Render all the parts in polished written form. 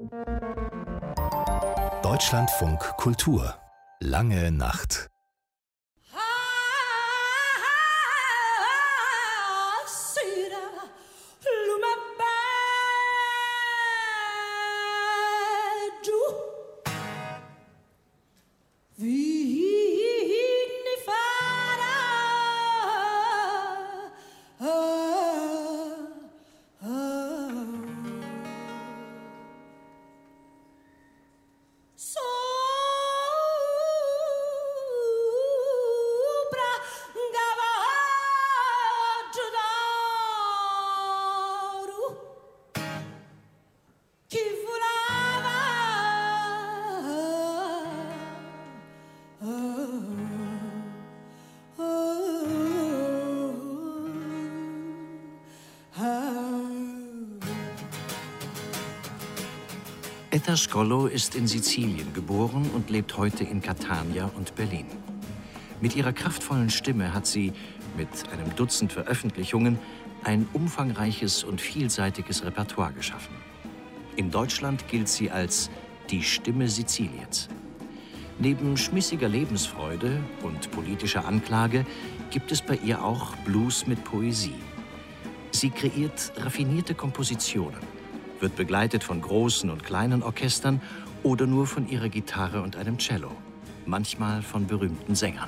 Deutschlandfunk Kultur. Lange Nacht. Etta Skollo ist in Sizilien geboren und lebt heute in Catania und Berlin. Mit ihrer kraftvollen Stimme hat sie, mit einem Dutzend Veröffentlichungen, ein umfangreiches und vielseitiges Repertoire geschaffen. In Deutschland gilt sie als die Stimme Siziliens. Neben schmissiger Lebensfreude und politischer Anklage gibt es bei ihr auch Blues mit Poesie. Sie kreiert raffinierte Kompositionen, wird begleitet von großen und kleinen Orchestern oder nur von ihrer Gitarre und einem Cello, manchmal von berühmten Sängern.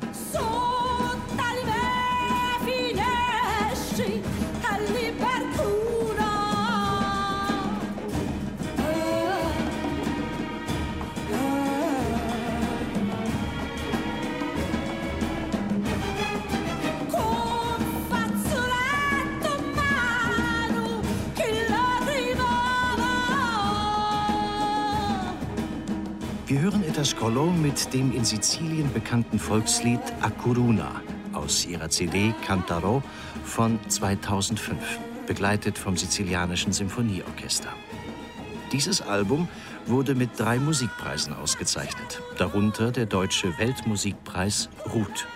Wir hören Etta Skollo mit dem in Sizilien bekannten Volkslied A Coruna aus ihrer CD Cantarò von 2005, begleitet vom sizilianischen Symphonieorchester. Dieses Album wurde mit 3 Musikpreisen ausgezeichnet, darunter der Deutsche Weltmusikpreis RUT.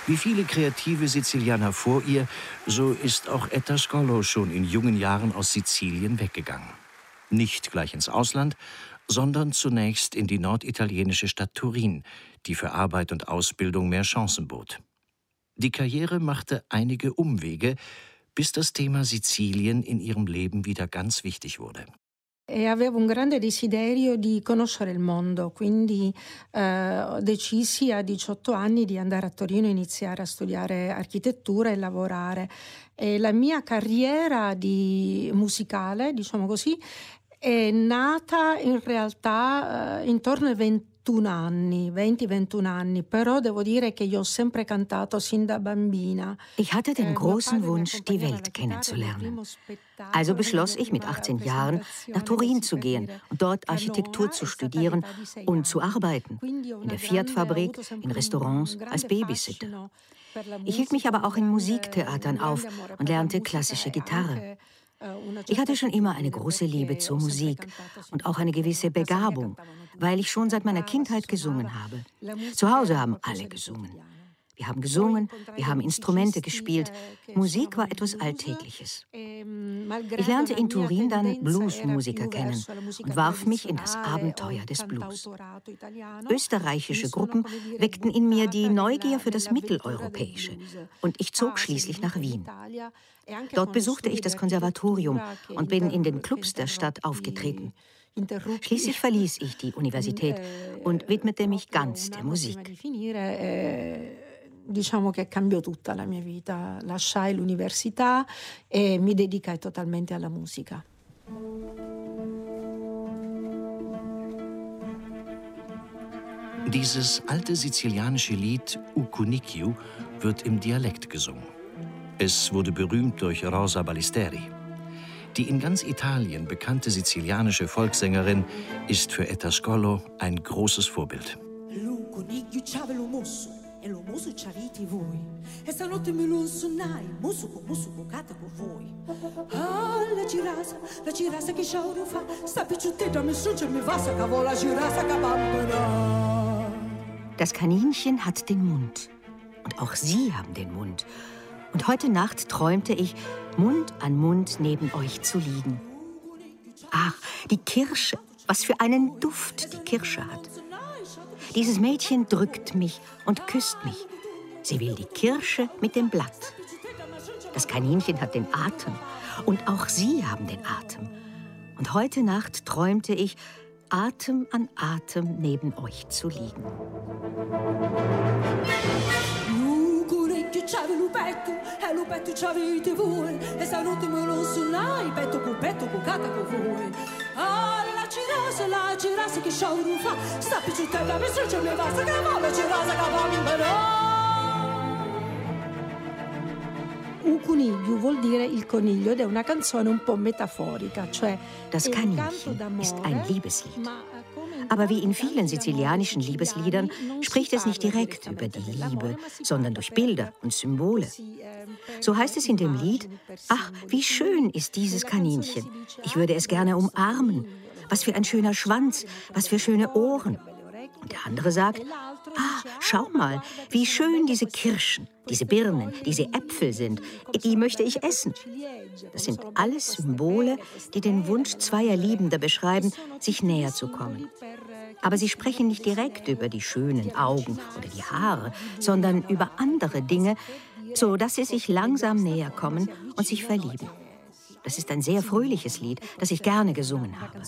Wie viele kreative Sizilianer vor ihr, so ist auch Etta Scollo schon in jungen Jahren aus Sizilien weggegangen. Nicht gleich ins Ausland, sondern zunächst in die norditalienische Stadt Turin, die für Arbeit und Ausbildung mehr Chancen bot. Die Karriere machte einige Umwege, bis das Thema Sizilien in ihrem Leben wieder ganz wichtig wurde. E avevo un grande desiderio di conoscere il mondo, quindi decisi a 18 anni di andare a Torino e iniziare a studiare architettura e lavorare. E la mia carriera musicale, diciamo così, è nata in realtà intorno ai 21 anni, 20-21 anni, però devo dire che io ho sempre cantato sin da bambina. Ich hatte den großen Wunsch, die Welt kennenzulernen. Also beschloss ich, mit 18 Jahren nach Turin zu gehen und dort Architektur zu studieren und zu arbeiten. In der Fiat-Fabrik, in Restaurants, als Babysitter. Ich hielt mich aber auch in Musiktheatern auf und lernte klassische Gitarre. Ich hatte schon immer eine große Liebe zur Musik und auch eine gewisse Begabung, weil ich schon seit meiner Kindheit gesungen habe. Zu Hause haben alle gesungen. Wir haben gesungen, wir haben Instrumente gespielt. Musik war etwas Alltägliches. Ich lernte in Turin dann Bluesmusiker kennen und warf mich in das Abenteuer des Blues. Österreichische Gruppen weckten in mir die Neugier für das Mitteleuropäische und ich zog schließlich nach Wien. Dort besuchte ich das Konservatorium und bin in den Clubs der Stadt aufgetreten. Schließlich verließ ich die Universität und widmete mich ganz der Musik. Diciamo che cambiò tutta la mia vita. Lasciai l'università e mi dedicai totalmente alla musica. Dieses alte sizilianische Lied Ucunicu wird im Dialekt gesungen. Es wurde berühmt durch Rosa Ballisteri. Die in ganz Italien bekannte sizilianische Volkssängerin ist für Etta Scollo ein großes Vorbild. E lo muso ci avete voi, e stanotte me lo suonai, muso cata con voi. Ah, la girasa che sciauro fa, sta picciuttetta mi succe mi vassa, cavo la girasa che bambina. Das Kaninchen hat den Mund. Und auch Sie haben den Mund. Und heute Nacht träumte ich, Mund an Mund neben euch zu liegen. Ach, die Kirsche, was für einen Duft die Kirsche hat. Dieses Mädchen drückt mich und küsst mich. Sie will die Kirsche mit dem Blatt. Das Kaninchen hat den Atem und auch Sie haben den Atem. Und heute Nacht träumte ich, Atem an Atem neben euch zu liegen. C'ave lupetto, e lupetto c'avete voi, e stanotte me lo suonai, petto con cata con voi. Ah, la girasa che sciauro fa, sta picciuttella mi succe mi vassa, cavo la girasa che bambina. Ucuniglio vuol dire il coniglio ed è una canzone un po' metaforica, cioè das Kaninchen ist ein Liebeslied. Aber wie in vielen sizilianischen Liebesliedern spricht es nicht direkt über die Liebe, sondern durch Bilder und Symbole. So heißt es in dem Lied, ach, wie schön ist dieses Kaninchen. Ich würde es gerne umarmen. Was für ein schöner Schwanz, was für schöne Ohren. Und der andere sagt, ah, schau mal, wie schön diese Kirschen, diese Birnen, diese Äpfel sind. Die möchte ich essen. Das sind alles Symbole, die den Wunsch zweier Liebender beschreiben, sich näher zu kommen. Aber sie sprechen nicht direkt über die schönen Augen oder die Haare, sondern über andere Dinge, so dass sie sich langsam näher kommen und sich verlieben. Das ist ein sehr fröhliches Lied, das ich gerne gesungen habe.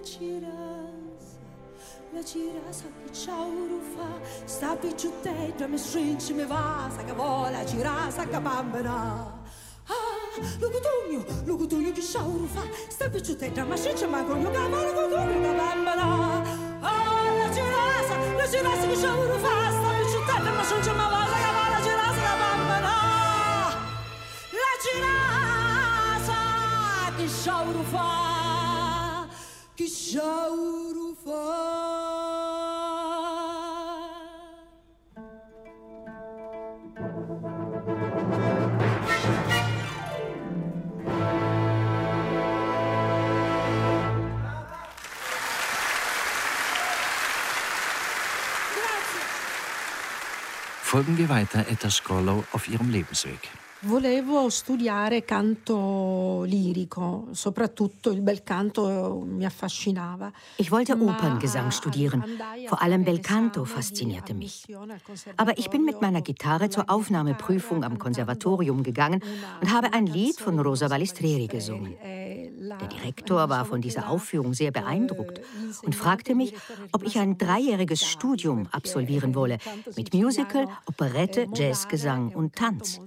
La girasa che ciauro fa, sta picciuttetta, mi stringe, mi va, sa che vola, la girasa che bambina. Ah, Lugutugno che ciauro fa, sta picciuttetta, ma stringe, ma con io che vola, Lugutugno che bambina. Ah, la girasa che ciauro fa, sta picciuttetta, ma stringe, ma va, sa che vola, la girasa che bambina. La girasa che ciauro fa, che ciauro fa. Folgen wir weiter Etta Skollo auf ihrem Lebensweg. Volevo studiare canto lirico, soprattutto il bel canto mi affascinava. Ich wollte Operngesang studieren, vor allem Bel Canto faszinierte mich. Aber ich bin mit meiner Gitarre zur Aufnahmeprüfung am Konservatorium gegangen und habe ein Lied von Rosa Balistreri gesungen. Der Direktor war von dieser Aufführung sehr beeindruckt und fragte mich, ob ich ein 3-jähriges Studium absolvieren wolle, mit Musical, Operette, Jazzgesang und Tanz.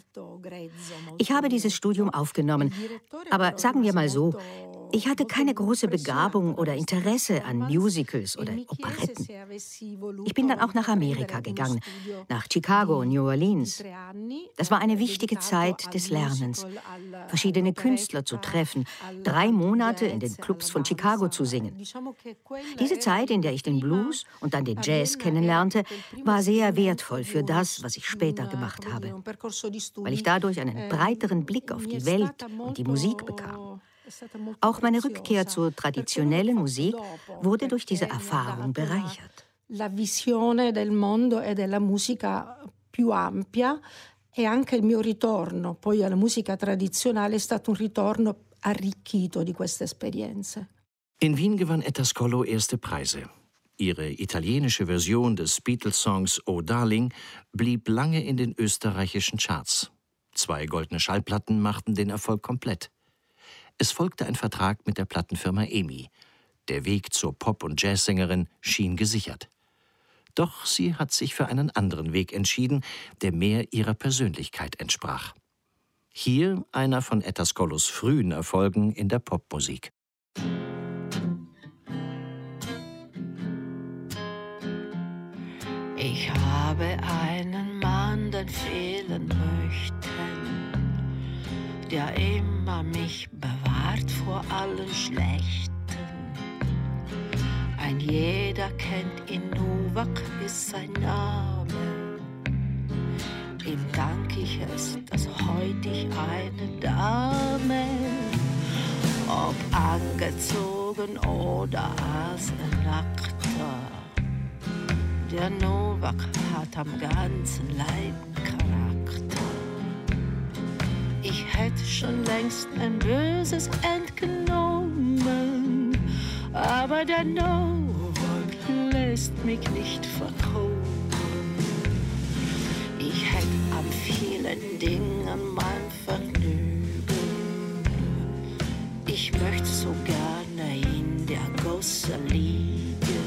Ich habe dieses Studium aufgenommen, aber sagen wir mal so, ich hatte keine große Begabung oder Interesse an Musicals oder Operetten. Ich bin dann auch nach Amerika gegangen, nach Chicago und New Orleans. Das war eine wichtige Zeit des Lernens, verschiedene Künstler zu treffen, 3 Monate in den Clubs von Chicago zu singen. Diese Zeit, in der ich den Blues und dann den Jazz kennenlernte, war sehr wertvoll für das, was ich später gemacht habe, weil ich dadurch einen breiteren Blick auf die Welt und die Musik bekam. Auch meine Rückkehr zur traditionellen Musik wurde durch diese Erfahrung bereichert. La visione del mondo e della musica più ampia e anche il mio ritorno poi alla musica tradizionale è stato un ritorno arricchito di queste esperienze. In Wien gewann Etta Skollo erste Preise. Ihre italienische Version des Beatles-Songs Oh Darling blieb lange in den österreichischen Charts. 2 goldene Schallplatten machten den Erfolg komplett. Es folgte ein Vertrag mit der Plattenfirma EMI. Der Weg zur Pop- und Jazzsängerin schien gesichert. Doch sie hat sich für einen anderen Weg entschieden, der mehr ihrer Persönlichkeit entsprach. Hier einer von Etta Skollos frühen Erfolgen in der Popmusik. Ich habe einen Mann, den fehlen möchten, der immer mich bewahrt vor allen Schlechten. Ein jeder kennt ihn, Novak ist sein Name. Ihm dank ich es, dass heute ich eine Dame, ob angezogen oder als ein Nackter, der Novak hat am ganzen Leib Charakter. Ich hätte schon längst ein Böses entgenommen, aber der Novak lässt mich nicht verkommen. Ich hätte an vielen Dingen mein Vergnügen. Ich möchte so gerne in der Gosse liegen.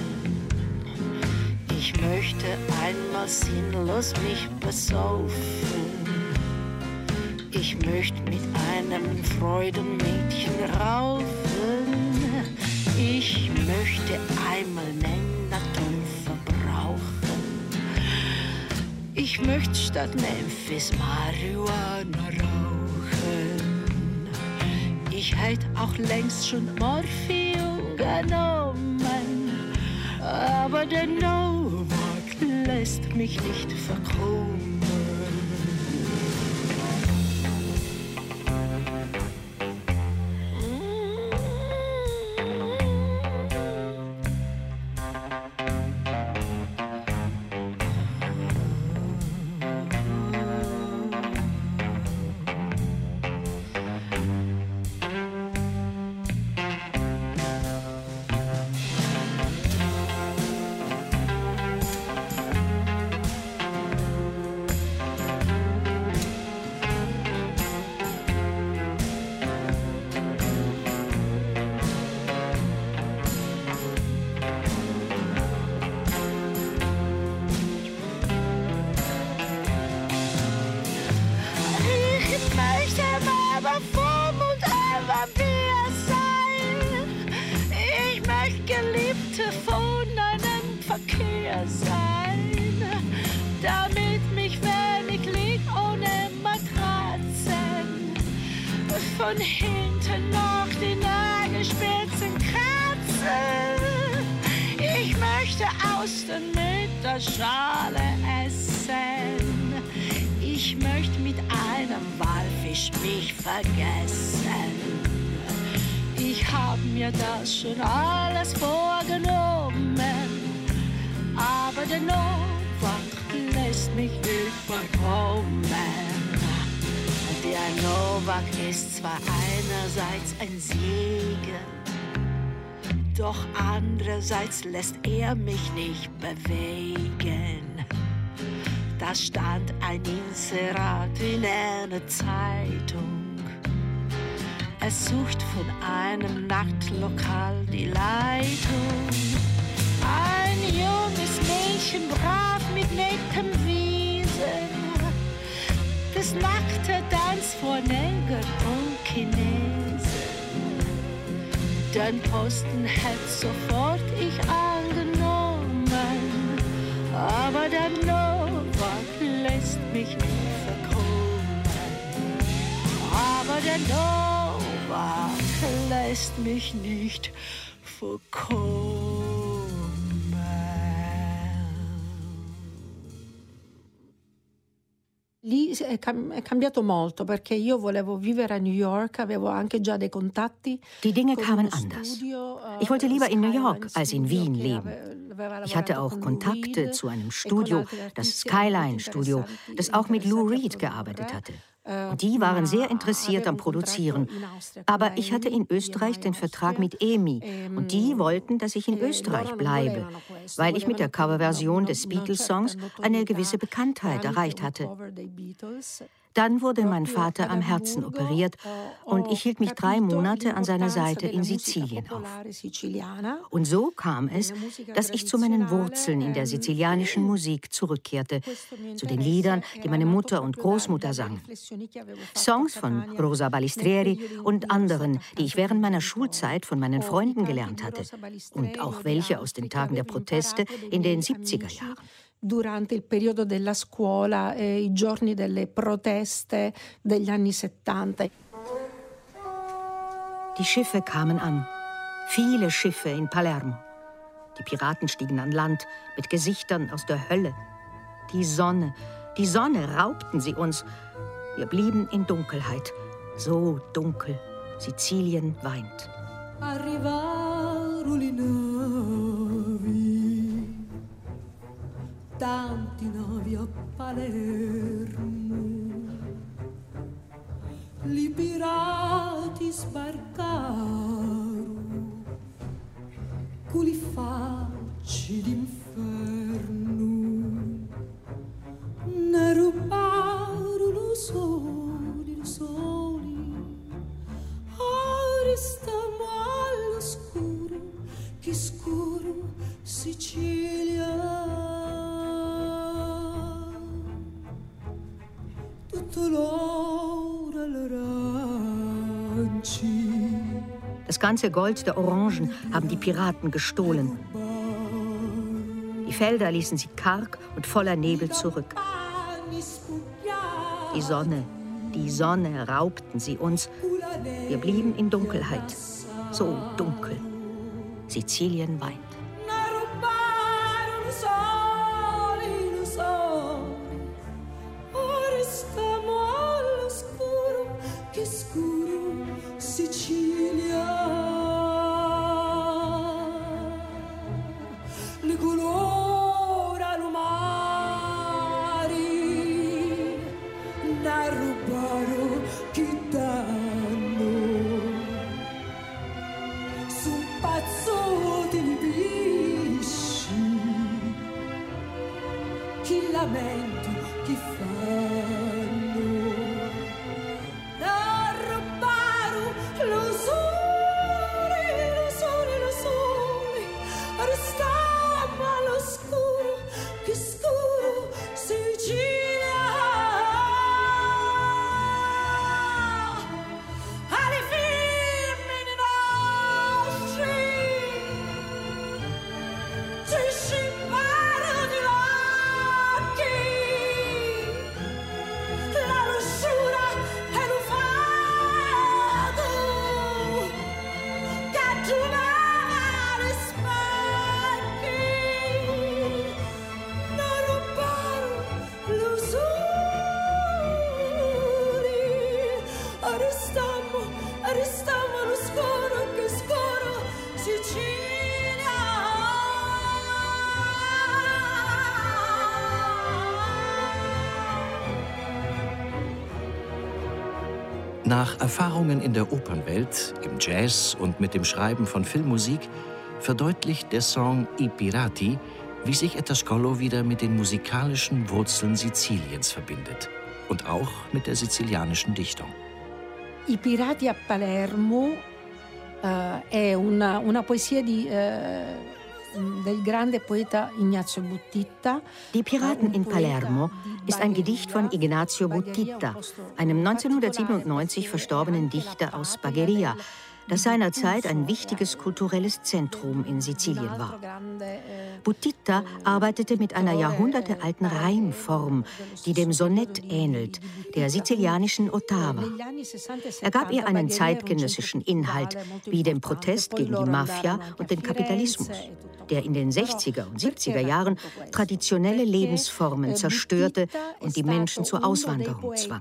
Ich möchte einmal sinnlos mich besaufen. Ich möchte mit einem Freudenmädchen raufen. Ich möchte einmal Männerton verbrauchen. Ich möchte statt Memphis Marihuana rauchen. Ich hätte auch längst schon Morphium genommen, aber der Novak lässt mich nicht verkommen. und hinten noch die Nagelspitzen kratzen. Ich möchte Austern mit der Schale essen. Ich möchte mit einem Walfisch mich vergessen. Ich hab mir das schon alles vorgenommen, aber der Novak lässt mich nicht verkommen. Der Novak ist zwar einerseits ein Segen, doch andererseits lässt er mich nicht bewegen. Da stand ein Inserat in einer Zeitung. Es sucht von einem Nachtlokal die Leitung. Ein junges Mädchen, brav mit nettem Wesen. Das nackte Tanz vor Negern und Chinesen. Den Posten hätt sofort ich angenommen, aber der Novak lässt mich nicht verkommen. Aber der Novak lässt mich nicht verkommen. Lì è cambiato molto perché io volevo vivere a New York, avevo anche già dei contatti. Die Dinge kamen anders. Ich wollte lieber in New York als in Wien leben. Ich hatte auch Kontakte zu einem Studio, das Skyline-Studio, das auch mit Lou Reed gearbeitet hatte. Und die waren sehr interessiert am Produzieren. Aber ich hatte in Österreich den Vertrag mit EMI und die wollten, dass ich in Österreich bleibe, weil ich mit der Coverversion des Beatles-Songs eine gewisse Bekanntheit erreicht hatte. Dann wurde mein Vater am Herzen operiert und ich hielt mich 3 Monate an seiner Seite in Sizilien auf. Und so kam es, dass ich zu meinen Wurzeln in der sizilianischen Musik zurückkehrte, zu den Liedern, die meine Mutter und Großmutter sangen. Songs von Rosa Balistrieri und anderen, die ich während meiner Schulzeit von meinen Freunden gelernt hatte. Und auch welche aus den Tagen der Proteste in den 70er Jahren. Durante il periodo della scuola e i giorni delle proteste degli anni 70. Die Schiffe kamen an. Viele Schiffe in Palermo. Die Piraten stiegen an Land mit Gesichtern aus der Hölle. Die Sonne raubten sie uns. Wir blieben in Dunkelheit. So dunkel. Sizilien weint. Arrivarono le navi, tanti navi a Palermo, li pirati sbarcarono, con li facci d'inferno, ne rubarono soli, restiamo all'oscuro, che scuro Sicilia. Tutto l'oro all'aranci. Das ganze Gold der Orangen haben die Piraten gestohlen. Die Felder ließen sie karg und voller Nebel zurück. Die Sonne raubten sie uns. Wir blieben in Dunkelheit. So dunkel. Sizilien weint. Nach Erfahrungen in der Opernwelt, im Jazz und mit dem Schreiben von Filmmusik verdeutlicht der Song I Pirati, wie sich Etascollo wieder mit den musikalischen Wurzeln Siziliens verbindet und auch mit der sizilianischen Dichtung. I Pirati a Palermo è una poesia del grande poeta Ignazio Buttitta. Die Piraten in Palermo ist ein Gedicht von Ignazio Buttitta, einem 1997 verstorbenen Dichter aus Bagheria, das seinerzeit ein wichtiges kulturelles Zentrum in Sizilien war. Buttitta arbeitete mit einer jahrhundertealten Reimform, die dem Sonett ähnelt, der sizilianischen Ottava. Er gab ihr einen zeitgenössischen Inhalt, wie dem Protest gegen die Mafia und den Kapitalismus, der in den 60er und 70er Jahren traditionelle Lebensformen zerstörte und die Menschen zur Auswanderung zwang.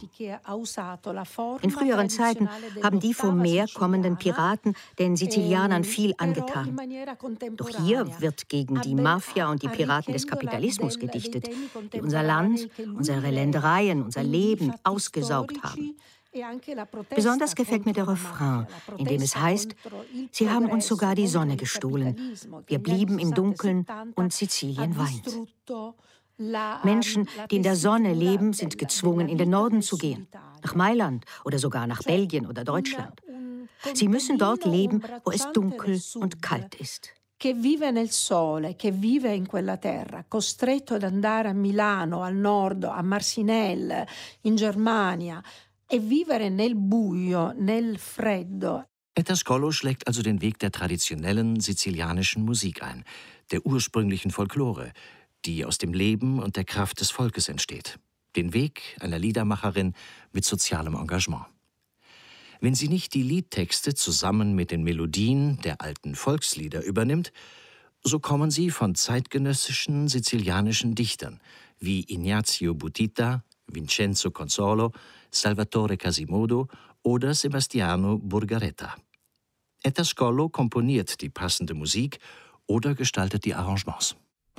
In früheren Zeiten haben die vom Meer kommenden Piraten den Sizilianern viel angetan. Doch hier wird gegen die Mafia und die Piraten des Kapitalismus gedichtet, die unser Land, unsere Ländereien, unser Leben ausgesaugt haben. Besonders gefällt mir der Refrain, in dem es heißt, sie haben uns sogar die Sonne gestohlen. Wir blieben im Dunkeln und Sizilien weint. Menschen, die in der Sonne leben, sind gezwungen, in den Norden zu gehen, nach Mailand oder sogar nach Belgien oder Deutschland. Sie müssen dort leben, wo es dunkel und kalt ist. Che vive nel sole, che vive in quella terra, costretto ad andare a Milano, al nord, a Marcinelle, in Germania, e vivere nel buio, nel freddo. Etascollo schlägt also den Weg der traditionellen sizilianischen Musik ein, der ursprünglichen Folklore, die aus dem Leben und der Kraft des Volkes entsteht. Den Weg einer Liedermacherin mit sozialem Engagement. Wenn sie nicht die Liedtexte zusammen mit den Melodien der alten Volkslieder übernimmt, so kommen sie von zeitgenössischen sizilianischen Dichtern wie Ignazio Buttitta, Vincenzo Consolo, Salvatore Quasimodo oder Sebastiano Burgaretta. Etascollo komponiert die passende Musik oder gestaltet die Arrangements.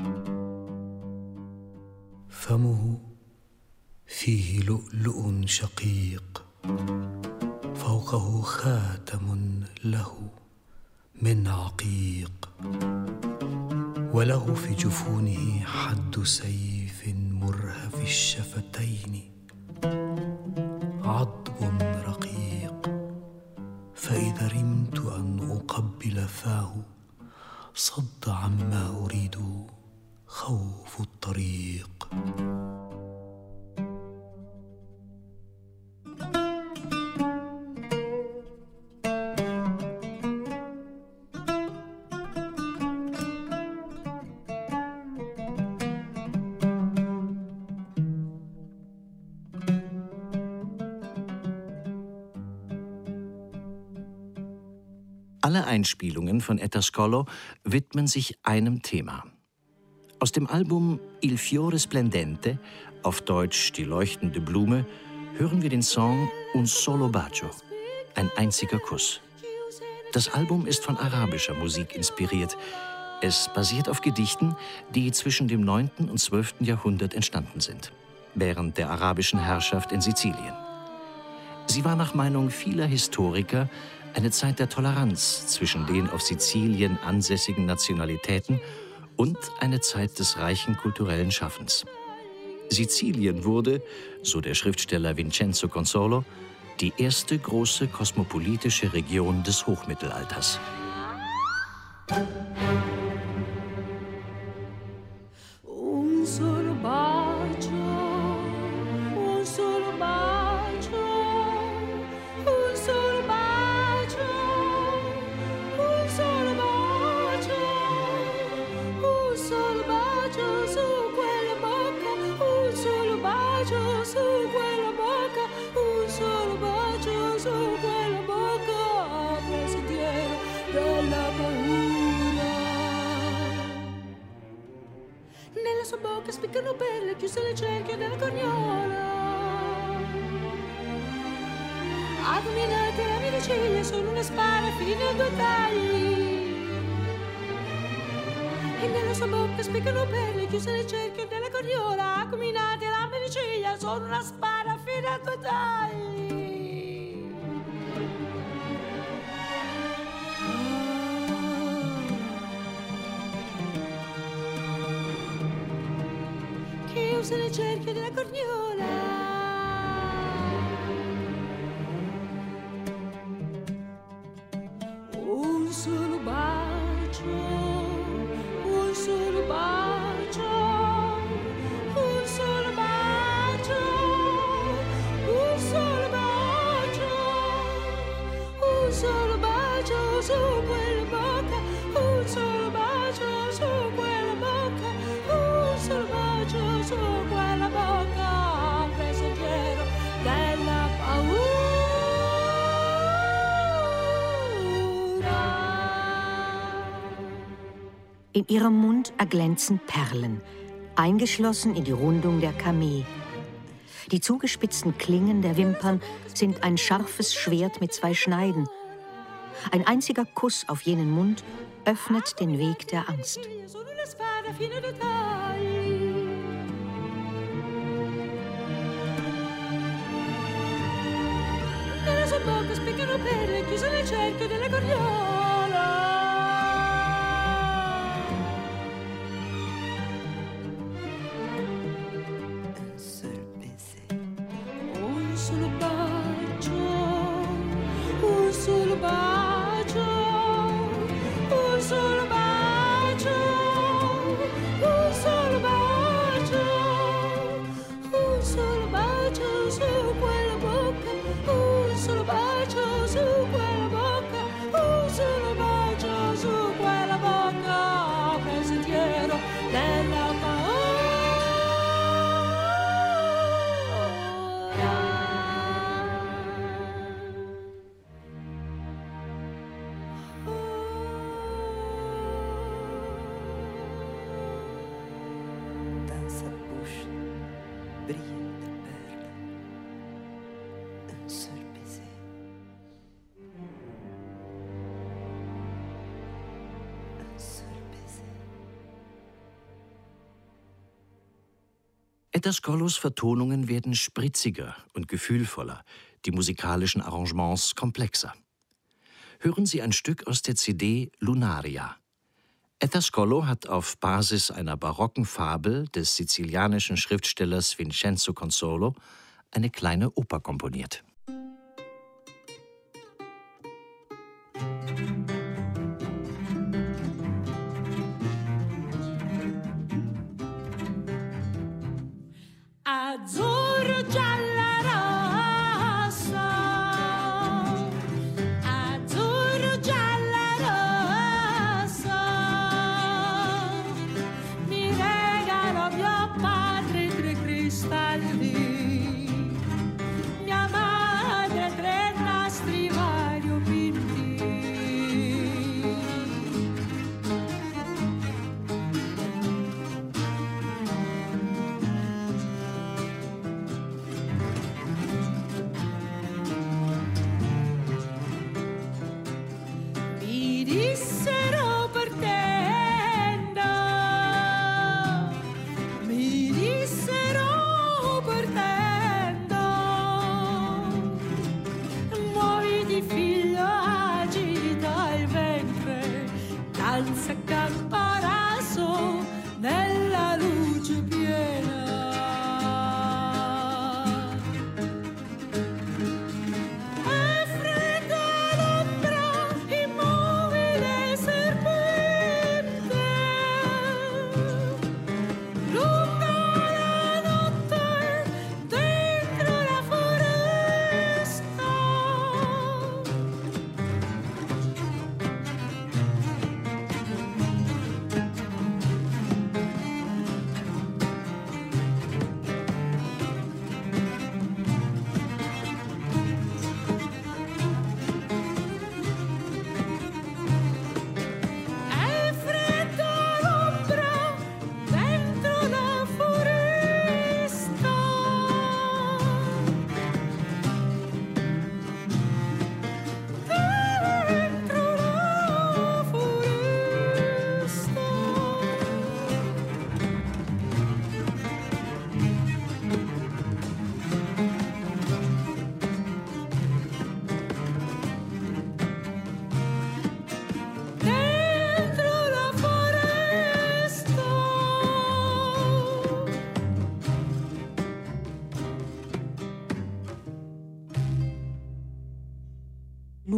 فمه فيه لؤلؤ شقيق فوقه خاتم له من عقيق وله في جفونه حد سيف مرهف الشفتين عضب رقيق فإذا رمت أن أقبل فاه صد عما أريد خوف الطريق. Alle Einspielungen von Etascollo widmen sich einem Thema. Aus dem Album Il Fiore Splendente, auf Deutsch Die leuchtende Blume, hören wir den Song Un Solo Bacio, ein einziger Kuss. Das Album ist von arabischer Musik inspiriert. Es basiert auf Gedichten, die zwischen dem 9. und 12. Jahrhundert entstanden sind, während der arabischen Herrschaft in Sizilien. Sie war nach Meinung vieler Historiker eine Zeit der Toleranz zwischen den auf Sizilien ansässigen Nationalitäten und eine Zeit des reichen kulturellen Schaffens. Sizilien wurde, so der Schriftsteller Vincenzo Consolo, die erste große kosmopolitische Region des Hochmittelalters. Un solo bacio, un solo bacio, un solo bacio, un solo bacio, un solo bacio su quella bocca, un solo bacio su quella bocca, un solo bacio su quella bocca, prigioniero della paura. Nella sua bocca spiccano perle chiuse le cerchie della corniola. Acuminate le mie ciglia sono una spada fino a 2 tagli. E nella sua bocca spiccano perle chiuse le cerchie della corniola. Acuminate le mie ciglia sono una spada fino a 2 tagli. chiuse nel cerchio della corniola. Un solo bacio, un solo bacio, un solo bacio, un solo bacio, un solo bacio su quella bocca, un solo bacio su quella bocca, un solo bacio su quella bocca, prigioniero della paura. In ihrem Mund erglänzen Perlen, eingeschlossen in die Rundung der Kamee. Die zugespitzten Klingen der Wimpern sind ein scharfes Schwert mit 2 Schneiden. Ein einziger Kuss auf jenen Mund öffnet den Weg der Angst. Nella sua bocca spiccano perle chiuse nel cerchio della corniola. Un solo bacio, un solo bacio, un solo bacio, un solo bacio, un solo bacio su quella bocca, un solo bacio su quella bocca, un solo bacio su quella bocca, prigioniero della paura. Dans sa bouche brille de perles, un seul baiser. Un seul baiser. Etta Skollos Vertonungen werden spritziger und gefühlvoller, die musikalischen Arrangements komplexer. Hören Sie ein Stück aus der CD Lunaria. Etta Skollo hat auf Basis einer barocken Fabel des sizilianischen Schriftstellers Vincenzo Consolo eine kleine Oper komponiert. Azzurro, gialla, rossa. Azzurro, gialla, rossa. Mi regalò mio padre 3 cristalli, mia madre 3 nastri variopinti. Mi dissero partendo, mi dissero partendo, muoviti figlio, agita il ventre, danza camparaso nella luce piena. E fredda l'ombra immobile serpente, lunga la notte dentro la foresta.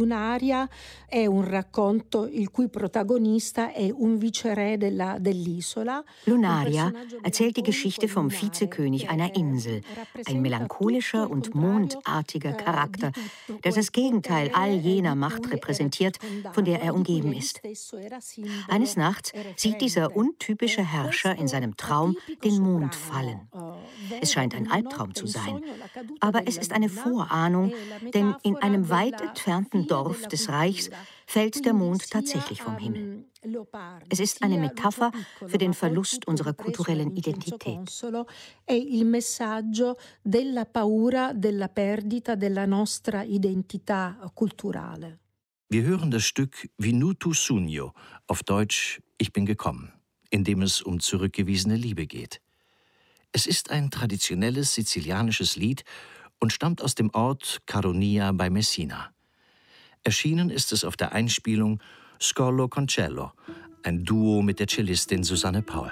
Lunaria è un racconto il cui protagonista è un viceré dell'isola. Lunaria erzählt die Geschichte vom Vizekönig einer Insel, ein melancholischer und mondartiger Charakter, der das Gegenteil all jener Macht repräsentiert, von der er umgeben ist. Eines Nachts sieht dieser untypische Herrscher in seinem Traum den Mond fallen. Es scheint ein Albtraum zu sein, aber es ist eine Vorahnung, denn in einem weit entfernten Dorf des Reichs fällt der Mond tatsächlich vom Himmel. Es ist eine Metapher für den Verlust unserer kulturellen Identität. È il messaggio della paura della perdita della nostra identità culturale. Wir hören das Stück Venuto Sogno, auf Deutsch Ich bin gekommen, in dem es um zurückgewiesene Liebe geht. Es ist ein traditionelles sizilianisches Lied und stammt aus dem Ort Caronia bei Messina. Erschienen ist es auf der Einspielung Scollo con Cello, ein Duo mit der Cellistin Susanne Paul.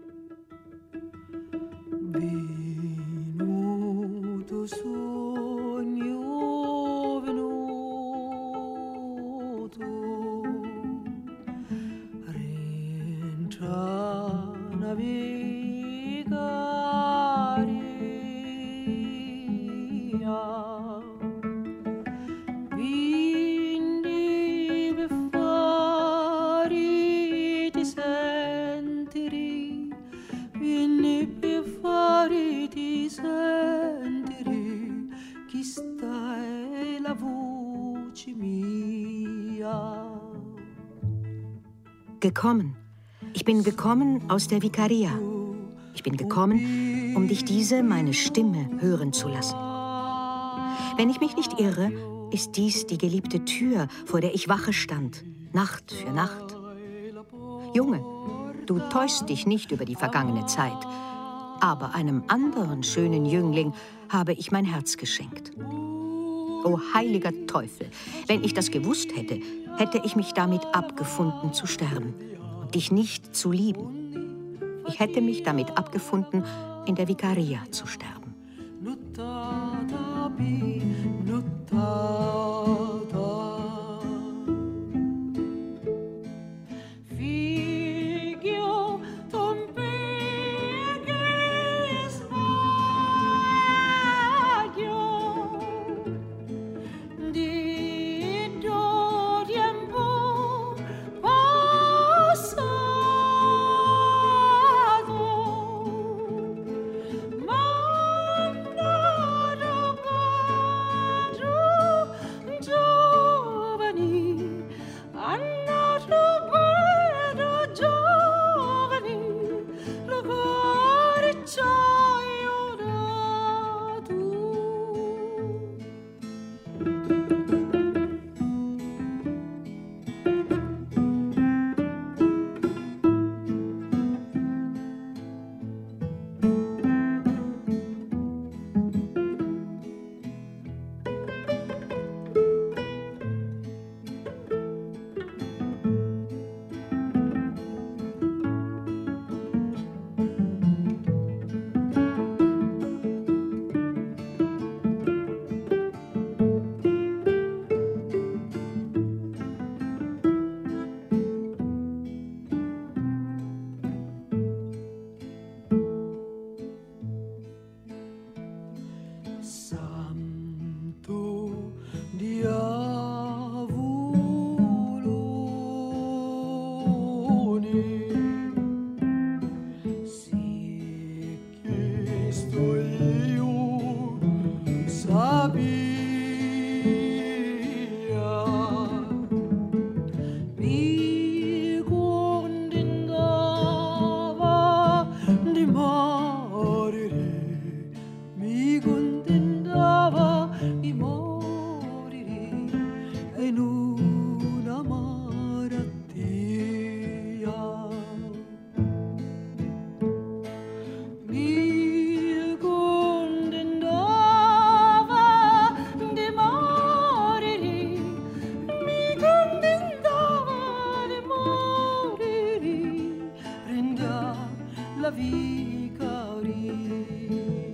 Venuto sogno, venuto, rientra navigaria, quindi per fare ti sentiri, vieni per fare ti sentiri, chi sta è la voce mia. Gekommen. Ich bin gekommen aus der Vikaria. Ich bin gekommen, um dich diese, meine Stimme, hören zu lassen. Wenn ich mich nicht irre, ist dies die geliebte Tür, vor der ich Wache stand, Nacht für Nacht. Junge, du täuschst dich nicht über die vergangene Zeit, aber einem anderen schönen Jüngling habe ich mein Herz geschenkt. O heiliger Teufel, wenn ich das gewusst hätte, hätte ich mich damit abgefunden zu sterben und dich nicht zu lieben. Ich hätte mich damit abgefunden, in der Vikaria zu sterben.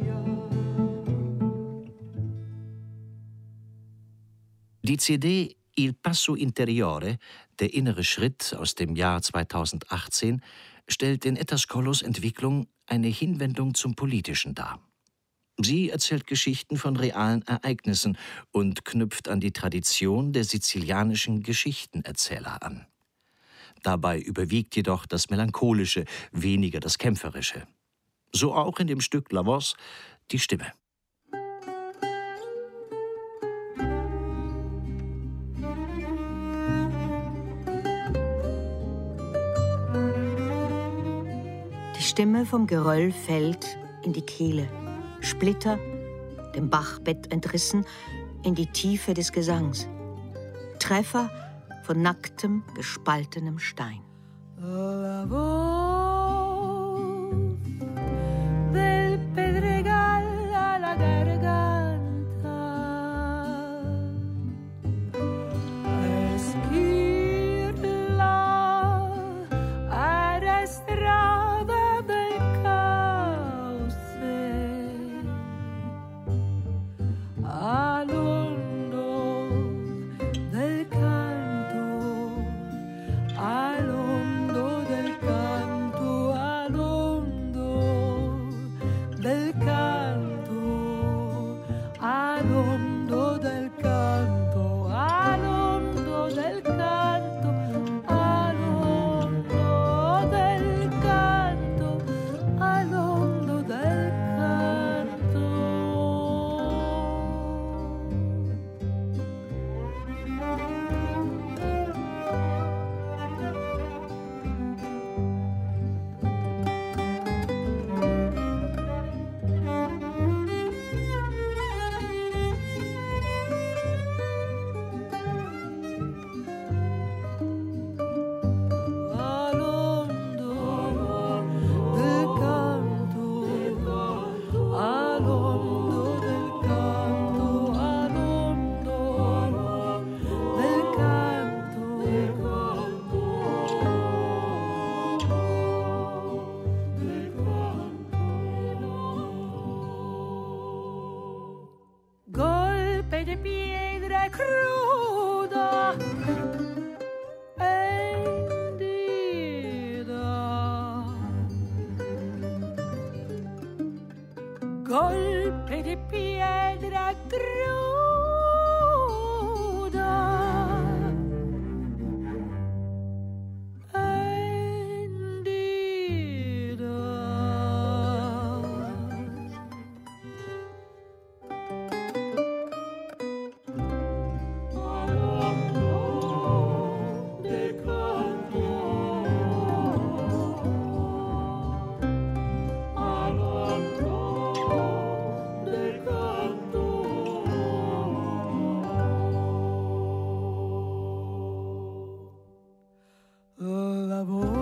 Die CD Il Passo Interiore, der innere Schritt aus dem Jahr 2018, stellt in Etascollos Entwicklung eine Hinwendung zum Politischen dar. Sie erzählt Geschichten von realen Ereignissen und knüpft an die Tradition der sizilianischen Geschichtenerzähler an. Dabei überwiegt jedoch das Melancholische, weniger das Kämpferische. So auch in dem Stück La Voz, die Stimme. Die Stimme vom Geröll fällt in die Kehle. Splitter, dem Bachbett entrissen, in die Tiefe des Gesangs. Treffer von nacktem, gespaltenem Stein. La voz del pedregal a la garganta, esquirla arrastrada del cauce, al hondo del canto, al hondo del canto, al hondo del canto, al hondo del canto, al hondo del canto, al hondo del canto, al hondo del canto. Al hondo del canto, al hondo del canto, al hondo del canto, golpe de piedra cruda, hendida, golpe de piedra cruda, la voz.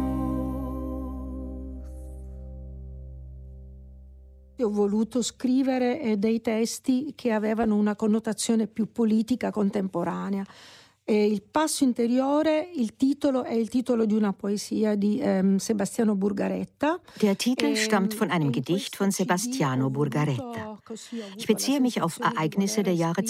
Ho voluto scrivere dei testi che avevano una connotazione più politica contemporanea. Il Passo Interiore, il titolo è il titolo di una poesia di Sebastiano Burgaretta. Der Titel stammt von einem Gedicht von Sebastiano Burgaretta. Ich beziehe mich auf Ereignisse der Jahre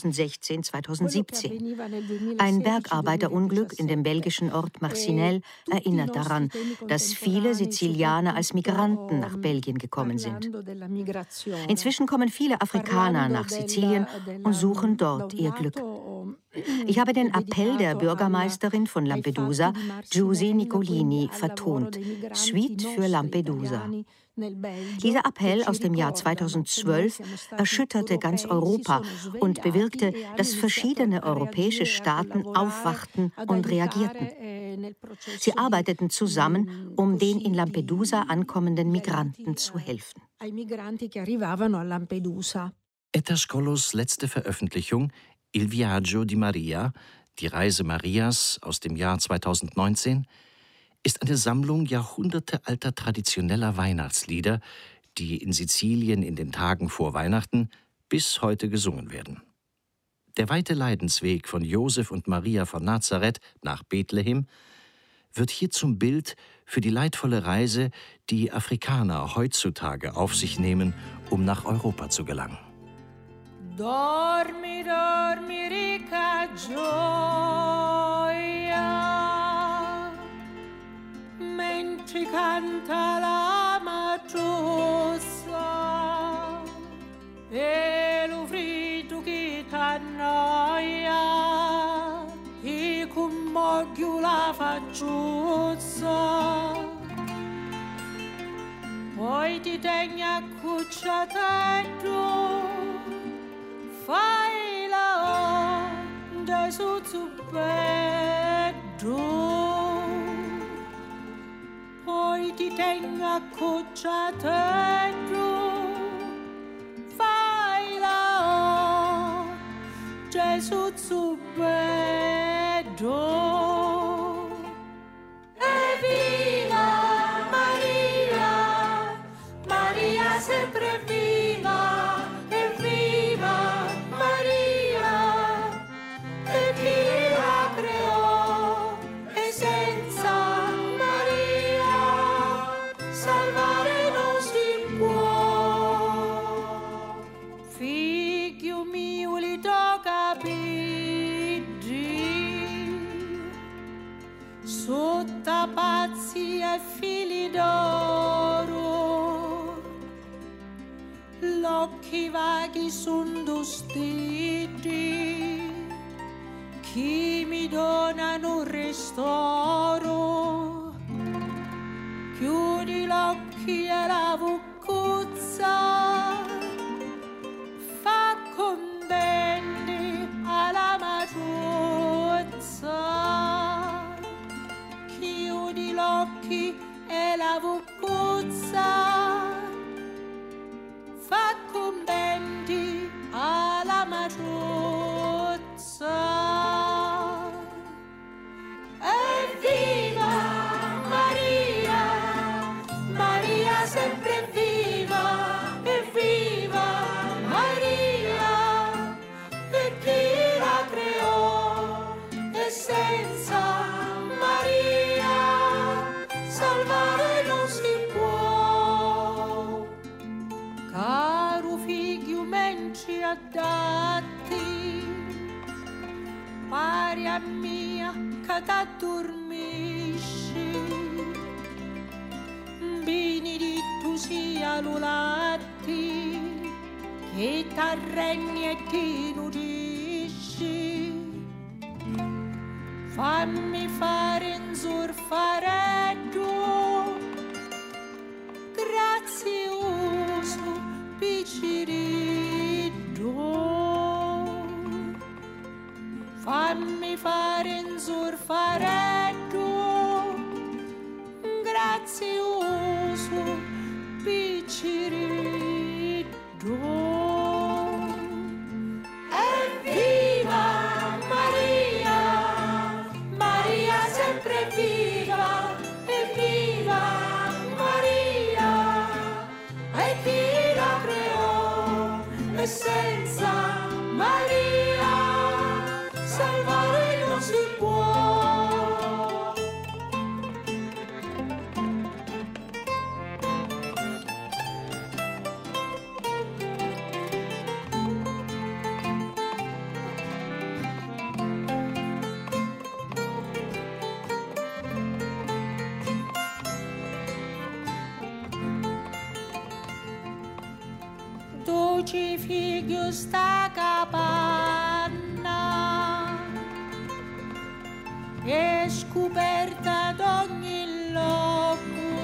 2016-2017. Ein Bergarbeiterunglück in dem belgischen Ort Marcinelle erinnert daran, dass viele Sizilianer als Migranten nach Belgien gekommen sind. Inzwischen kommen viele Afrikaner nach Sizilien und suchen dort ihr Glück. Ich habe den Appell der Bürgermeisterin von Lampedusa, Giusy Nicolini, vertont. Suite für Lampedusa. Dieser Appell aus dem Jahr 2012 erschütterte ganz Europa und bewirkte, dass verschiedene europäische Staaten aufwachten und reagierten. Sie arbeiteten zusammen, um den in Lampedusa ankommenden Migranten zu helfen. Etascollos letzte Veröffentlichung Il Viaggio di Maria, die Reise Marias aus dem Jahr 2019, ist eine Sammlung jahrhundertealter traditioneller Weihnachtslieder, die in Sizilien in den Tagen vor Weihnachten bis heute gesungen werden. Der weite Leidensweg von Josef und Maria von Nazareth nach Bethlehem wird hier zum Bild für die leidvolle Reise, die Afrikaner heutzutage auf sich nehmen, um nach Europa zu gelangen. Dormi, dormi, ricca gioia, mentre canta la matrossa e lo freddo che t'annoia, e con moglio la facciuzza, poi ti tegni accucciato. Fai la onda sotto petto, poi ti tengo accocciato. Fai la onda sotto petto. Evviva Maria, Maria sempre viva. Pazzi e fili d'oro, l'occhi vaghi son dostiti, chi mi donano un ristoro. Chiudi l'occhi e la vuccuzza, fa condendi alla matruzza. Chiudi l'occhi e la vuccuzza, fa commenti alla matruzza. Evviva Maria, Maria sempre viva, evviva Maria, e chi la creò e senza salvare non si può. Caro figlio menci adatti, pari a mia che t'addormisci, bini di tu sia lulatti, che t'arregni e ti nudisci. Fammi fare un surfaretto grazioso picciriddo. Fammi fare un surfaretto grazioso picciriddo. Evviva Maria, Maria sempre viva, evviva Maria, e chi la creò, e senza Maria salvare non si può. Dolce figlio sta capanna è scoperta d'ogni loco,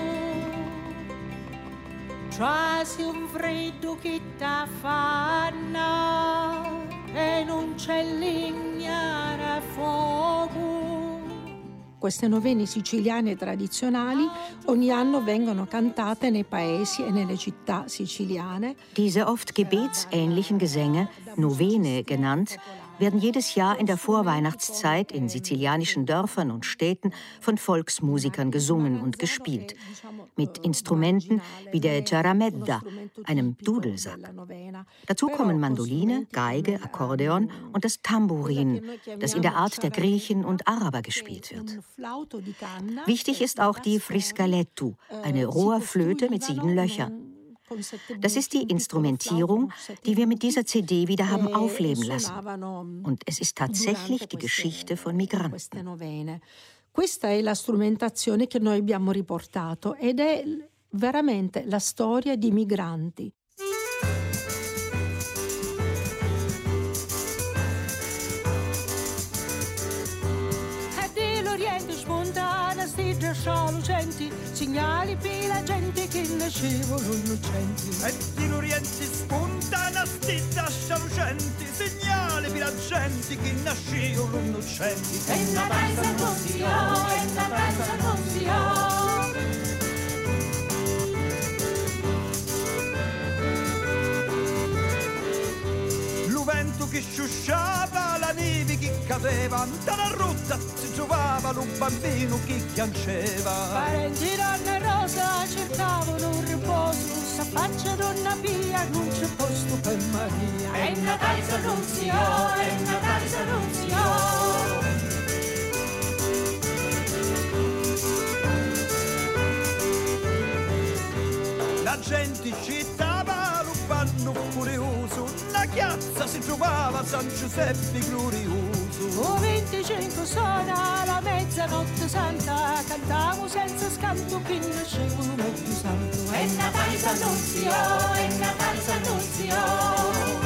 trasi un freddo che t'affanna e non c'è legna né fuoco. Queste novene siciliane tradizionali ogni anno vengono cantate nei paesi e nelle città siciliane. Diese oft gebetsähnlichen Gesänge, Novene genannt, werden jedes Jahr in der Vorweihnachtszeit in sizilianischen Dörfern und Städten von Volksmusikern gesungen und gespielt. Mit Instrumenten wie der Ciaramedda, einem Dudelsack. Dazu kommen Mandoline, Geige, Akkordeon und das Tambourin, das in der Art der Griechen und Araber gespielt wird. Wichtig ist auch die Friscalettu, eine Rohrflöte mit 7 Löchern. Das ist die Instrumentierung, die wir mit dieser CD wieder haben aufleben lassen. Und es ist tatsächlich die Geschichte von Migranten. Questa è la strumentazione che noi abbiamo riportato ed è veramente la storia di migranti. Lucenti, segnali per la gente che nascevano innocenti. E di l'Oriente spontana stita lucenti, segnali per la gente che nascevano innocenti. E Natale s'annunzio, e Natale s'annunzio. Vento che sciusciava, la neve che cadeva, dalla rotta si trovava un bambino che piangeva. Parenti donna Rosa cercavano un riposo, s'affaccia donna Pia, non c'è posto per Maria. E Natale s'annunzio, e Natale s'annunzio. La gente citava l'ubanno furioso, la chiazza si trovava San Giuseppe glorioso. O 25 suona la mezzanotte santa, cantavo senza scanto che nascevano un più santo. E Natale s'annunzio, e Natale s'annunzio.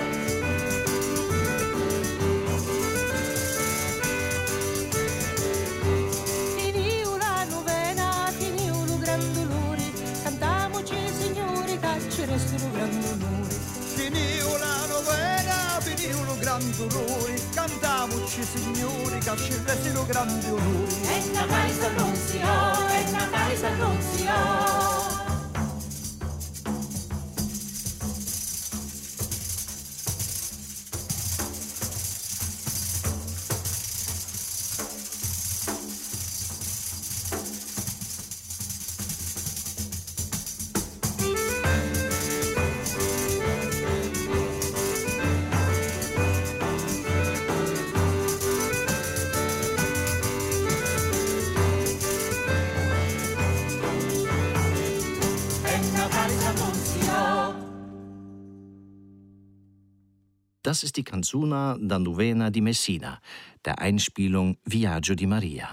Finiu la novena, finiu lo grande onore, cantamoci signori che ci restino grandi onori. E Natale s'annunzio, e Natale s'annunzio. Das ist die Canzuna da Novena di Messina, der Einspielung Viaggio di Maria.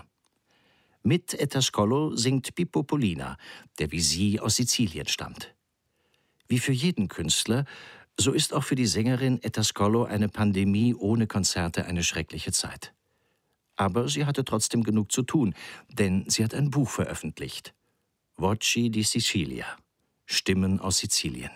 Mit Etascolo singt Pippo Polina, der wie sie aus Sizilien stammt. Wie für jeden Künstler, so ist auch für die Sängerin Etascolo eine Pandemie ohne Konzerte eine schreckliche Zeit. Aber sie hatte trotzdem genug zu tun, denn sie hat ein Buch veröffentlicht. Voci di Sicilia, Stimmen aus Sizilien.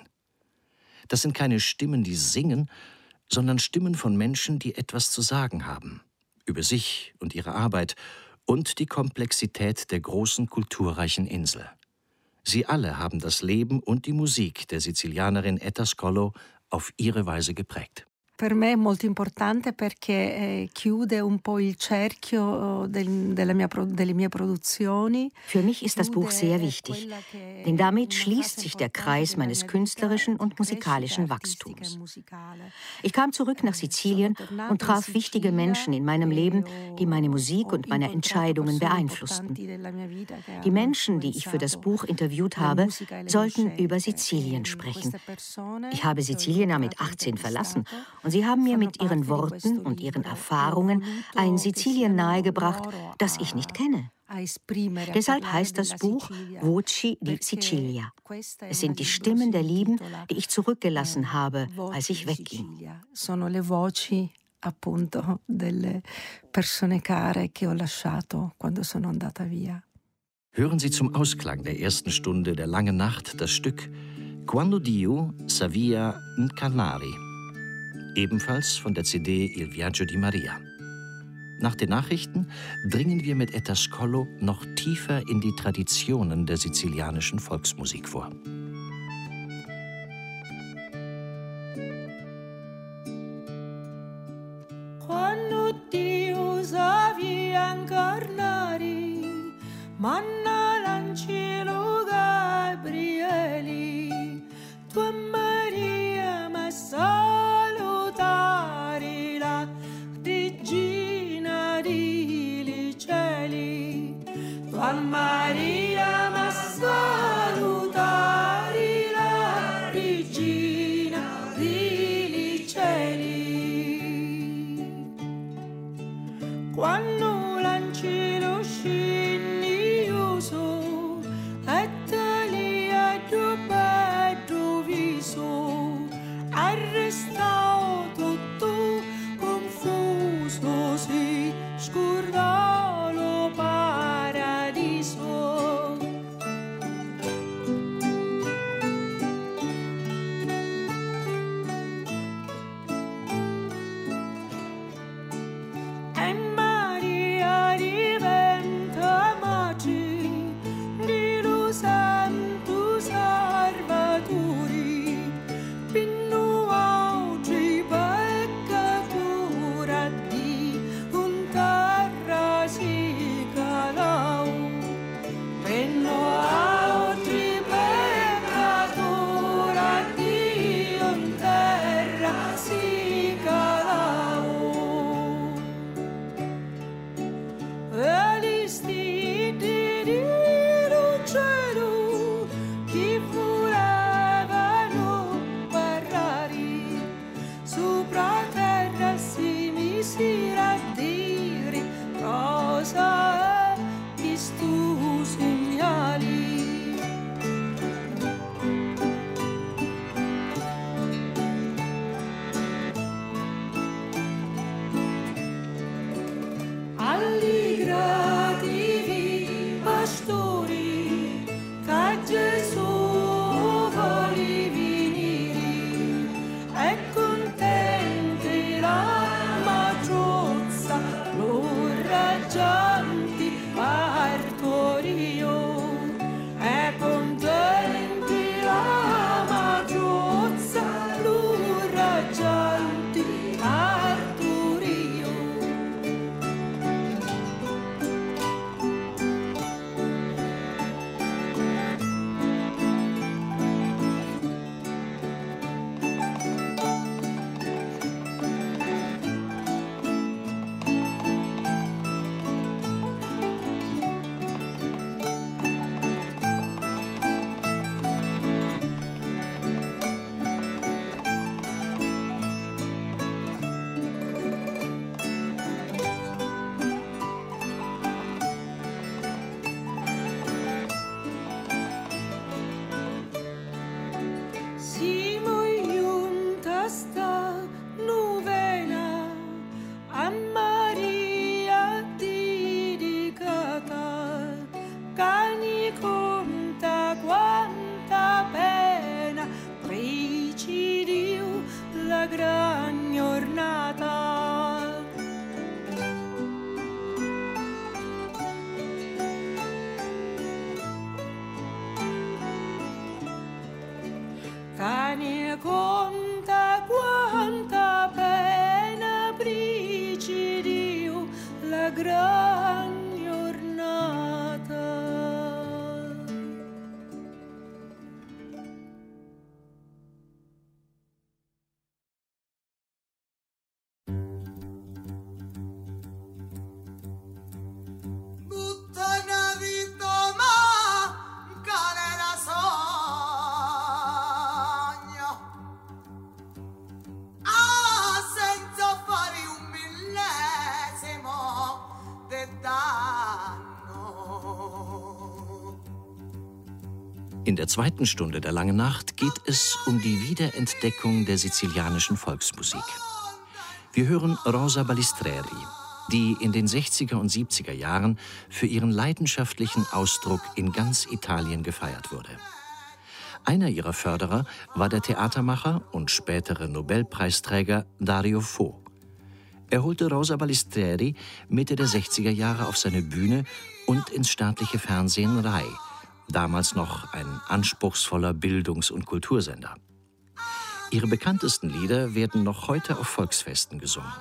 Das sind keine Stimmen, die singen, sondern Stimmen von Menschen, die etwas zu sagen haben. Über sich und ihre Arbeit und die Komplexität der großen kulturreichen Insel. Sie alle haben das Leben und die Musik der Sizilianerin Etascolo auf ihre Weise geprägt. Per me è molto importante perché chiude un po' il cerchio delle mie produzioni. Für mich ist das Buch sehr wichtig, denn damit schließt sich der Kreis meines künstlerischen und musikalischen Wachstums. Ich kam zurück nach Sizilien und traf wichtige Menschen in meinem Leben, die meine Musik und meine Entscheidungen beeinflussten. Die Menschen, die ich für das Buch interviewt habe, sollten über Sizilien sprechen. Ich habe Sizilien ja mit 18 verlassen und sie haben mir mit ihren Worten und ihren Erfahrungen ein Sizilien nahegebracht, das ich nicht kenne. Deshalb heißt das Buch Voci di Sicilia. Es sind die Stimmen der Lieben, die ich zurückgelassen habe, als ich wegging. Sono le voci appunto delle persone care che ho lasciato quando sono andata via. Hören Sie zum Ausklang der ersten Stunde der langen Nacht das Stück Quando Dio s'avvia in Canari, ebenfalls von der CD Il Viaggio di Maria. Nach den Nachrichten dringen wir mit Etascolo noch tiefer in die Traditionen der sizilianischen Volksmusik vor. Quando Dio s'avvia in Canari, manna l'angelo Gabrieli, tua Maria ma salutari la regina di cieli, tua Maria ma salutari la mani conta quanta pena pricidio la gran giornata. In der zweiten Stunde der Langen Nacht geht es um die Wiederentdeckung der sizilianischen Volksmusik. Wir hören Rosa Balistreri, die in den 60er und 70er Jahren für ihren leidenschaftlichen Ausdruck in ganz Italien gefeiert wurde. Einer ihrer Förderer war der Theatermacher und spätere Nobelpreisträger Dario Fo. Er holte Rosa Balistreri Mitte der 60er Jahre auf seine Bühne und ins staatliche Fernsehen Rai, damals noch ein anspruchsvoller Bildungs- und Kultursender. Ihre bekanntesten Lieder werden noch heute auf Volksfesten gesungen.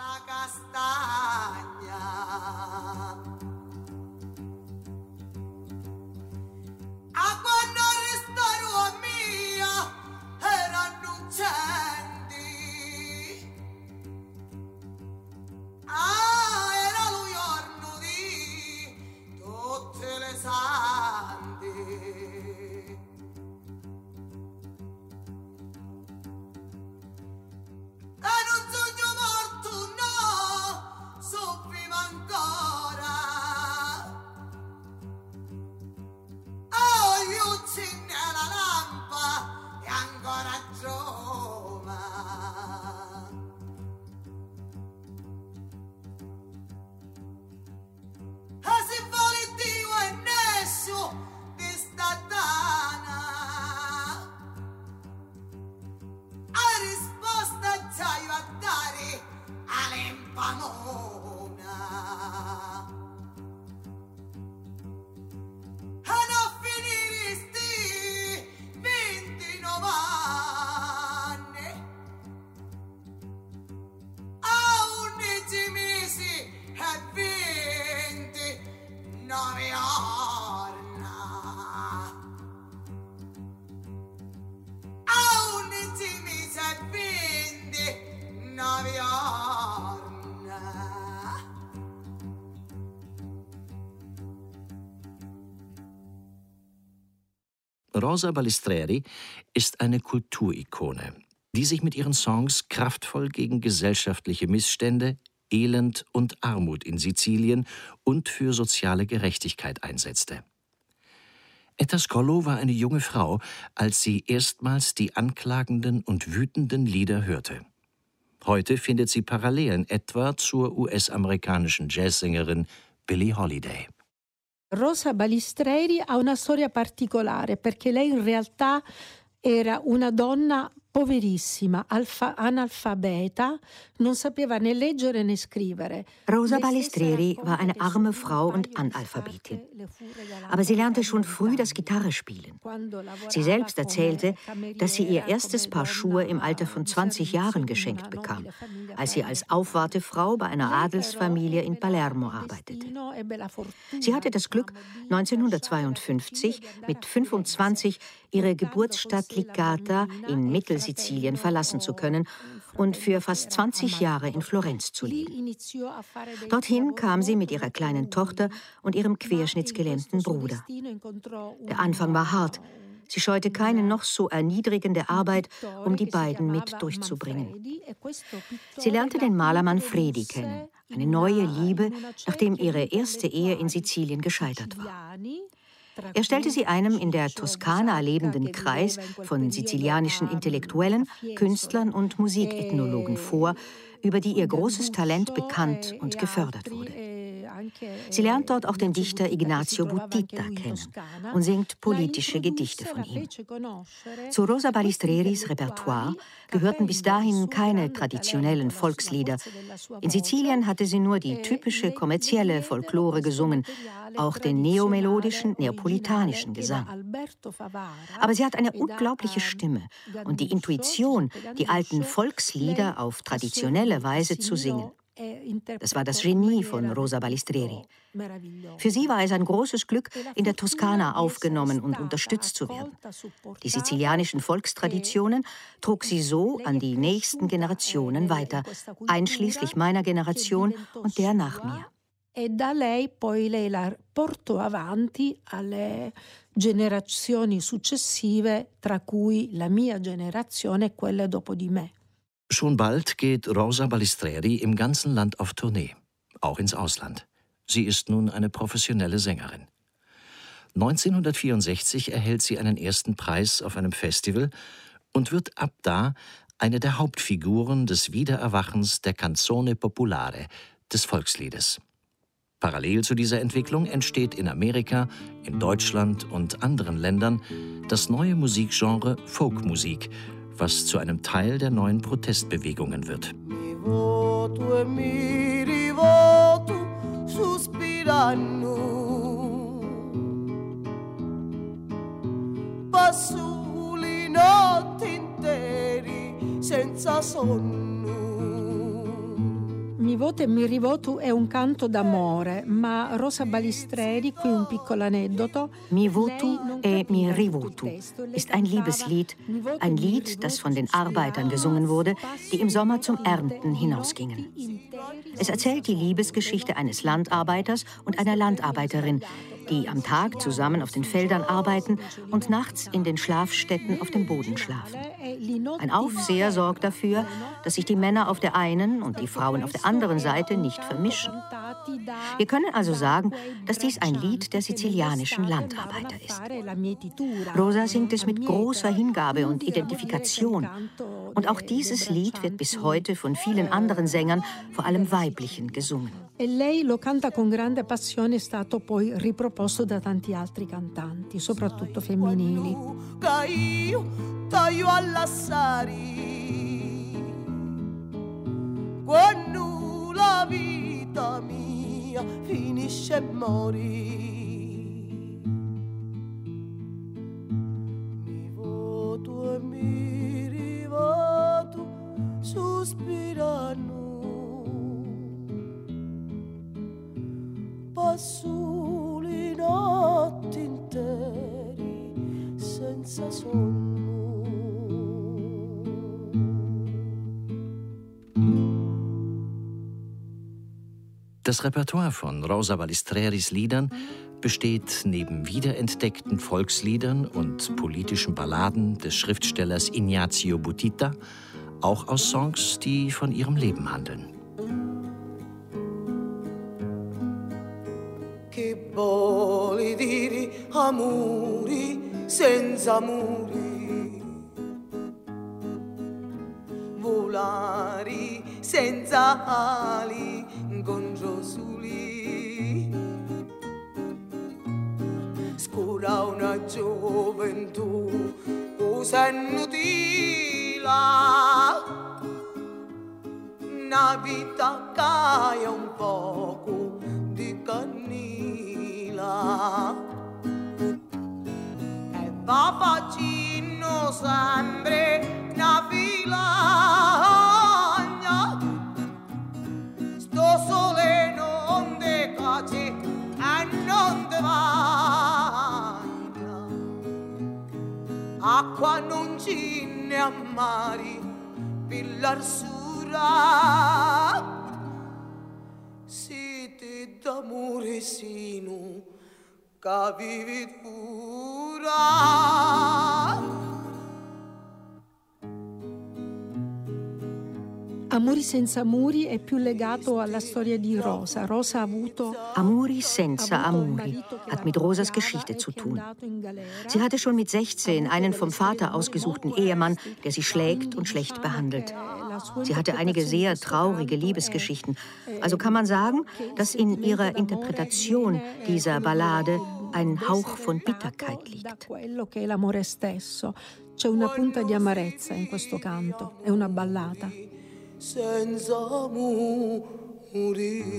Rosa Balistreri ist eine Kulturikone, die sich mit ihren Songs kraftvoll gegen gesellschaftliche Missstände, Elend und Armut in Sizilien und für soziale Gerechtigkeit einsetzte. Etta Scollo war eine junge Frau, als sie erstmals die anklagenden und wütenden Lieder hörte. Heute findet sie Parallelen etwa zur US-amerikanischen Jazzsängerin Billie Holiday. Rosa Balistreri ha una storia particolare perché lei in realtà era una donna poverissima, analfabeta, non sapeva né leggere né scrivere. Rosa Balistreri war eine arme Frau und Analphabetin. Aber sie lernte schon früh das Gitarrespielen. Sie selbst erzählte, dass sie ihr erstes Paar Schuhe im Alter von 20 Jahren geschenkt bekam, als sie als Aufwartefrau bei einer Adelsfamilie in Palermo arbeitete. Sie hatte das Glück, 1952 mit 25 ihre Geburtsstadt Licata in Mittelsizilien verlassen zu können und für fast 20 Jahre in Florenz zu leben. Dorthin kam sie mit ihrer kleinen Tochter und ihrem querschnittsgelähmten Bruder. Der Anfang war hart. Sie scheute keine noch so erniedrigende Arbeit, um die beiden mit durchzubringen. Sie lernte den Maler Manfredi kennen, eine neue Liebe, nachdem ihre erste Ehe in Sizilien gescheitert war. Er stellte sie einem in der Toskana lebenden Kreis von sizilianischen Intellektuellen, Künstlern und Musikethnologen vor, über die ihr großes Talent bekannt und gefördert wurde. Sie lernt dort auch den Dichter Ignazio Buttitta kennen und singt politische Gedichte von ihm. Zu Rosa Balistreris Repertoire gehörten bis dahin keine traditionellen Volkslieder. In Sizilien hatte sie nur die typische kommerzielle Folklore gesungen, auch den neomelodischen, neapolitanischen Gesang. Aber sie hat eine unglaubliche Stimme und die Intuition, die alten Volkslieder auf traditionelle Weise zu singen. Das war das Genie von Rosa Balistreri. Für sie war es ein großes Glück, in der Toskana aufgenommen und unterstützt zu werden. Die sizilianischen Volkstraditionen trug sie so an die nächsten Generationen weiter, einschließlich meiner Generation und der nach mir. E da lei poi lei la portò avanti alle generazioni successive, tra cui la mia generazione e quelle dopo di me. Schon bald geht Rosa Balistreri im ganzen Land auf Tournee, auch ins Ausland. Sie ist nun eine professionelle Sängerin. 1964 erhält sie einen ersten Preis auf einem Festival und wird ab da eine der Hauptfiguren des Wiedererwachens der Canzone Popolare, des Volksliedes. Parallel zu dieser Entwicklung entsteht in Amerika, in Deutschland und anderen Ländern das neue Musikgenre Folkmusik, was zu einem Teil der neuen Protestbewegungen wird. Mi voto e mi rivoto sospirando, passo le notti interi senza sonno. Mi voto e mi rivoto è un canto d'amore, ma Rosa Balistreri, qui un piccolo aneddoto. Mi voto e mi rivoto ist ein Liebeslied, ein Lied, das von den Arbeitern gesungen wurde, die im Sommer zum Ernten hinausgingen. Es erzählt die Liebesgeschichte eines Landarbeiters und einer Landarbeiterin, die am Tag zusammen auf den Feldern arbeiten und nachts in den Schlafstätten auf dem Boden schlafen. Ein Aufseher sorgt dafür, dass sich die Männer auf der einen und die Frauen auf der anderen Seite nicht vermischen. Wir können also sagen, dass dies ein Lied der sizilianischen Landarbeiter ist. Rosa singt es mit großer Hingabe und Identifikation. Und auch dieses Lied wird bis heute von vielen anderen Sängern, vor allem weiblichen, gesungen. E lei lo canta con grande passione, è stato poi riproposto da tanti altri cantanti, soprattutto femminili. Taglio all'assari quando la vita mia finisce e mori. Mi voto e mi rivoto sospirando, passo le notti interi senza sonno. Das Repertoire von Rosa Balistreris Liedern besteht neben wiederentdeckten Volksliedern und politischen Balladen des Schriftstellers Ignazio Buttitta auch aus Songs, die von ihrem Leben handeln. Che vuole dire amori senza amori, volare senza ali con rosoli, scura una gioventù cosa inutile, una vita che è un poco di cannila e va facendo sempre una filagna, sto sole non te caci e non te bagna, acqua non ci ne ammari pillarsura, siete d'amore sino che vivi pura. Amori senza amori è più legato alla storia di Rosa. Rosa ha avuto Amori senza amori hat mit Rosas Geschichte zu tun. Sie hatte schon mit 16 einen vom Vater ausgesuchten Ehemann, der sie schlägt und schlecht behandelt. Sie hatte einige sehr traurige Liebesgeschichten. Also kann man sagen, dass in ihrer Interpretation dieser Ballade ein Hauch von Bitterkeit liegt. C'è una punta di amarezza in questo canto, è una ballata. Senza amore.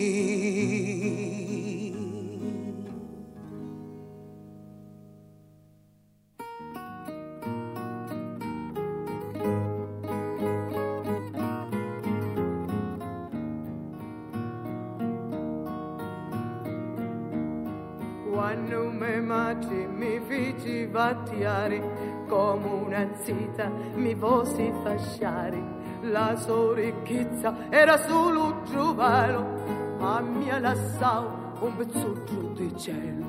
Quando me mangi mi feci battiare, come una zita mi vosi fasciare. La sua ricchezza era solo un giovano, a mia lassau un pezzuccio di cielo.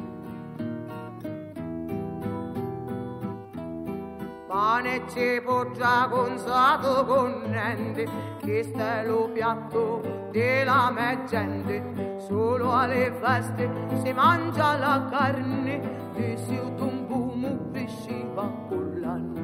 Pane e cibo già consato con niente, che sta lo piatto della mia gente. Solo alle feste si mangia la carne, e si utumbumu riusciva con l'anno.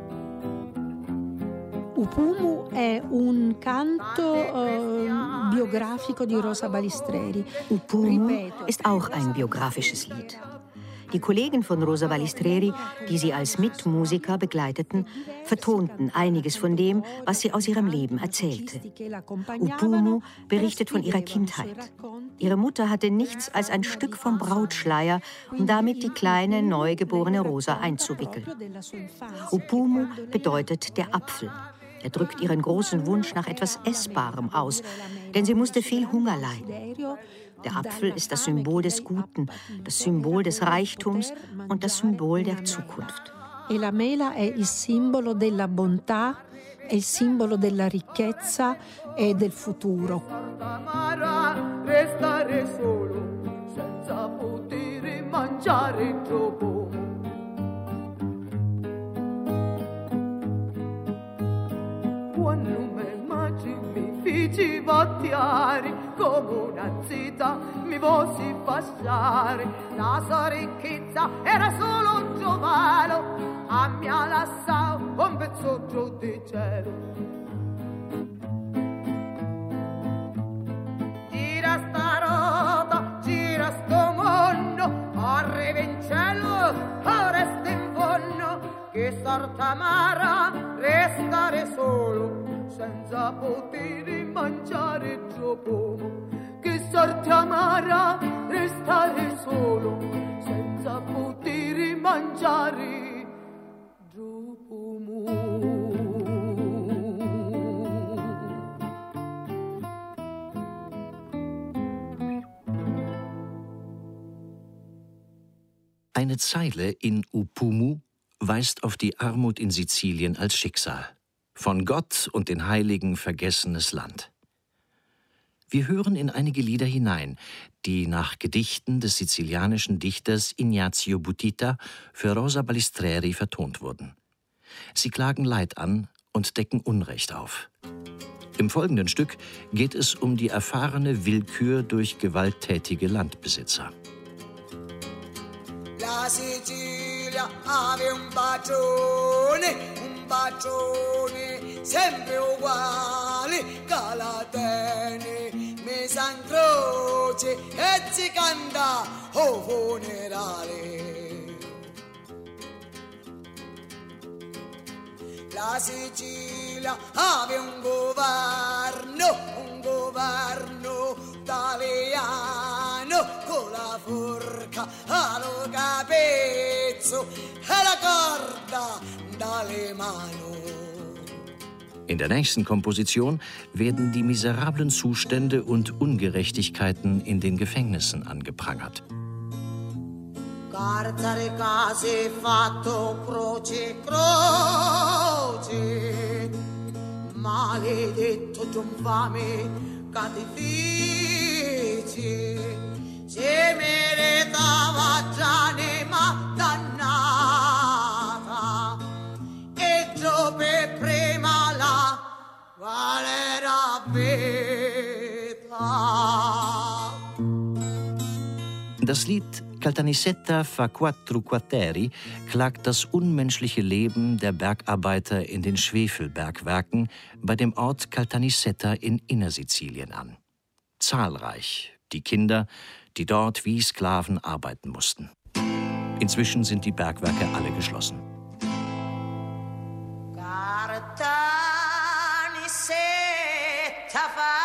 Upumu è un canto biografico di Rosa Balistreri. Upumu ist auch ein biografisches Lied. Die Kollegen von Rosa Balistreri, die sie als Mitmusiker begleiteten, vertonten einiges von dem, was sie aus ihrem Leben erzählte. Upumu berichtet von ihrer Kindheit. Ihre Mutter hatte nichts als ein Stück vom Brautschleier, um damit die kleine, neugeborene Rosa einzuwickeln. Upumu bedeutet der Apfel. Er drückt ihren großen Wunsch nach etwas Essbarem aus, denn sie musste viel Hunger leiden. Der Apfel ist das Symbol des Guten, das Symbol des Reichtums und das Symbol der Zukunft. E la mela è il simbolo della bontà, è il simbolo della ricchezza e del futuro. Restare solo senza poter mangiare troppo. Quando me mangi mi feci battiare, come una zita mi vosi passare. La sua ricchezza era solo un giovano, a mia lassau un pezzuccio di cielo. Gira sta roba, gira sto mondo, arriva in cielo, resta in fondo, che sorte amara, restare solo, senza poter mangiare troppo. Che sorte amara, restare solo, senza poter mangiare troppo. Eine Zeile in Upumu weist auf die Armut in Sizilien als Schicksal. Von Gott und den Heiligen vergessenes Land. Wir hören in einige Lieder hinein, die nach Gedichten des sizilianischen Dichters Ignazio Butita für Rosa Balistreri vertont wurden. Sie klagen Leid an und decken Unrecht auf. Im folgenden Stück geht es um die erfahrene Willkür durch gewalttätige Landbesitzer. La Sicilia ave un bacione sempre uguale, Calatene, mesa in croce e si canta o funerale. La Sicilia ave un governo italiano con la forca allo capezzo e la corda dalle mani. In der nächsten Komposition werden die miserablen Zustände und Ungerechtigkeiten in den Gefängnissen angeprangert. Carcere, case fatto croce, maledetto Giunfame, cattifici, se meritava già anima dannata, e troppo prima la vale. Das Lied Caltanissetta fa quattro quartieri klagt das unmenschliche Leben der Bergarbeiter in den Schwefelbergwerken bei dem Ort Caltanissetta in Innersizilien an. Zahlreich die Kinder, die dort wie Sklaven arbeiten mussten. Inzwischen sind die Bergwerke alle geschlossen. Caltanissetta fa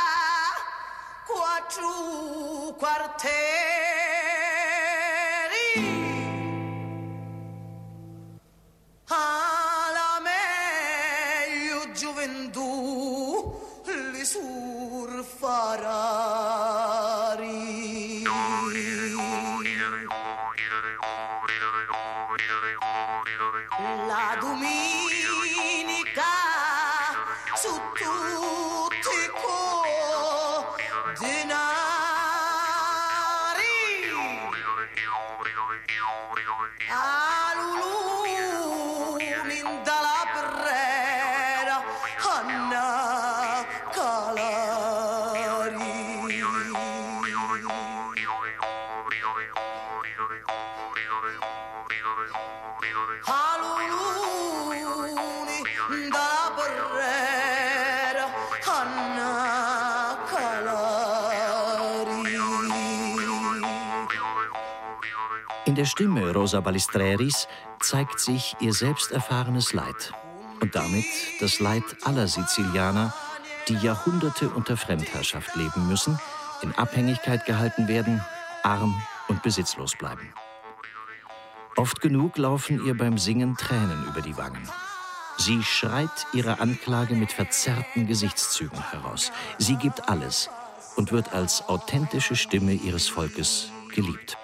quattro quartieri. Alla meglio gioventù li surfarari. La domenica su tutti i denari a Lulu dalla Brera Anna Calari. In der Stimme Rosa Balistreris zeigt sich ihr selbst erfahrenes Leid und damit das Leid aller Sizilianer, die Jahrhunderte unter Fremdherrschaft leben müssen, in Abhängigkeit gehalten werden, arm und besitzlos bleiben. Oft genug laufen ihr beim Singen Tränen über die Wangen. Sie schreit ihre Anklage mit verzerrten Gesichtszügen heraus. Sie gibt alles und wird als authentische Stimme ihres Volkes geliebt.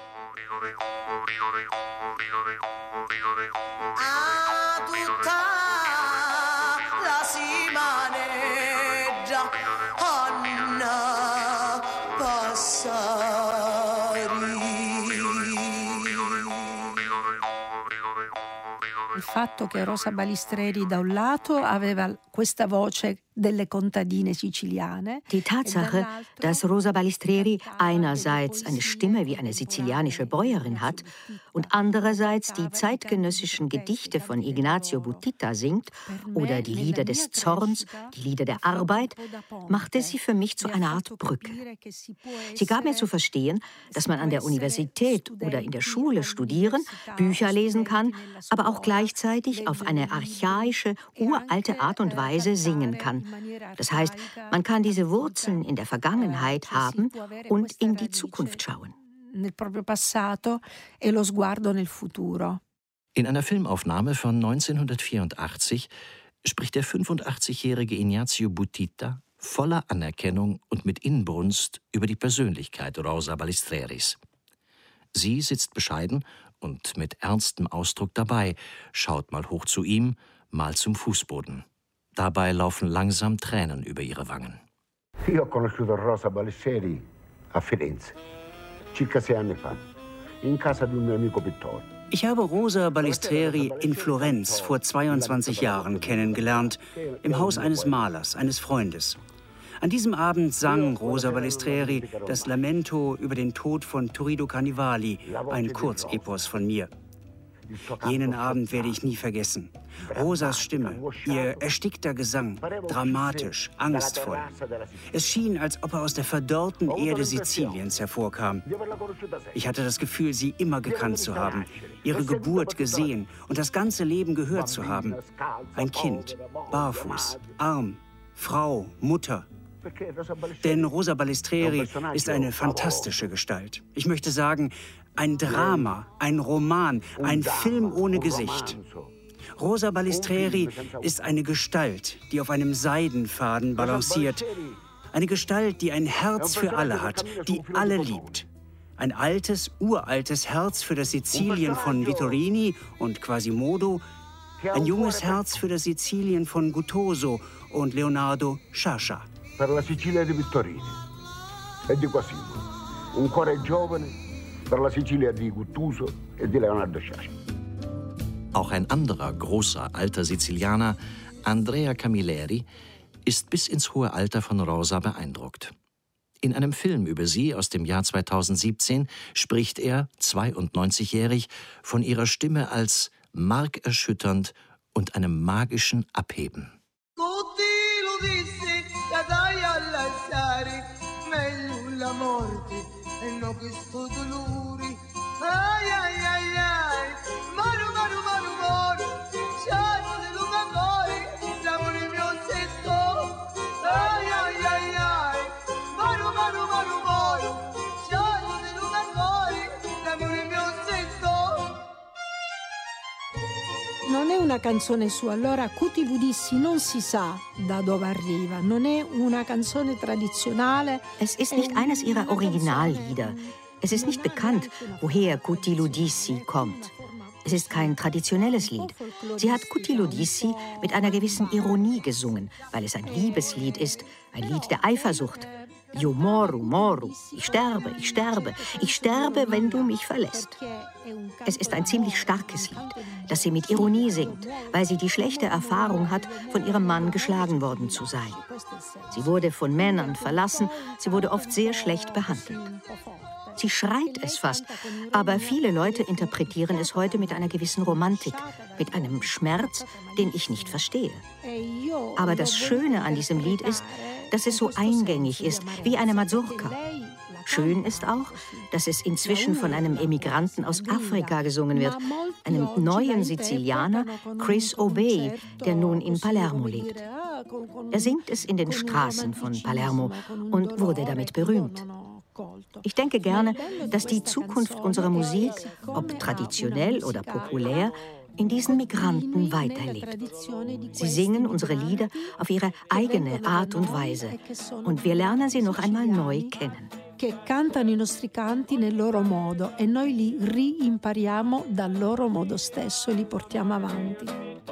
Il fatto che Rosa Balistreri da un lato aveva questa voce delle contadine siciliane. Die Tatsache, dass Rosa Balistreri einerseits eine Stimme wie eine sizilianische Bäuerin hat und andererseits die zeitgenössischen Gedichte von Ignazio Buttitta singt oder die Lieder des Zorns, die Lieder der Arbeit, machte sie für mich zu einer Art Brücke. Sie gab mir zu verstehen, dass man an der Universität oder in der Schule studieren, Bücher lesen kann, aber auch gleichzeitig auf eine archaische, uralte Art und Weise singen kann. Das heißt, man kann diese Wurzeln in der Vergangenheit haben und in die Zukunft schauen. In einer Filmaufnahme von 1984 spricht der 85-jährige Ignazio Buttitta voller Anerkennung und mit Inbrunst über die Persönlichkeit Rosa Balistreris. Sie sitzt bescheiden und mit ernstem Ausdruck dabei, schaut mal hoch zu ihm, mal zum Fußboden. Dabei laufen langsam Tränen über ihre Wangen. Io ho conosciuto Rosa Balistreri a Firenze, circa 6 anni fa, in casa di un mio amico pittore. Ich habe Rosa Balistreri in Florenz vor 22 Jahren kennengelernt, im Haus eines Malers, eines Freundes. An diesem Abend sang Rosa Balistreri das Lamento über den Tod von Turiddu Cannavali, ein Kurzepos von mir. Jenen Abend werde ich nie vergessen. Rosas Stimme, ihr erstickter Gesang, dramatisch, angstvoll. Es schien, als ob er aus der verdorrten Erde Siziliens hervorkam. Ich hatte das Gefühl, sie immer gekannt zu haben, ihre Geburt gesehen und das ganze Leben gehört zu haben. Ein Kind, barfuß, arm, Frau, Mutter. Denn Rosa Balistreri ist eine fantastische Gestalt. Ich möchte sagen, ein Drama, ein Roman, ein Film ohne Gesicht. Rosa Balistreri ist eine Gestalt, die auf einem Seidenfaden balanciert. Eine Gestalt, die ein Herz für alle hat, die alle liebt. Ein altes, uraltes Herz für das Sizilien von Vittorini und Quasimodo. Ein junges Herz für das Sizilien von Guttuso und Leonardo Sciascia. Per la Sicilia di Vittorini e di Quasimodo. Un cuore giovane per la Sicilia di Guttuso e di Leonardo Sciascia. Auch ein anderer großer alter Sizilianer, Andrea Camilleri, ist bis ins hohe Alter von Rosa beeindruckt. In einem Film über sie aus dem Jahr 2017 spricht er, 92-jährig, von ihrer Stimme als markerschütternd und einem magischen Abheben. Non è una canzone sua, allora Cuti Ludissi non si sa da dove arriva, non è una canzone tradizionale. Es ist nicht eines ihrer Originallieder. Es ist nicht bekannt, woher Cuti Ludissi kommt. Es ist kein traditionelles Lied. Sie hat Cuti Ludissi mit einer gewissen Ironie gesungen, weil es ein Liebeslied ist, ein Lied der Eifersucht. Io moru, moru, ich sterbe, ich sterbe, ich sterbe, wenn du mich verlässt. Es ist ein ziemlich starkes Lied, das sie mit Ironie singt, weil sie die schlechte Erfahrung hat, von ihrem Mann geschlagen worden zu sein. Sie wurde von Männern verlassen, sie wurde oft sehr schlecht behandelt. Sie schreit es fast, aber viele Leute interpretieren es heute mit einer gewissen Romantik, mit einem Schmerz, den ich nicht verstehe. Aber das Schöne an diesem Lied ist, dass es so eingängig ist, wie eine Mazurka. Schön ist auch, dass es inzwischen von einem Emigranten aus Afrika gesungen wird, einem neuen Sizilianer, Chris Obey, der nun in Palermo lebt. Er singt es in den Straßen von Palermo und wurde damit berühmt. Ich denke gerne, dass die Zukunft unserer Musik, ob traditionell oder populär, in diesen Migranten weiterlebt. Sie singen unsere Lieder auf ihre eigene Art und Weise und wir lernen sie noch einmal neu kennen. Che cantano i nostri canti nel loro modo e noi li rimpariamo dal loro modo stesso e li portiamo avanti.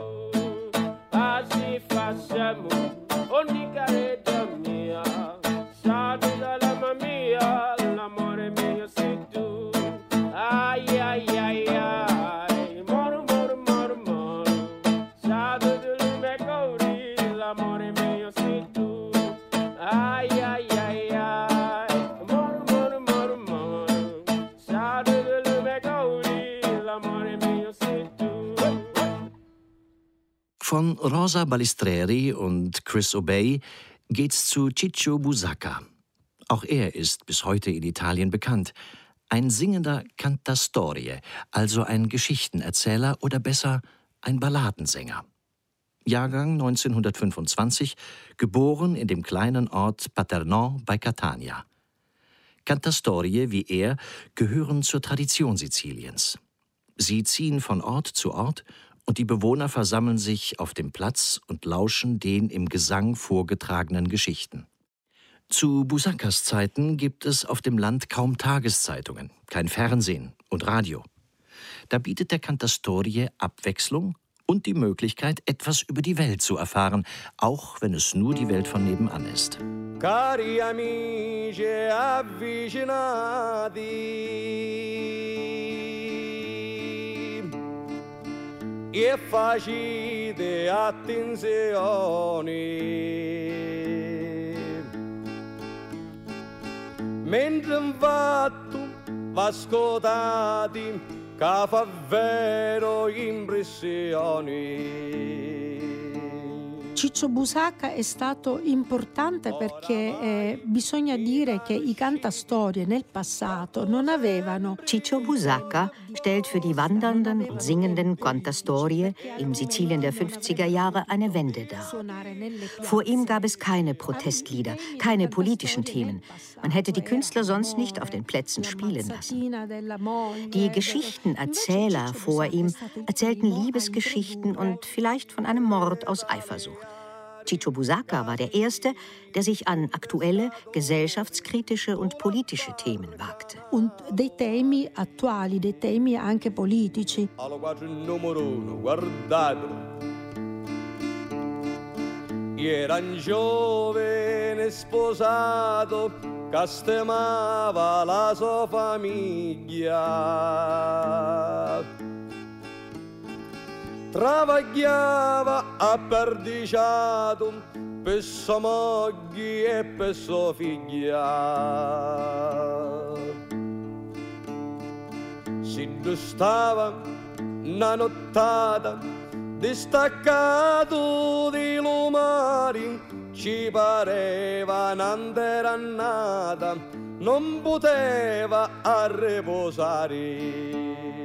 Von Rosa Balistreri und Chris Obey geht's zu Ciccio Busacca. Auch er ist bis heute in Italien bekannt. Ein singender Cantastorie, also ein Geschichtenerzähler oder besser ein Balladensänger. Jahrgang 1925, geboren in dem kleinen Ort Paternò bei Catania. Cantastorie wie er gehören zur Tradition Siziliens. Sie ziehen von Ort zu Ort und die Bewohner versammeln sich auf dem Platz und lauschen den im Gesang vorgetragenen Geschichten. Zu Busaccas Zeiten gibt es auf dem Land kaum Tageszeitungen, kein Fernsehen und Radio. Da bietet der Cantastorie Abwechslung und die Möglichkeit, etwas über die Welt zu erfahren, auch wenn es nur die Welt von nebenan ist. Cari amici avvicinati e facite attenzione mentre infatti ascoltati che fa vero impressioni. Ciccio Busacca è stato importante perché bisogna dire che i cantastorie nel passato non avevano. Ciccio Busacca stellt für die wandernden und singenden Cantastorie im Sizilien der 50er Jahre eine Wende dar. Vor ihm gab es keine Protestlieder, keine politischen Themen. Man hätte die Künstler sonst nicht auf den Plätzen spielen lassen. Die Geschichtenerzähler vor ihm erzählten Liebesgeschichten und vielleicht von einem Mord aus Eifersucht. Ciccio Busacca war der Erste, der sich an aktuelle, gesellschaftskritische und politische Themen wagte. Und dei temi attuali, dei temi anche politici. Era un giovane sposato che stemava la sua famiglia. Travagliava apperdiciato per sua moglie e per sua figlia. Si stava una nottata distaccato di lumari, ci pareva n'era nata, non poteva riposare.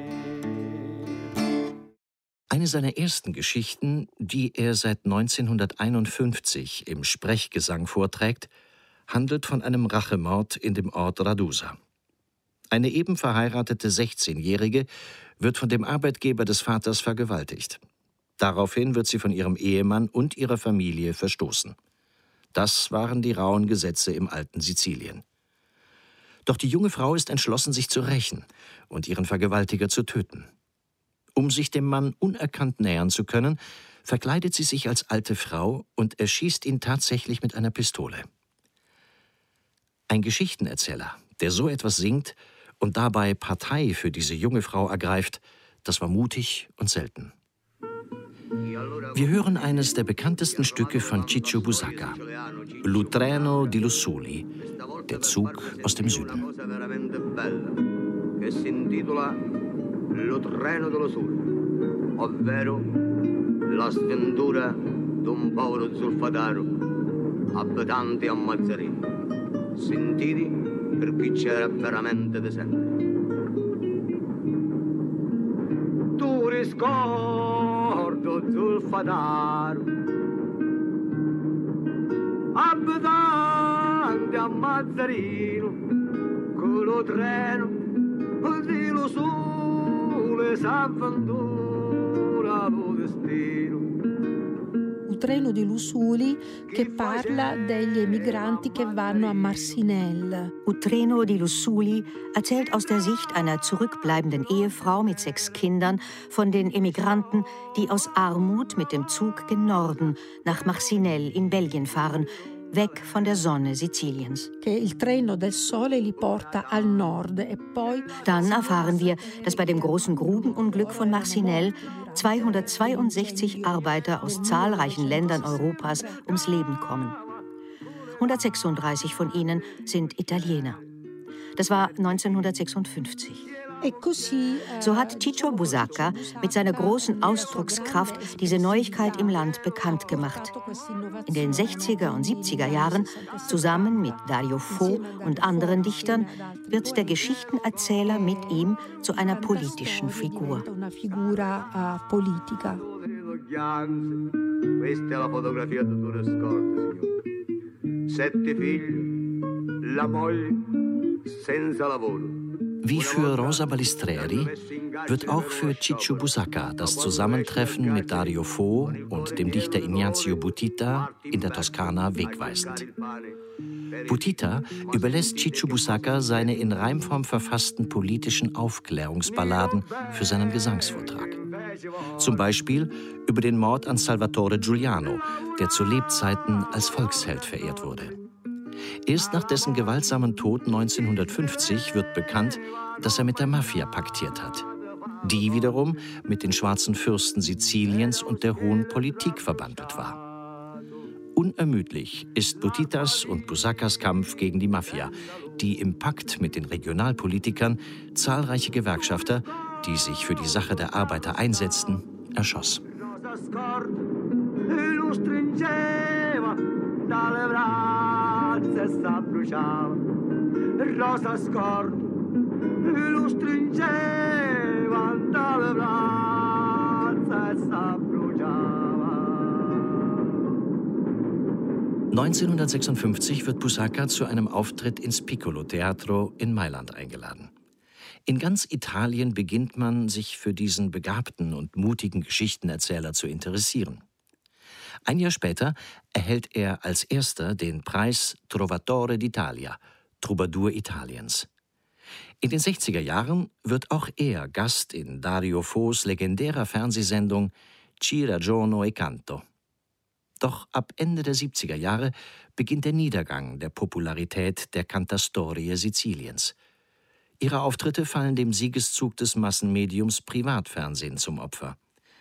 Eine seiner ersten Geschichten, die er seit 1951 im Sprechgesang vorträgt, handelt von einem Rachemord in dem Ort Radusa. Eine eben verheiratete 16-Jährige wird von dem Arbeitgeber des Vaters vergewaltigt. Daraufhin wird sie von ihrem Ehemann und ihrer Familie verstoßen. Das waren die rauen Gesetze im alten Sizilien. Doch die junge Frau ist entschlossen, sich zu rächen und ihren Vergewaltiger zu töten. Um sich dem Mann unerkannt nähern zu können, verkleidet sie sich als alte Frau und erschießt ihn tatsächlich mit einer Pistole. Ein Geschichtenerzähler, der so etwas singt und dabei Partei für diese junge Frau ergreift, das war mutig und selten. Wir hören eines der bekanntesten Stücke von Ciccio Busacca, Il treno di Lussuli, der Zug aus dem Süden. Lo treno dello sole, ovvero la sventura d'un povero zolfataro, abitante a Mazzarini, sentiti per chi c'era veramente decente. Tu riscordo zolfataro, abitante a Mazzarino, con lo treno di lo sole. Un treno di Lusuli che parla degli emigranti che vanno a Marcinelle. Utreno di Lusuli erzählt aus der Sicht einer zurückbleibenden Ehefrau mit 6 Kindern von den Emigranten, die aus Armut mit dem Zug gen Norden nach Marcinelle in Belgien fahren, weg von der Sonne Siziliens. Dann erfahren wir, dass bei dem großen Grubenunglück von Marcinelle 262 Arbeiter aus zahlreichen Ländern Europas ums Leben kommen. 136 von ihnen sind Italiener. Das war 1956. So hat Ciccio Busacca mit seiner großen Ausdruckskraft diese Neuigkeit im Land bekannt gemacht. In den 60er und 70er Jahren, zusammen mit Dario Fo und anderen Dichtern, wird der Geschichtenerzähler mit ihm zu einer politischen Figur. Wie für Rosa Balistreri wird auch für Ciccio Busacca das Zusammentreffen mit Dario Fo und dem Dichter Ignazio Butita in der Toskana wegweisend. Butita überlässt Ciccio Busacca seine in Reimform verfassten politischen Aufklärungsballaden für seinen Gesangsvortrag. Zum Beispiel über den Mord an Salvatore Giuliano, der zu Lebzeiten als Volksheld verehrt wurde. Erst nach dessen gewaltsamen Tod 1950 wird bekannt, dass er mit der Mafia paktiert hat. Die wiederum mit den schwarzen Fürsten Siziliens und der hohen Politik verbandelt war. Unermüdlich ist Butitas und Busaccas Kampf gegen die Mafia, die im Pakt mit den Regionalpolitikern zahlreiche Gewerkschafter, die sich für die Sache der Arbeiter einsetzten, erschoss. Rosa scordo, lo stringeva dalle braccia e s'abbruciava. 1956 wird Busacca zu einem Auftritt ins Piccolo Teatro in Mailand eingeladen. In ganz Italien beginnt man, sich für diesen begabten und mutigen Geschichtenerzähler zu interessieren. Ein Jahr später erhält er als erster den Preis Trovatore d'Italia, Troubadour Italiens. In den 60er Jahren wird auch er Gast in Dario Fos legendärer Fernsehsendung Ci ragiono e canto. Doch ab Ende der 70er Jahre beginnt der Niedergang der Popularität der Cantastorie Siziliens. Ihre Auftritte fallen dem Siegeszug des Massenmediums Privatfernsehen zum Opfer.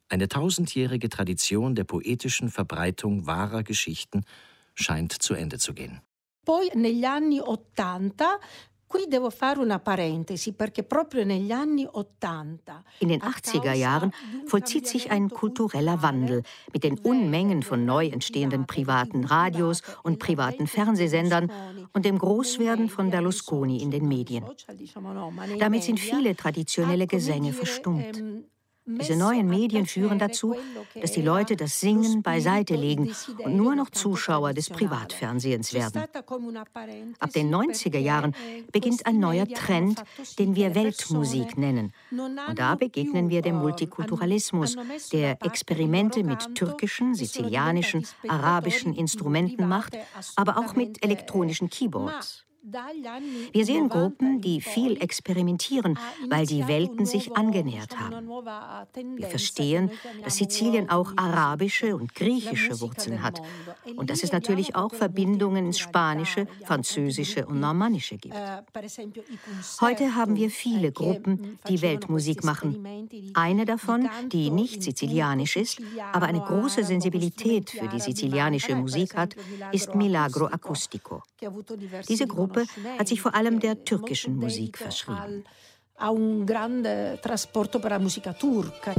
Eine 1000-jährige Tradition der poetischen Verbreitung wahrer Geschichten scheint zu Ende zu gehen. Poi negli anni 80 qui devo fare una parentesi perché proprio negli anni 80 In den 80er Jahren vollzieht sich ein kultureller Wandel mit den Unmengen von neu entstehenden privaten Radios und privaten Fernsehsendern und dem Großwerden von Berlusconi in den Medien. Damit sind viele traditionelle Gesänge verstummt. Diese neuen Medien führen dazu, dass die Leute das Singen beiseite legen und nur noch Zuschauer des Privatfernsehens werden. Ab den 90er Jahren beginnt ein neuer Trend, den wir Weltmusik nennen. Und da begegnen wir dem Multikulturalismus, der Experimente mit türkischen, sizilianischen, arabischen Instrumenten macht, aber auch mit elektronischen Keyboards. Wir sehen Gruppen, die viel experimentieren, weil die Welten sich angenähert haben. Wir verstehen, dass Sizilien auch arabische und griechische Wurzeln hat und dass es natürlich auch Verbindungen ins Spanische, Französische und Normannische gibt. Heute haben wir viele Gruppen, die Weltmusik machen. Eine davon, die nicht sizilianisch ist, aber eine große Sensibilität für die sizilianische Musik hat, ist Milagro Acustico. Diese Gruppe hat sich vor allem der türkischen Musik verschrieben. Ha un grande trasporto per la musica turca.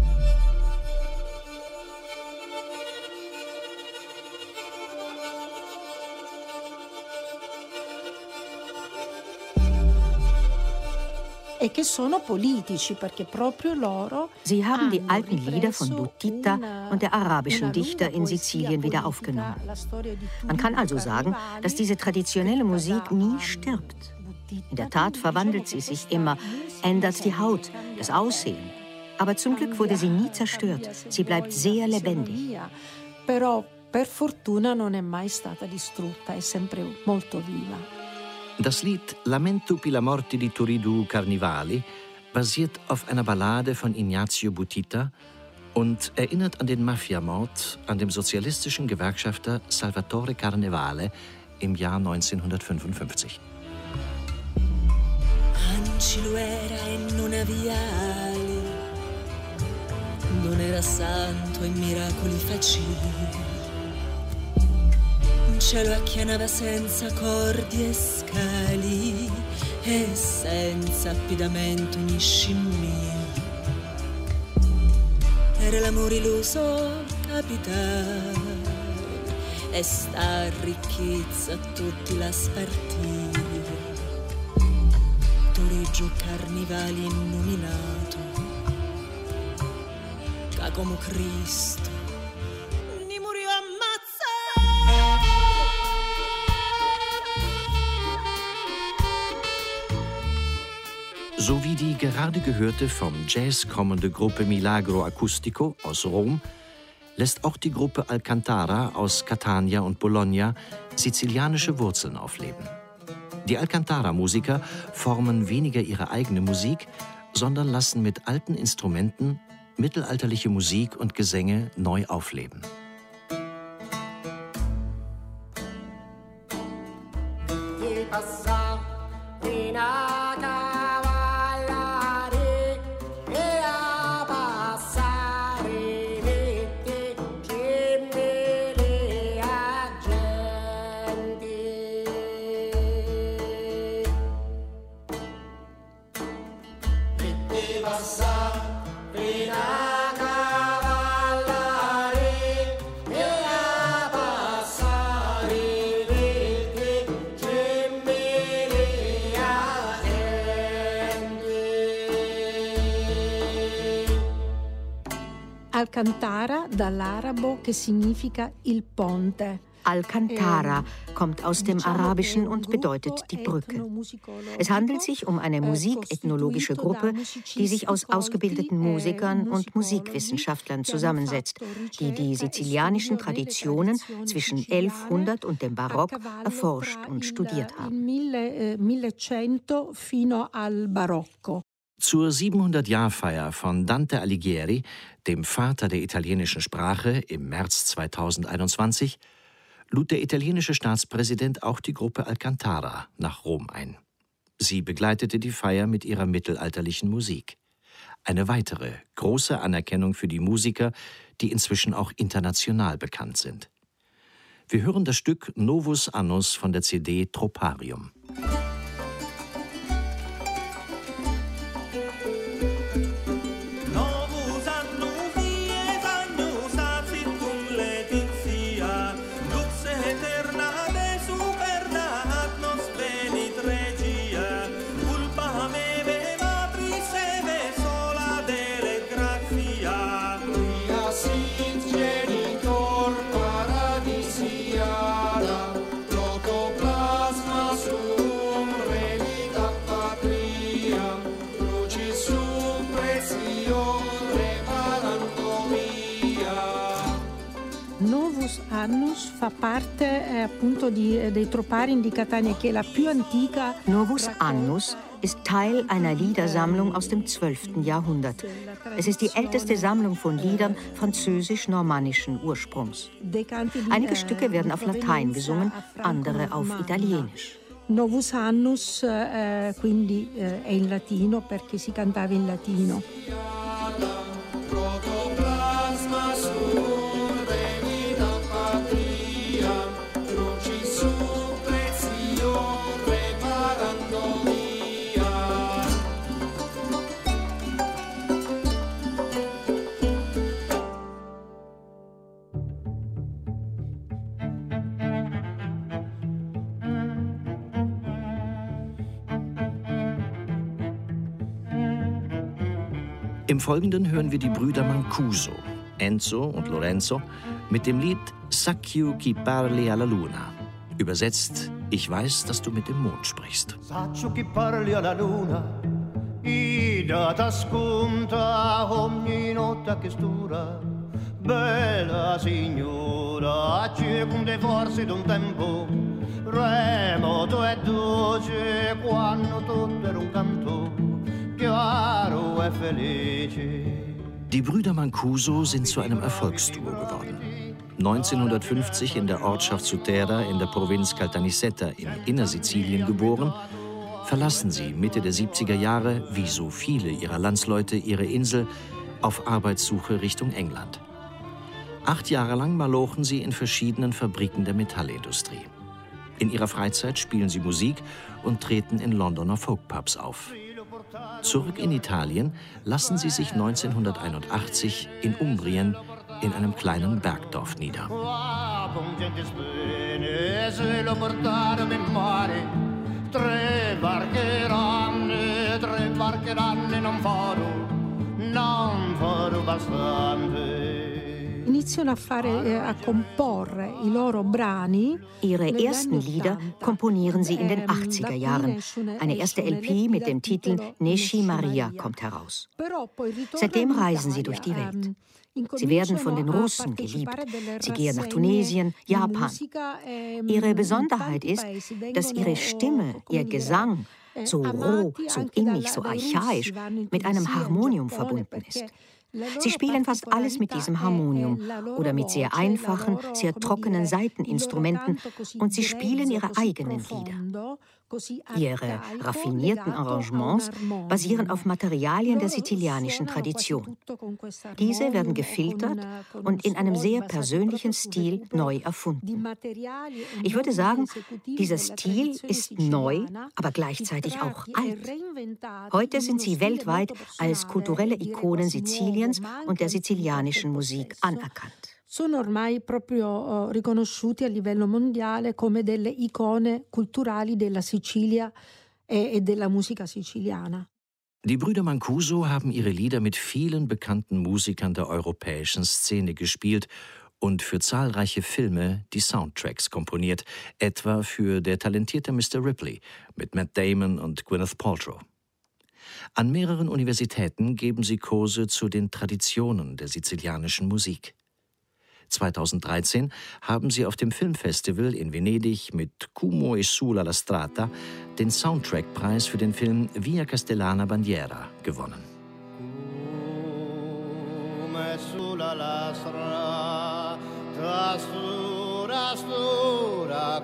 Sie haben die alten Lieder von Butita und der arabischen Dichter in Sizilien wieder aufgenommen. Man kann also sagen, dass diese traditionelle Musik nie stirbt. In der Tat verwandelt sie sich immer, ändert die Haut, das Aussehen. Aber zum Glück wurde sie nie zerstört. Sie bleibt sehr lebendig. Però per fortuna non è mai stata distrutta, è sempre molto viva. Das Lied Lamento per la morte di Turiddu Carnivali basiert auf einer Ballade von Ignazio Butita und erinnert an den Mafiamord an dem sozialistischen Gewerkschafter Salvatore Carnevale im Jahr 1955. Ancilo era e non aviali, non era santo e miracoli facili. Un cielo acchianava senza cordi e scali e senza affidamento ogni scimmia. Era l'amore illuso capitale e sta ricchezza a tutti la spartire. Toreggio Carnivali innominato ca come Cristo ni murió So wie die gerade gehörte vom Jazz kommende Gruppe Milagro Acustico aus Rom, lässt auch die Gruppe Alcantara aus Catania und Bologna sizilianische Wurzeln aufleben. Die Alcantara-Musiker formen weniger ihre eigene Musik, sondern lassen mit alten Instrumenten mittelalterliche Musik und Gesänge neu aufleben. Alcantara dall'arabo che significa il ponte. Alcantara kommt aus dem Arabischen und bedeutet die Brücke. Es handelt sich um eine musikethnologische Gruppe, die sich aus ausgebildeten Musikern und Musikwissenschaftlern zusammensetzt, die die sizilianischen Traditionen zwischen 1100 und dem Barock erforscht und studiert haben. 1100 fino al Barocco. Zur 700-Jahr-Feier von Dante Alighieri, dem Vater der italienischen Sprache, im März 2021, lud der italienische Staatspräsident auch die Gruppe Alcantara nach Rom ein. Sie begleitete die Feier mit ihrer mittelalterlichen Musik. Eine weitere große Anerkennung für die Musiker, die inzwischen auch international bekannt sind. Wir hören das Stück Novus Annus von der CD Troparium. Annus fa parte appunto dei Troparien di Catania, che è la più antica. Novus Annus ist Teil einer Liedersammlung aus dem 12. Jahrhundert. Es ist die älteste Sammlung von Liedern französisch-normannischen Ursprungs. Einige Stücke werden auf Latein gesungen, andere auf Italienisch. Novus Annus quindi è in latino perché si cantava in latino. Im Folgenden hören wir die Brüder Mancuso, Enzo und Lorenzo, mit dem Lied Sacchio chi parli alla luna. Übersetzt, ich weiß, dass du mit dem Mond sprichst. Sacchio chi parli alla luna, ida t'ascolta ogni notte che stura. Bella signora, circonde forse d'un tempo, remoto e dolce, quando tutto era un canto. Die Brüder Mancuso sind zu einem Erfolgsduo geworden. 1950 in der Ortschaft Sutera in der Provinz Caltanissetta in Innersizilien geboren, verlassen sie Mitte der 70er Jahre, wie so viele ihrer Landsleute, ihre Insel auf Arbeitssuche Richtung England. 8 Jahre lang malochen sie in verschiedenen Fabriken der Metallindustrie. In ihrer Freizeit spielen sie Musik und treten in Londoner Folkpubs auf. Zurück in Italien lassen sie sich 1981 in Umbrien in einem kleinen Bergdorf nieder. Ihre ersten Lieder komponieren sie in den 80er Jahren. Eine erste LP mit dem Titel Nesci Maria kommt heraus. Seitdem reisen sie durch die Welt. Sie werden von den Russen geliebt. Sie gehen nach Tunesien, Japan. Ihre Besonderheit ist, dass ihre Stimme, ihr Gesang, so roh, so innig, so archaisch, mit einem Harmonium verbunden ist. Sie spielen fast alles mit diesem Harmonium oder mit sehr einfachen, sehr trockenen Saiteninstrumenten und sie spielen ihre eigenen Lieder. Ihre raffinierten Arrangements basieren auf Materialien der sizilianischen Tradition. Diese werden gefiltert und in einem sehr persönlichen Stil neu erfunden. Ich würde sagen, dieser Stil ist neu, aber gleichzeitig auch alt. Heute sind sie weltweit als kulturelle Ikonen Siziliens und der sizilianischen Musik anerkannt. Sono ormai proprio riconosciuti a livello mondiale come delle icone culturali della Sicilia e della musica siciliana. Die Brüder Mancuso haben ihre Lieder mit vielen bekannten Musikern der europäischen Szene gespielt und für zahlreiche Filme die Soundtracks komponiert, etwa für Der talentierte Mr. Ripley mit Matt Damon und Gwyneth Paltrow. An mehreren Universitäten geben sie Kurse zu den Traditionen der sizilianischen Musik. 2013 haben sie auf dem Filmfestival in Venedig mit Como e sulla la strada den Soundtrackpreis für den Film Via Castellana Bandiera gewonnen. Come sulla la strada, stura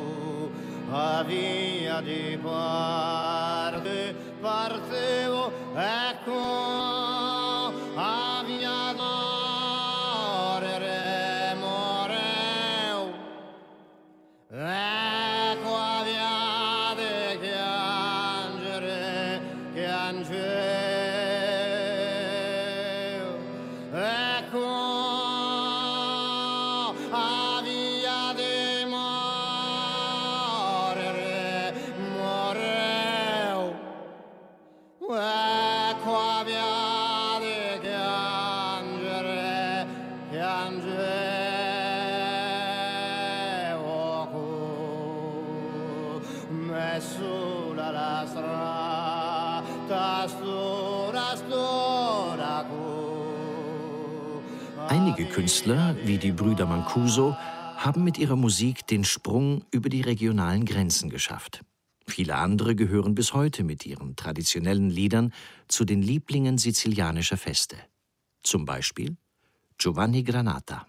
a via di parte, partevo Einige Künstler, wie die Brüder Mancuso, haben mit ihrer Musik den Sprung über die regionalen Grenzen geschafft. Viele andere gehören bis heute mit ihren traditionellen Liedern zu den Lieblingen sizilianischer Feste. Zum Beispiel Giovanni Granata.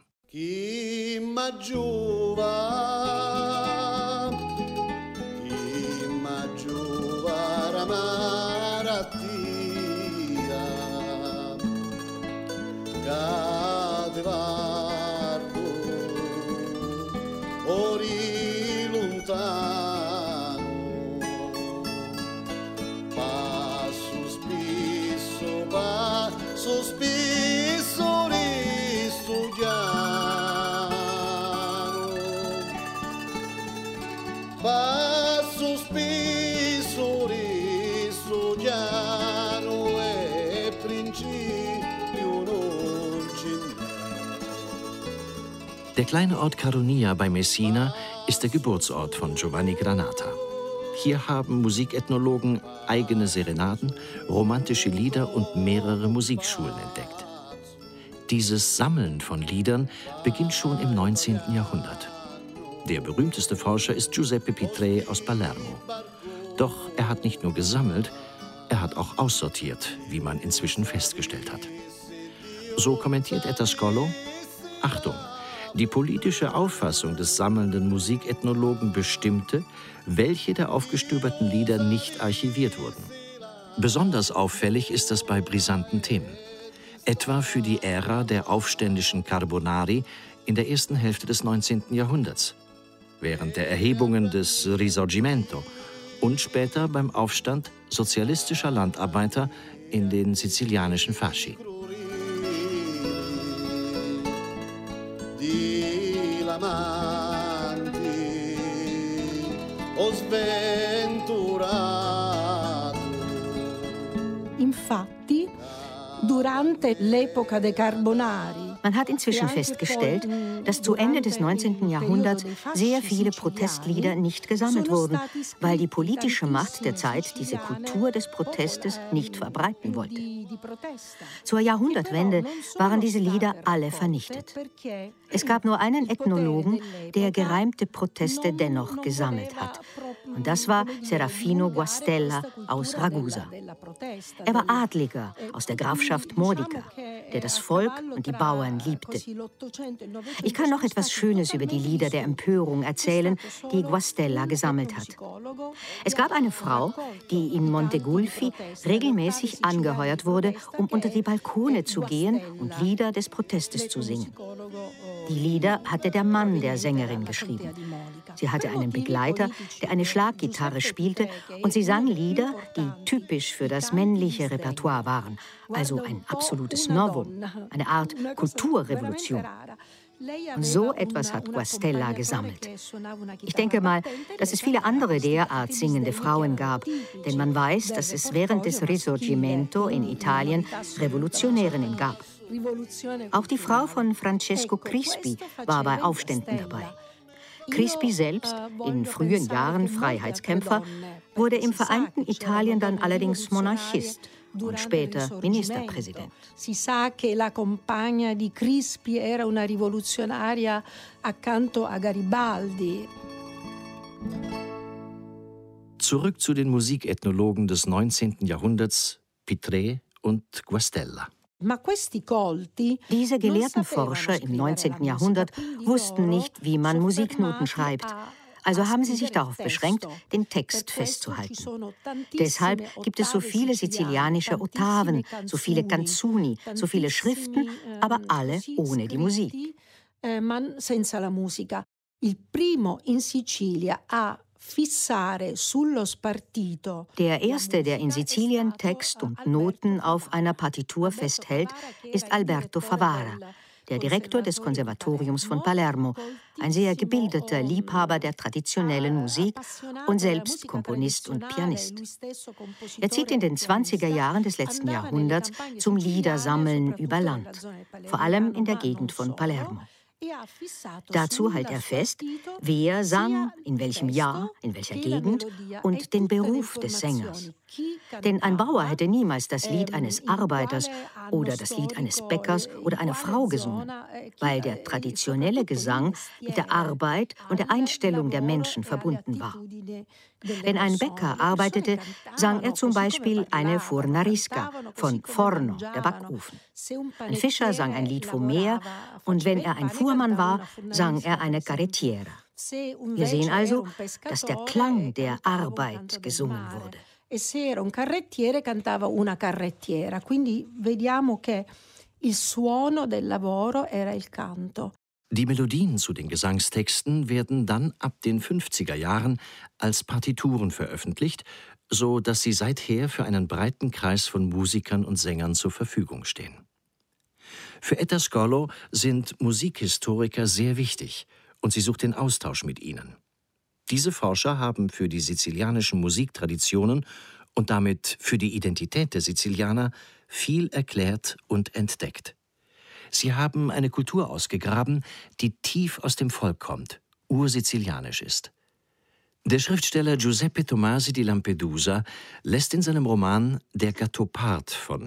Ori lontano, passo spisso ristudiano, passo spisso ristudiano e principio non ci. Der kleine Ort Caronia bei Messina ist der Geburtsort von Giovanni Granata. Hier haben Musikethnologen eigene Serenaden, romantische Lieder und mehrere Musikschulen entdeckt. Dieses Sammeln von Liedern beginnt schon im 19. Jahrhundert. Der berühmteste Forscher ist Giuseppe Pitrè aus Palermo. Doch er hat nicht nur gesammelt, er hat auch aussortiert, wie man inzwischen festgestellt hat. So kommentiert Etascolo: Achtung! Die politische Auffassung des sammelnden Musikethnologen bestimmte, welche der aufgestöberten Lieder nicht archiviert wurden. Besonders auffällig ist das bei brisanten Themen. Etwa für die Ära der aufständischen Carbonari in der ersten Hälfte des 19. Jahrhunderts, während der Erhebungen des Risorgimento und später beim Aufstand sozialistischer Landarbeiter in den sizilianischen Fasci. Infatti, durante l'epoca dei Carbonari. Man hat inzwischen festgestellt, dass zu Ende des 19. Jahrhunderts sehr viele Protestlieder nicht gesammelt wurden, weil die politische Macht der Zeit diese Kultur des Protestes nicht verbreiten wollte. Zur Jahrhundertwende waren diese Lieder alle vernichtet. Es gab nur einen Ethnologen, der gereimte Proteste dennoch gesammelt hat. Und das war Serafino Guastella aus Ragusa. Er war Adliger aus der Grafschaft Modica, der das Volk und die Bauern liebte. Ich kann noch etwas Schönes über die Lieder der Empörung erzählen, die Guastella gesammelt hat. Es gab eine Frau, die in Montegulfi regelmäßig angeheuert wurde, um unter die Balkone zu gehen und Lieder des Protestes zu singen. Die Lieder hatte der Mann der Sängerin geschrieben. Sie hatte einen Begleiter, der eine Schlaggitarre spielte, und sie sang Lieder, die typisch für das männliche Repertoire waren, also ein absolutes Novum, eine Art Kulturrevolution. Und so etwas hat Guastella gesammelt. Ich denke mal, dass es viele andere derart singende Frauen gab, denn man weiß, dass es während des Risorgimento in Italien Revolutionärinnen gab. Auch die Frau von Francesco Crispi war bei Aufständen dabei. Crispi selbst, in frühen Jahren Freiheitskämpfer, wurde im vereinten Italien dann allerdings Monarchist und später Ministerpräsident. Si sa che la compagna di Crispi era una rivoluzionaria accanto a Garibaldi. Zurück zu den Musikethnologen des 19. Jahrhunderts, Pitrè und Guastella. Diese gelehrten Forscher im 19. Jahrhundert wussten nicht, wie man Musiknoten schreibt. Also haben sie sich darauf beschränkt, den Text festzuhalten. Deshalb gibt es so viele sizilianische Ottaven, so viele canzoni, so viele Schriften, aber alle ohne die Musik. Senza la musica. Il primo in Sicilia a fissare sullo spartito. Der erste, der in Sizilien Text und Noten auf einer Partitur festhält, ist Alberto Favara, der Direktor des Konservatoriums von Palermo, ein sehr gebildeter Liebhaber der traditionellen Musik und selbst Komponist und Pianist. Er zieht in den 20er Jahren des letzten Jahrhunderts zum Liedersammeln über Land, vor allem in der Gegend von Palermo. Dazu hält er fest, wer sang, in welchem Jahr, in welcher Gegend und den Beruf des Sängers. Denn ein Bauer hätte niemals das Lied eines Arbeiters oder das Lied eines Bäckers oder einer Frau gesungen, weil der traditionelle Gesang mit der Arbeit und der Einstellung der Menschen verbunden war. Wenn ein Bäcker arbeitete, sang er zum Beispiel eine Fornarisca, von Forno, der Backofen. Ein Fischer sang ein Lied vom Meer und wenn er ein Fuhrmann war, sang er eine carrettiera. Wir sehen also, dass der Klang der Arbeit gesungen wurde. E se era un carrettiere cantava una carrettiera, quindi vediamo che il suono del lavoro era il canto. Die Melodien zu den Gesangstexten werden dann ab den 50er Jahren als Partituren veröffentlicht, so dass sie seither für einen breiten Kreis von Musikern und Sängern zur Verfügung stehen. Für Ettascolo sind Musikhistoriker sehr wichtig und sie sucht den Austausch mit ihnen. Diese Forscher haben für die sizilianischen Musiktraditionen und damit für die Identität der Sizilianer viel erklärt und entdeckt. Sie haben eine Kultur ausgegraben, die tief aus dem Volk kommt, ursizilianisch ist. Der Schriftsteller Giuseppe Tomasi di Lampedusa lässt in seinem Roman Der Gattopard von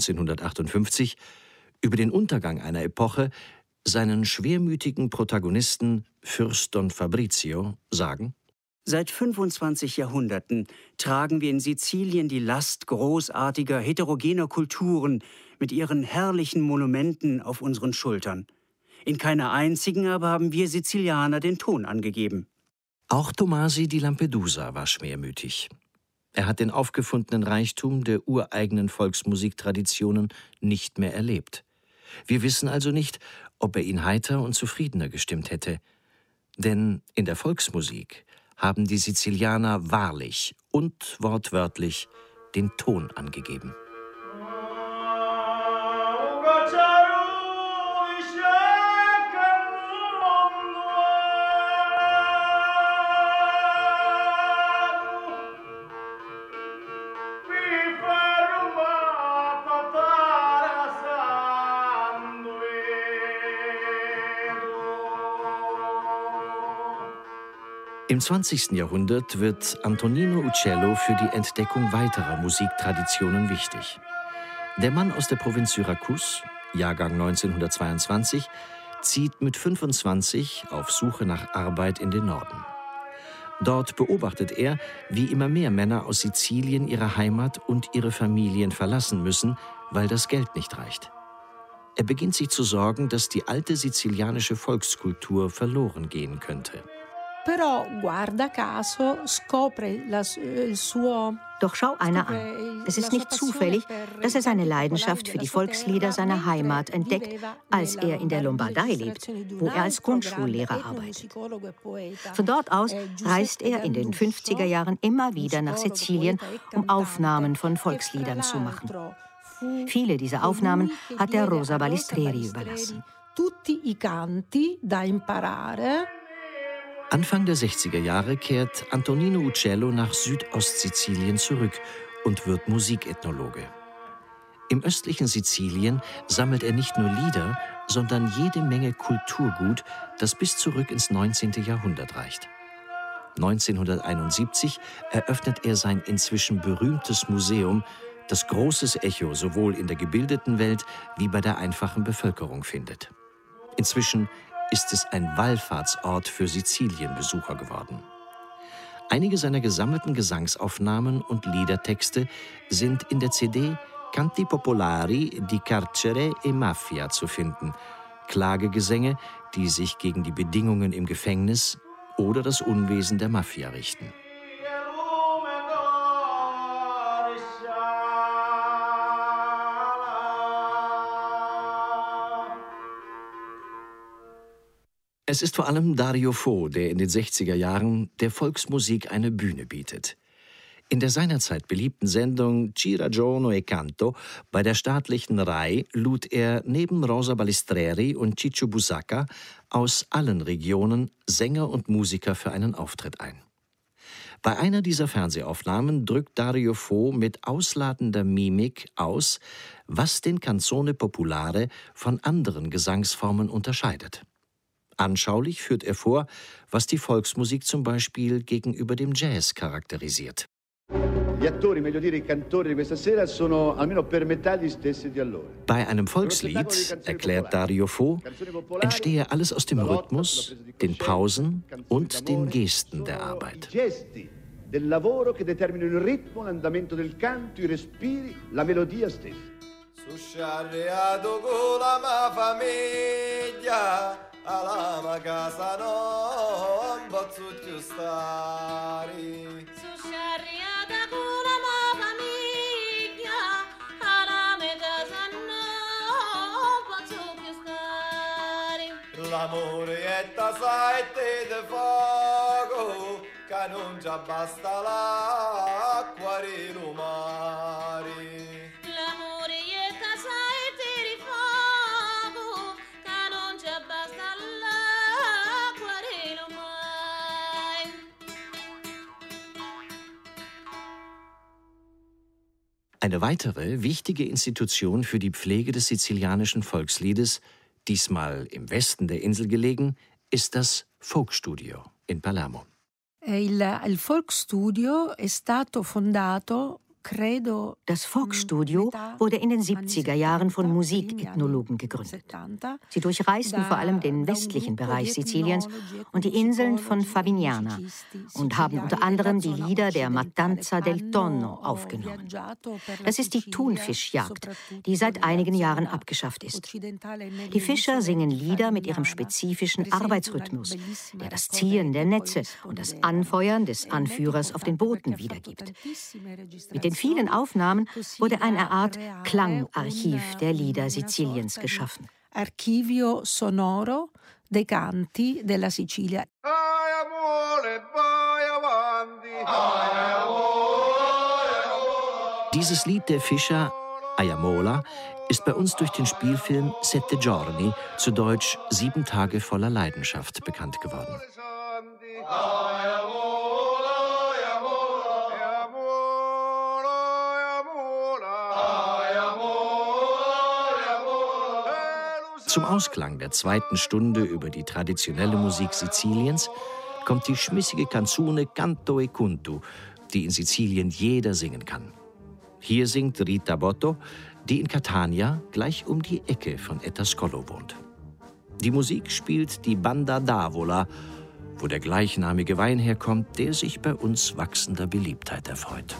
1958 über den Untergang einer Epoche seinen schwermütigen Protagonisten Fürst Don Fabrizio sagen: Seit 25 Jahrhunderten tragen wir in Sizilien die Last großartiger, heterogener Kulturen mit ihren herrlichen Monumenten auf unseren Schultern. In keiner einzigen aber haben wir Sizilianer den Ton angegeben. Auch Tomasi di Lampedusa war schwermütig. Er hat den aufgefundenen Reichtum der ureigenen Volksmusiktraditionen nicht mehr erlebt. Wir wissen also nicht, ob er ihn heiter und zufriedener gestimmt hätte. Denn in der Volksmusik haben die Sizilianer wahrlich und wortwörtlich den Ton angegeben. Im 20. Jahrhundert wird Antonino Uccello für die Entdeckung weiterer Musiktraditionen wichtig. Der Mann aus der Provinz Syrakus, Jahrgang 1922, zieht mit 25 auf Suche nach Arbeit in den Norden. Dort beobachtet er, wie immer mehr Männer aus Sizilien ihre Heimat und ihre Familien verlassen müssen, weil das Geld nicht reicht. Er beginnt sich zu sorgen, dass die alte sizilianische Volkskultur verloren gehen könnte. Doch schau einer an. Es ist nicht zufällig, dass er seine Leidenschaft für die Volkslieder seiner Heimat entdeckt, als er in der Lombardei lebt, wo er als Grundschullehrer arbeitet. Von dort aus reist er in den 50er Jahren immer wieder nach Sizilien, um Aufnahmen von Volksliedern zu machen. Viele dieser Aufnahmen hat er Rosa Balistreri überlassen. Anfang der 60er Jahre kehrt Antonino Uccello nach Südostsizilien zurück und wird Musikethnologe. Im östlichen Sizilien sammelt er nicht nur Lieder, sondern jede Menge Kulturgut, das bis zurück ins 19. Jahrhundert reicht. 1971 eröffnet er sein inzwischen berühmtes Museum, das großes Echo sowohl in der gebildeten Welt wie bei der einfachen Bevölkerung findet. Inzwischen ist es ein Wallfahrtsort für Sizilienbesucher geworden. Einige seiner gesammelten Gesangsaufnahmen und Liedertexte sind in der CD Canti Popolari di Carcere e Mafia zu finden. Klagegesänge, die sich gegen die Bedingungen im Gefängnis, oder das Unwesen der Mafia richten. Es ist vor allem Dario Fo, der in den 60er Jahren der Volksmusik eine Bühne bietet. In der seinerzeit beliebten Sendung Ci ragiono e canto bei der staatlichen RAI lud er neben Rosa Balistreri und Ciccio Busacca aus allen Regionen Sänger und Musiker für einen Auftritt ein. Bei einer dieser Fernsehaufnahmen drückt Dario Fo mit ausladender Mimik aus, was den Canzone Popolare von anderen Gesangsformen unterscheidet. Anschaulich führt er vor, was die Volksmusik zum Beispiel gegenüber dem Jazz charakterisiert. Bei einem Volkslied, erklärt Dario Fo, entstehe alles aus dem Rhythmus, den Pausen und den Gesten der Arbeit. Del lavoro che determinano il ritmo, l'andamento del canto, i respiri, la melodia stessa. Susciarriato con la mia famiglia, alla mia casa non posso più stare. Susciarriata con la mia famiglia, alla mia casa non posso più stare. L'amore è tasaite di fuoco, che non già basta l'acqua rilumare. L'amore è tasaite di fuoco, che non già basta l'acqua rilumare. Eine weitere wichtige Institution für die Pflege des sizilianischen Volksliedes, diesmal im Westen der Insel gelegen, ist das Folkstudio in Palermo. Il Folkstudio è stato fondato Das Folkstudio wurde in den 70er Jahren von Musikethnologen gegründet. Sie durchreisten vor allem den westlichen Bereich Siziliens und die Inseln von Favignana und haben unter anderem die Lieder der Mattanza del Tonno aufgenommen. Das ist die Thunfischjagd, die seit einigen Jahren abgeschafft ist. Die Fischer singen Lieder mit ihrem spezifischen Arbeitsrhythmus, der das Ziehen der Netze und das Anfeuern des Anführers auf den Booten wiedergibt. Mit den vielen Aufnahmen wurde eine Art Klangarchiv der Lieder Siziliens geschaffen. Archivio sonoro dei canti della Sicilia. Dieses Lied der Fischer, Ayamola, ist bei uns durch den Spielfilm Sette Giorni, zu Deutsch 7 Tage voller Leidenschaft, bekannt geworden. Zum Ausklang der 2. Stunde über die traditionelle Musik Siziliens kommt die schmissige Canzone Canto e Cunto, die in Sizilien jeder singen kann. Hier singt Rita Botto, die in Catania gleich um die Ecke von Ettascollo wohnt. Die Musik spielt die Banda d'Avola, wo der gleichnamige Wein herkommt, der sich bei uns wachsender Beliebtheit erfreut.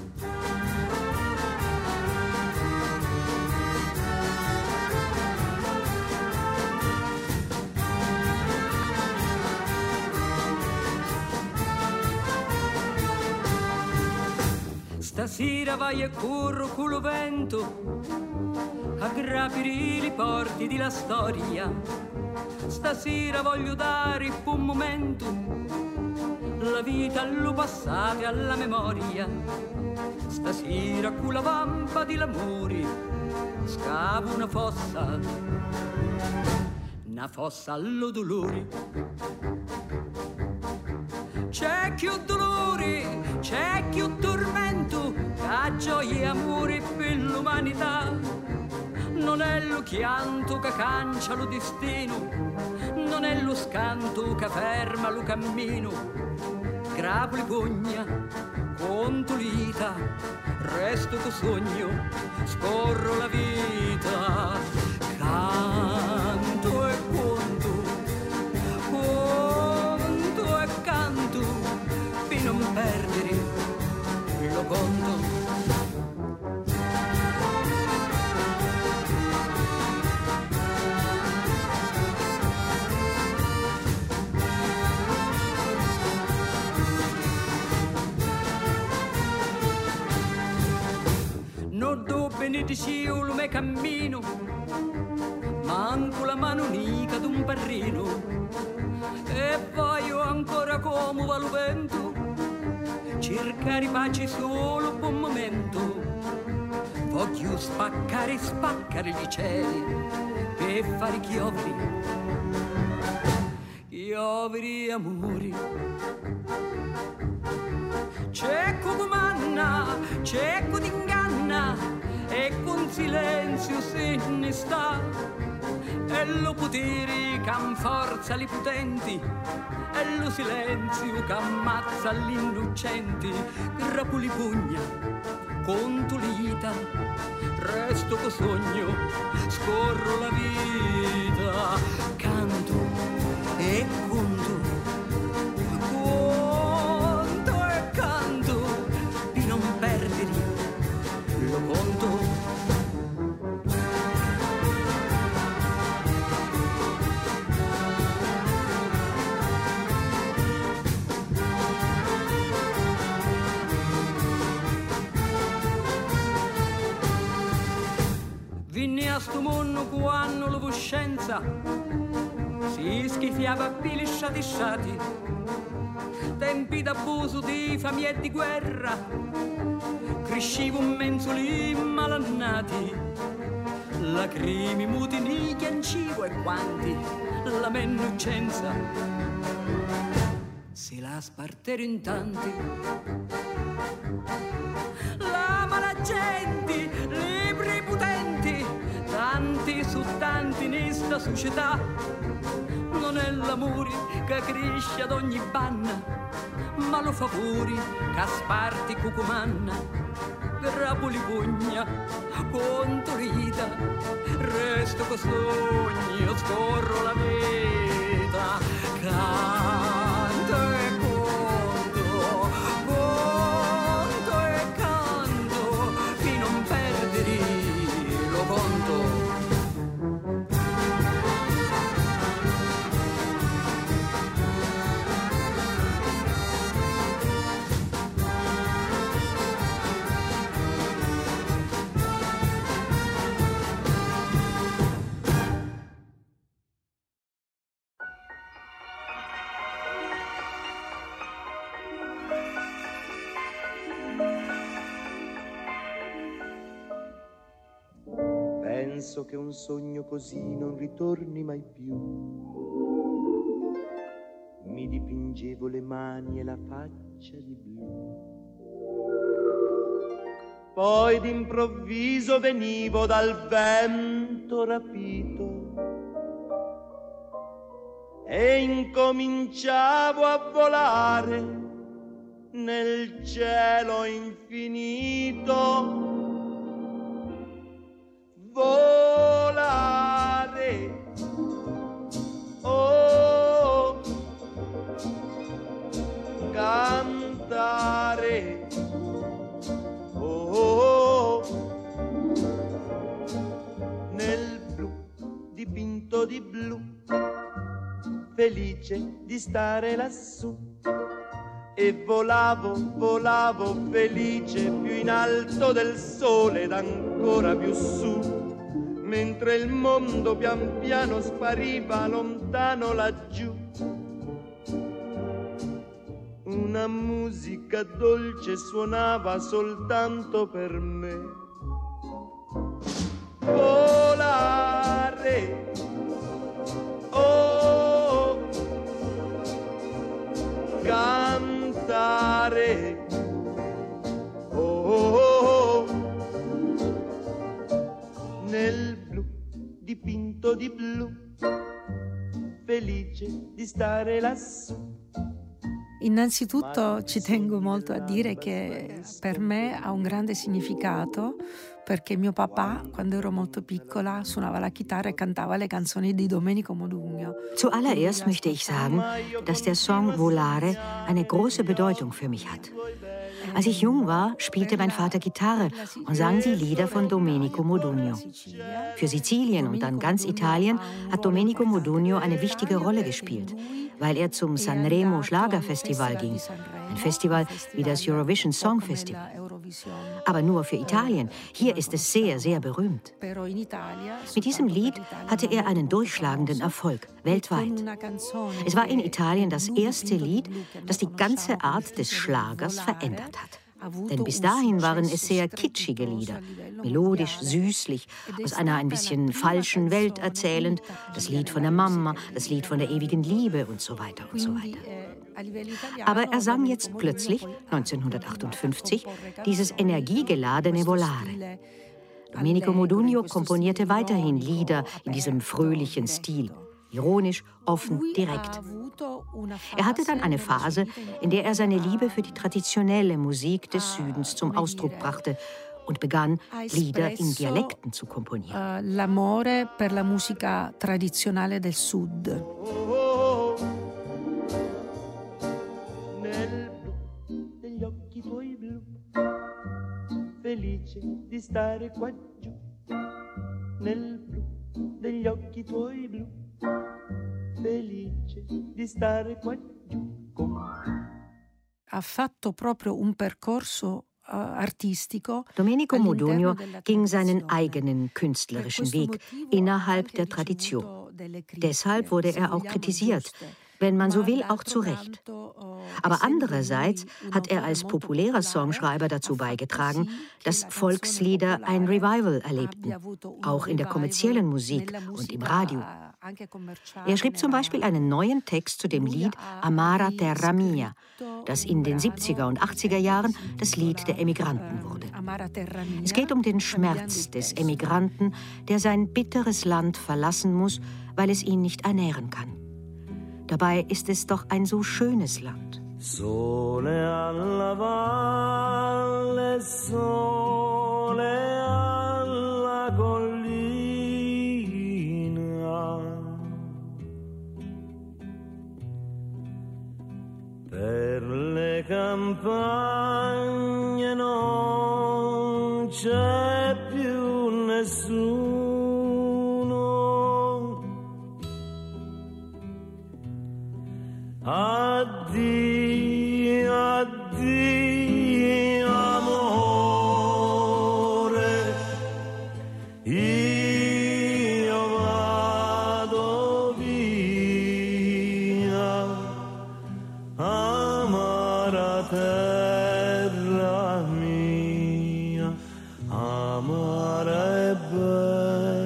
Stasera vai e corro con lo vento a grappire i porti della storia. Stasera voglio dare un momento la vita allo passato e alla memoria. Stasera con la vampa dell'amore scavo una fossa allo dolore. C'è più dolore, c'è più tormento, che gioia e amore per l'umanità. Non è lo chianto che cancia lo destino, non è lo scanto che ferma lo cammino. Gravo le pugna, conto l'ita, resto co sogno, scorro la vita. Canto e conto, conto e canto, per non perdere lo conto. di sciolo me cammino, manco la mano unica d'un parrino, e voglio ancora come va lo vento, cercare pace solo per un momento. Voglio spaccare gli cieli per fare chioveri amori. Cieco comanna, cieco t'inganna, e con silenzio se ne sta. E lo potere che forza li potenti, e lo silenzio che ammazza gli innocenti. Grappo li pugna, conto l'ita, resto co sogno, scorro la vita, canto e conto e canto, di non perdere lo conto. Vinni a sto mondo quando la coscienza si schifiava pili sciati, tempi d'abuso di famiglie e di guerra, crescivo un menzoli malannati, lacrimi mutini chiancivo e quanti la mia innocenza si la spartero in tanti. La mala gente, libri potenti, tanti su tanti in sta società. Non è l'amore che cresce ad ogni banna, ma lo favori che sparti cucumanna. Grappo li pugna, conto l'ita, resto co sogno, scorro la vita, canto e conto e canto, di non perdere lo conto. Penso che un sogno così non ritorni mai più. Mi dipingevo le mani e la faccia di blu. Poi d'improvviso venivo dal vento rapito e incominciavo a volare nel cielo infinito. Volare, oh, cantare, oh, nel blu dipinto di blu, felice di stare lassù. E volavo, volavo felice più in alto del sole ed ancora più su, mentre il mondo pian piano spariva lontano laggiù. Una musica dolce suonava soltanto per me. Volare, oh, cantare, oh, nel blu dipinto di blu, felice di stare lassù. Innanzitutto ci tengo molto a dire che per me ha un grande significato, perché mio papà, quando ero molto piccola, suonava la chitarra e cantava le canzoni di Domenico Modugno. Zuallererst möchte ich sagen, dass der Song Volare eine große Bedeutung für mich hat. Als ich jung war, spielte mein Vater Gitarre und sang die Lieder von Domenico Modugno. Für Sizilien und dann ganz Italien hat Domenico Modugno eine wichtige Rolle gespielt, weil er zum Sanremo Schlagerfestival ging, ein Festival wie das Eurovision Song Festival. Aber nur für Italien. Hier ist es sehr, sehr berühmt. Mit diesem Lied hatte er einen durchschlagenden Erfolg, weltweit. Es war in Italien das erste Lied, das die ganze Art des Schlagers verändert hat. Denn bis dahin waren es sehr kitschige Lieder, melodisch, süßlich, aus einer ein bisschen falschen Welt erzählend, das Lied von der Mama, das Lied von der ewigen Liebe und so weiter und so weiter. Aber er sang jetzt plötzlich, 1958, dieses energiegeladene Volare. Domenico Modugno komponierte weiterhin Lieder in diesem fröhlichen Stil, ironisch, offen, direkt. Er hatte dann eine Phase, in der er seine Liebe für die traditionelle Musik des Südens zum Ausdruck brachte und begann, Lieder in Dialekten zu komponieren. L'amore per la musica tradizionale del Sud. Nel blu degli occhi tuoi blu, felice di stare qua giù. Nel blu degli occhi tuoi blu, felice di stare qua giù. Ha fatto proprio un percorso artistico. Domenico Modugno ging seinen eigenen künstlerischen Weg innerhalb der Tradition. Deshalb wurde er auch kritisiert, wenn man so will, auch zu Recht. Aber andererseits hat er als populärer Songschreiber dazu beigetragen, dass Volkslieder ein Revival erlebten, auch in der kommerziellen Musik und im Radio. Er schrieb zum Beispiel einen neuen Text zu dem Lied Amara Terra Mia, das in den 70er und 80er Jahren das Lied der Emigranten wurde. Es geht um den Schmerz des Emigranten, der sein bitteres Land verlassen muss, weil es ihn nicht ernähren kann. Dabei ist es doch ein so schönes Land. Sole alla valle, sole alla collina, per le campagne non c'è più nessuno. Addio, addio amore, io vado via, amara terra mia, amara e bella.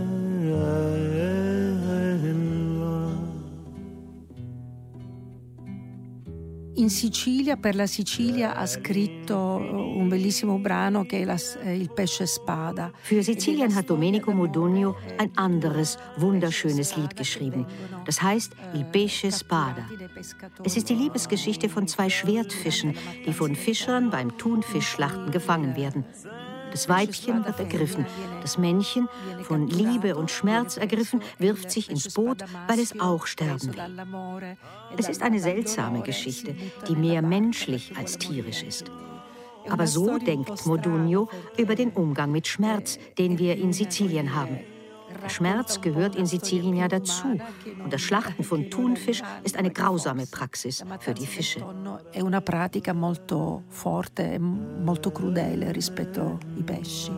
In Sicilia, per la Sicilia, ha scritto un bellissimo brano che è Il pesce spada. Für Sizilien hat Domenico Modugno ein anderes, wunderschönes Lied geschrieben. Das heißt Il pesce spada. Es ist die Liebesgeschichte von zwei Schwertfischen, die von Fischern beim Thunfischschlachten gefangen werden. Das Weibchen wird ergriffen. Das Männchen, von Liebe und Schmerz ergriffen, wirft sich ins Boot, weil es auch sterben will. Es ist eine seltsame Geschichte, die mehr menschlich als tierisch ist. Aber so denkt Modugno über den Umgang mit Schmerz, den wir in Sizilien haben. Der Schmerz gehört in Sizilien ja dazu. Und das Schlachten von Thunfisch ist eine grausame Praxis für die Fische. È una pratica molto forte e molto crudele rispetto ai pesci.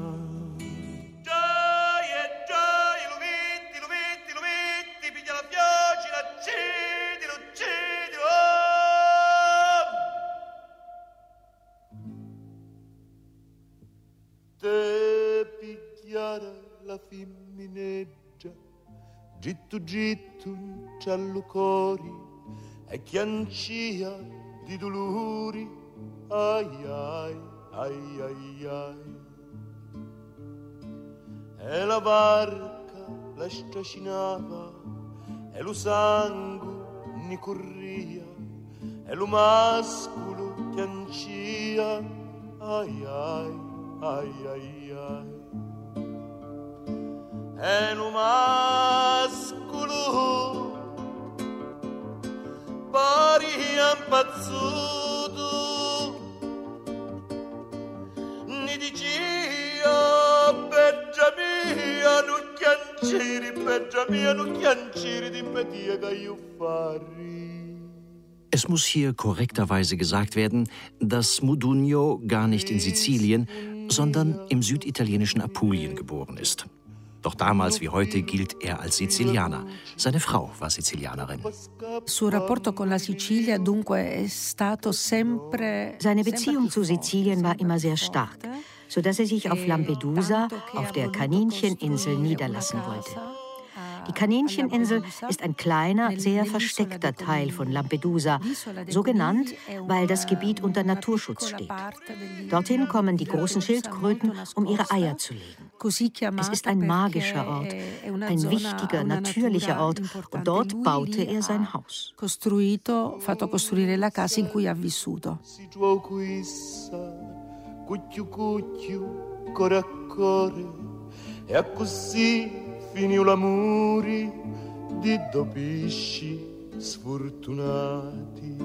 Te picchiare la femmineggia, gittu gittu ciallucori e chiancia di dolori, ai ai ai ai ai. E la barca la stracinava e lo sangue ne corria e lo mascolo chiancia, ai ai ai ai ai. E lo mascolo pari impazzuto ni dicia beggia mia non chianciri di pedia che io farri. Es muss hier korrekterweise gesagt werden, dass Modugno gar nicht in Sizilien, sondern im süditalienischen Apulien geboren ist. Doch damals wie heute gilt er als Sizilianer. Seine Frau war Sizilianerin. Seine Beziehung zu Sizilien war immer sehr stark, sodass er sich auf Lampedusa, auf der Kanincheninsel, niederlassen wollte. Die Kanincheninsel ist ein kleiner, sehr versteckter Teil von Lampedusa, so genannt, weil das Gebiet unter Naturschutz steht. Dorthin kommen die großen Schildkröten, um ihre Eier zu legen. Es ist ein magischer Ort, ein wichtiger, natürlicher Ort, und dort baute er sein Haus. Finì l'amore di due pesci sfortunati.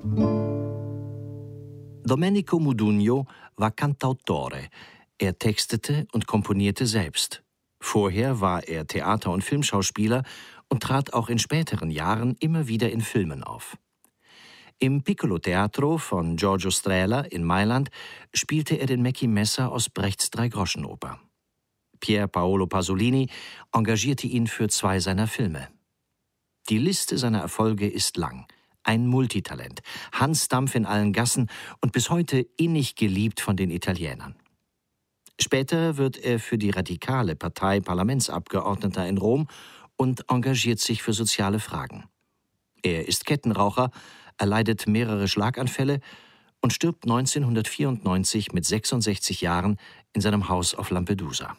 Domenico Modugno war Cantautore. Er textete und komponierte selbst. Vorher war er Theater- und Filmschauspieler und trat auch in späteren Jahren immer wieder in Filmen auf. Im Piccolo Teatro von Giorgio Strehla in Mailand spielte er den Mackie Messer aus Brechts Dreigroschenoper. Pier Paolo Pasolini engagierte ihn für 2 seiner Filme. Die Liste seiner Erfolge ist lang. Ein Multitalent, Hansdampf in allen Gassen und bis heute innig geliebt von den Italienern. Später wird er für die radikale Partei Parlamentsabgeordneter in Rom und engagiert sich für soziale Fragen. Er ist Kettenraucher, erleidet mehrere Schlaganfälle und stirbt 1994 mit 66 Jahren in seinem Haus auf Lampedusa.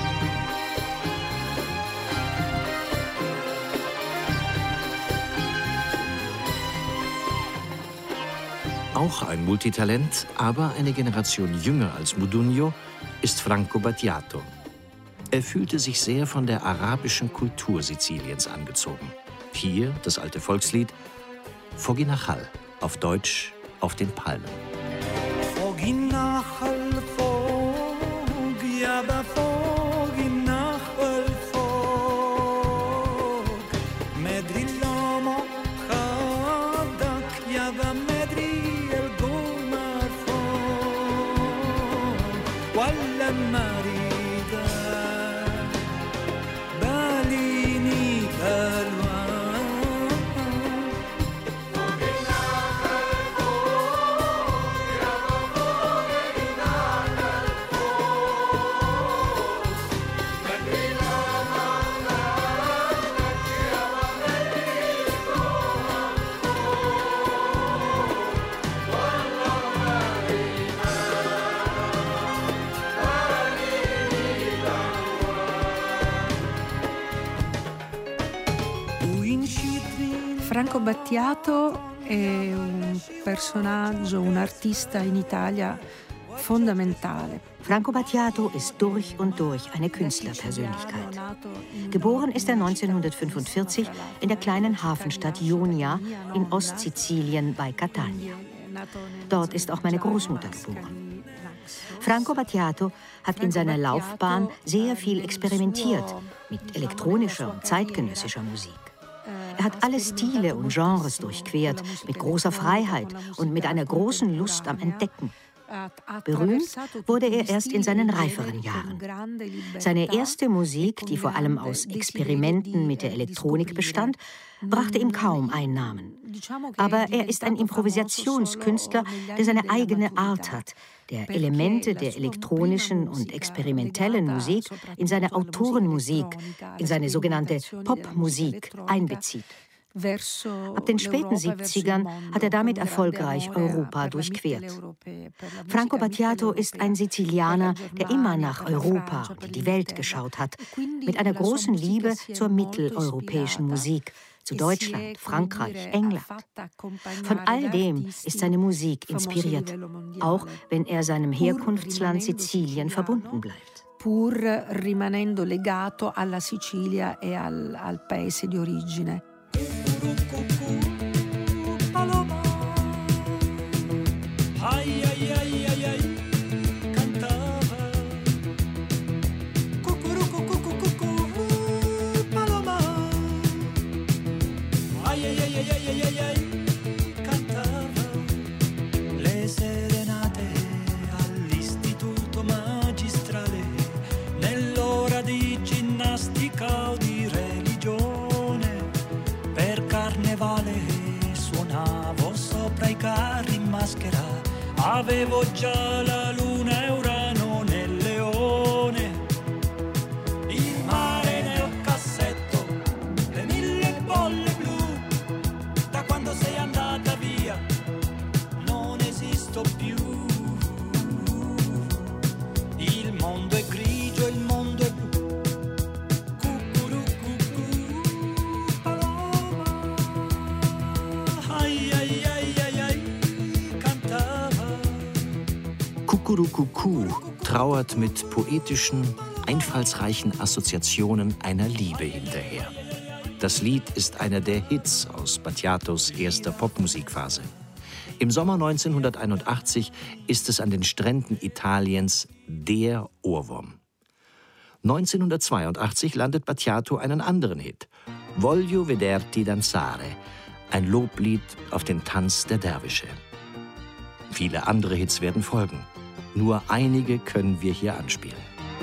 Auch ein Multitalent, aber eine Generation jünger als Modugno, ist Franco Battiato. Er fühlte sich sehr von der arabischen Kultur Siziliens angezogen. Hier das alte Volkslied Foghi Nachal, auf Deutsch Auf den Palmen. Foghi Nachal, Foghi, aber Foghi Nachal, Foghi. Medri l'uomo Khadak, aber Medri el Gomar, Foghi. Walla Marida, Balini Balwa. Franco Battiato è un personaggio, un artista in Italia fondamentale. Franco Battiato ist durch und durch eine Künstlerpersönlichkeit. Geboren ist er 1945 in der kleinen Hafenstadt Ionia in Ostsizilien bei Catania. Dort ist auch meine Großmutter geboren. Franco Battiato hat in seiner Laufbahn sehr viel experimentiert mit elektronischer und zeitgenössischer Musik. Er hat alle Stile und Genres durchquert, mit großer Freiheit und mit einer großen Lust am Entdecken. Berühmt wurde er erst in seinen reiferen Jahren. Seine erste Musik, die vor allem aus Experimenten mit der Elektronik bestand, brachte ihm kaum Einnahmen. Aber er ist ein Improvisationskünstler, der seine eigene Art hat, der Elemente der elektronischen und experimentellen Musik in seine Autorenmusik, in seine sogenannte Popmusik einbezieht. Ab den späten 70ern hat er damit erfolgreich Europa durchquert. Franco Battiato ist ein Sizilianer, der immer nach Europa und die Welt geschaut hat, mit einer großen Liebe zur mitteleuropäischen Musik, zu Deutschland, Frankreich, England. Von all dem ist seine Musik inspiriert, auch wenn er seinem Herkunftsland Sizilien verbunden bleibt. Pur rimanendo legato alla Sicilia e al paese di origine. Ai ai ai ai ai cantava cucurucu cucurucu paloma. Ai ai ai ai ai ai ai cantava le serenate all'istituto magico. maschera, avevo già la luna e Urano nel leone, il mare nel cassetto, le 1000 bolle blu, da quando sei andata via non esisto più. Il mondo è grigio, il mondo è blu. Cucurucucù, paloma. Ai ai ai ai ai, cantava. Kukurukuku trauert mit poetischen, einfallsreichen Assoziationen einer Liebe hinterher. Das Lied ist einer der Hits aus Battiatos erster Popmusikphase. Im Sommer 1981 ist es an den Stränden Italiens der Ohrwurm. 1982 landet Battiato einen anderen Hit, Voglio vederti danzare, ein Loblied auf den Tanz der Derwische. Viele andere Hits werden folgen. Nur einige können wir hier anspielen.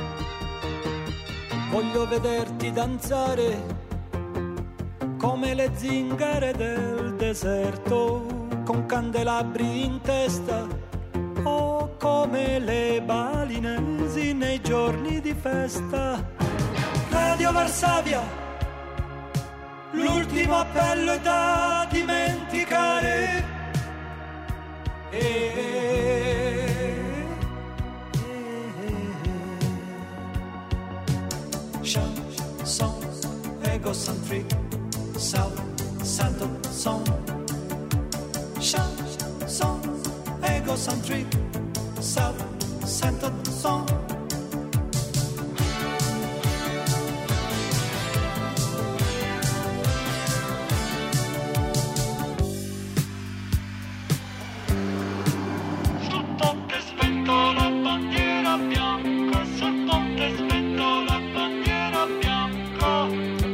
Voglio vederti danzare come le zingare del deserto, con candelabri in testa, o come le balinesi nei giorni di festa. Radio Varsavia, l'ultimo appello è da dimenticare. Chanson egocentric, self-centered song. Chanson egocentric, self-centered song. Sul ponte spento la bandiera bianca, sul ponte spento la bandiera bianca.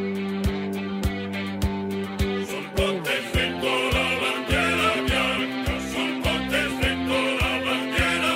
Sul ponte spento la bandiera bianca, sul ponte spento la bandiera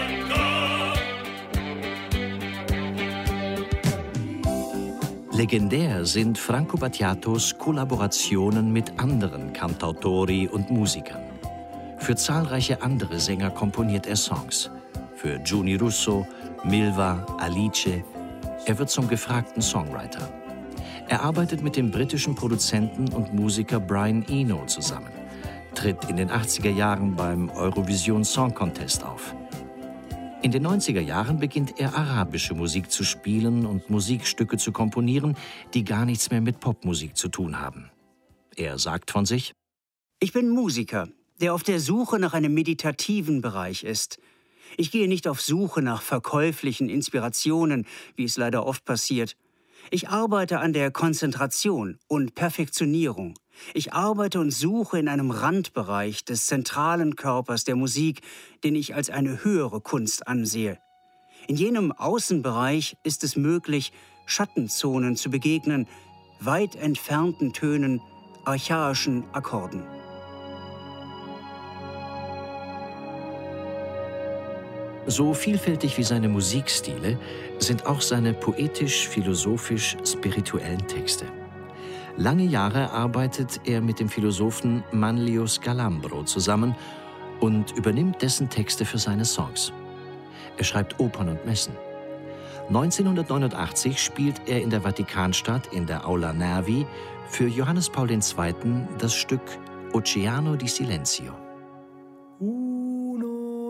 bianca. Legendär sind Franco Battiatos Kollaborationen mit anderen Cantautori und Musikern. Für zahlreiche andere Sänger komponiert er Songs. Für Giuni Russo, Milva, Alice. Er wird zum gefragten Songwriter. Er arbeitet mit dem britischen Produzenten und Musiker Brian Eno zusammen, tritt in den 80er Jahren beim Eurovision Song Contest auf. In den 90er Jahren beginnt er arabische Musik zu spielen und Musikstücke zu komponieren, die gar nichts mehr mit Popmusik zu tun haben. Er sagt von sich: Ich bin Musiker, der auf der Suche nach einem meditativen Bereich ist. Ich gehe nicht auf Suche nach verkäuflichen Inspirationen, wie es leider oft passiert. Ich arbeite an der Konzentration und Perfektionierung. Ich arbeite und suche in einem Randbereich des zentralen Körpers der Musik, den ich als eine höhere Kunst ansehe. In jenem Außenbereich ist es möglich, Schattenzonen zu begegnen, weit entfernten Tönen, archaischen Akkorden. So vielfältig wie seine Musikstile sind auch seine poetisch-philosophisch-spirituellen Texte. Lange Jahre arbeitet er mit dem Philosophen Manlio Scalambro zusammen und übernimmt dessen Texte für seine Songs. Er schreibt Opern und Messen. 1989 spielt er in der Vatikanstadt in der Aula Nervi für Johannes Paul II. Das Stück Oceano di Silenzio. Un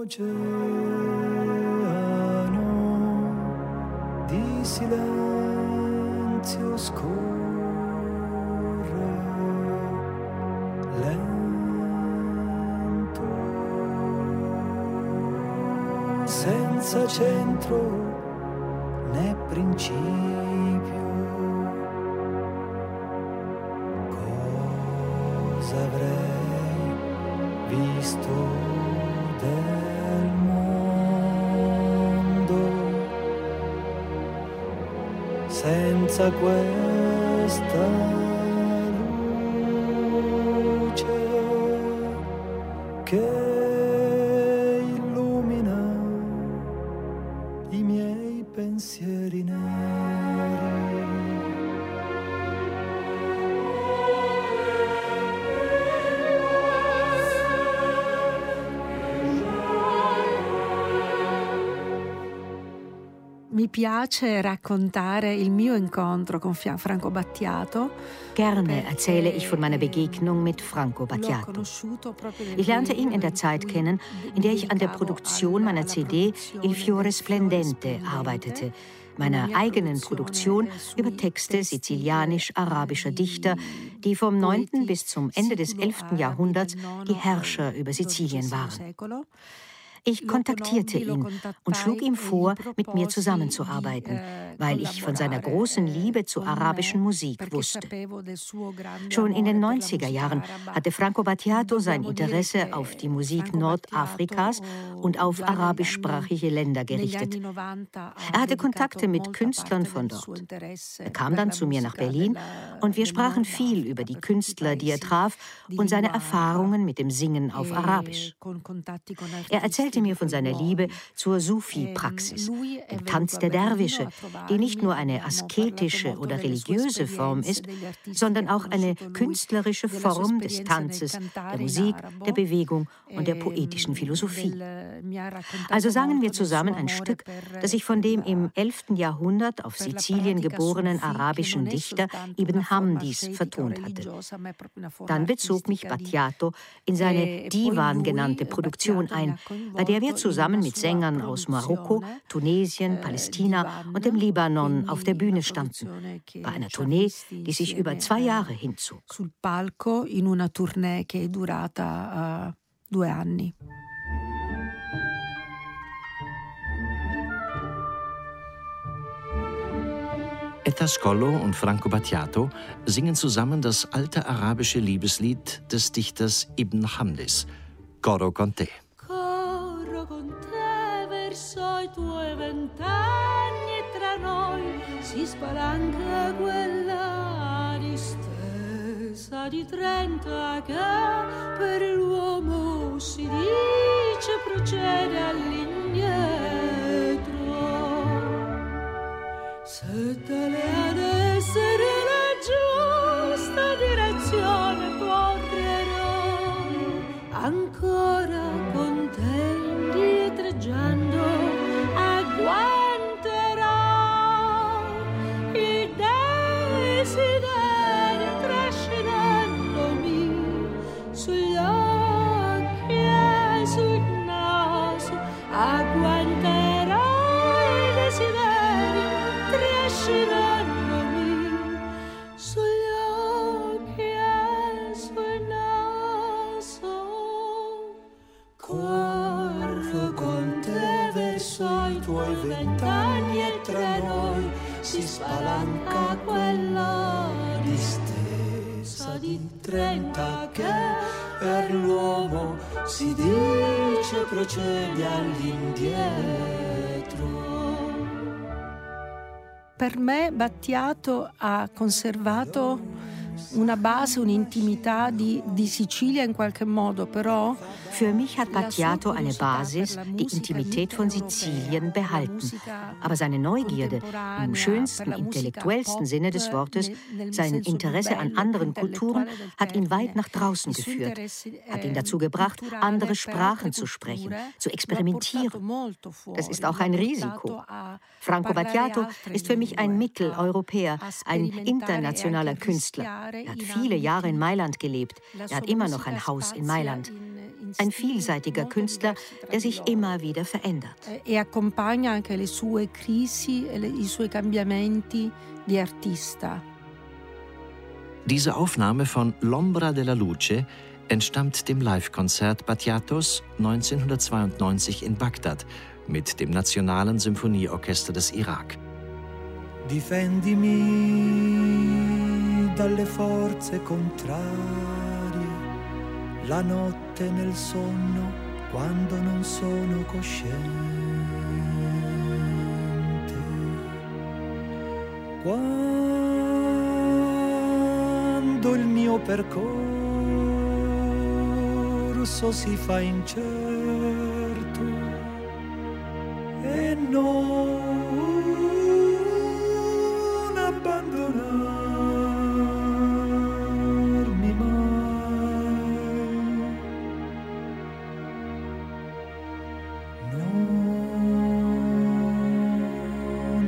oceano di silenzio scorre lento, senza centro né principio. Cosa avrei visto del mondo senza questa luce che illumina i miei pensieri neri. Mi piace raccontare il mio incontro con Franco Battiato. Gerne erzähle ich von meiner Begegnung mit Franco Battiato. Ich lernte ihn in der Zeit kennen, in der ich an der Produktion meiner CD Il Fiore Splendente arbeitete, meiner eigenen Produktion über Texte sizilianisch-arabischer Dichter, die vom 9. bis zum Ende des 11. Jahrhunderts die Herrscher über Sizilien waren. Ich kontaktierte ihn und schlug ihm vor, mit mir zusammenzuarbeiten, weil ich von seiner großen Liebe zur arabischen Musik wusste. Schon in den 90er Jahren hatte Franco Battiato sein Interesse auf die Musik Nordafrikas und auf arabischsprachige Länder gerichtet. Er hatte Kontakte mit Künstlern von dort. Er kam dann zu mir nach Berlin und wir sprachen viel über die Künstler, die er traf und seine Erfahrungen mit dem Singen auf Arabisch. Er erzählte mir von seiner Liebe zur Sufi-Praxis, dem Tanz der Derwische, die nicht nur eine asketische oder religiöse Form ist, sondern auch eine künstlerische Form des Tanzes, der Musik, der Bewegung und der poetischen Philosophie. Also sangen wir zusammen ein Stück, das ich von dem im 11. Jahrhundert auf Sizilien geborenen arabischen Dichter Ibn Hamdis vertont hatte. Dann bezog mich Battiato in seine Divan genannte Produktion ein, bei der wir zusammen mit Sängern aus Marokko, Tunesien, Palästina und dem Libanon auf der Bühne standen. Bei einer Tournee, die sich über 2 Jahre hinzog. Sul palco in una tournée che è durata 2 anni. Etta Scollo und Franco Battiato singen zusammen das alte arabische Liebeslied des Dichters Ibn Hamdis, Corro con te. Corro con te verso i tuoi 20 anni e tra noi si spalanca quella distesa di 30 che per l'uomo si dice procede all'indietro. Se tale ad essere la giusta direzione correrò, ancora con te indietreggiando agguanterò il desiderio trascinandomi sugli occhi e sul naso, agguanterò il desiderio trascinandomi sugli occhi e sul naso. Corro con te verso i tuoi 20 anni e tra noi si spalanca quella distesa di 30 che per l'uomo si dice procede all'indietro. Per me Battiato ha conservato una base, un'intimità di Sicilia in qualche modo, però für mich hat Battiato eine Basis, die Intimität von Sizilien behalten. Aber seine Neugierde, im schönsten, intellektuellsten Sinne des Wortes, sein Interesse an anderen Kulturen, hat ihn weit nach draußen geführt, hat ihn dazu gebracht, andere Sprachen zu sprechen, zu experimentieren. Das ist auch ein Risiko. Franco Battiato ist für mich ein Mitteleuropäer, ein internationaler Künstler. Er hat viele Jahre in Mailand gelebt. Er hat immer noch ein Haus in Mailand. Ein vielseitiger Künstler, der sich immer wieder verändert. E accompagna anche le sue crisi e i suoi cambiamenti di artista. Diese Aufnahme von L'ombra della luce entstammt dem Live-Konzert Battiatos 1992 in Bagdad mit dem Nationalen Symphonieorchester des Irak. Difendimi dalle forze contrarie, la notte nel sonno quando non sono cosciente, quando il mio percorso si fa incerto e non abbandonarmi mai, non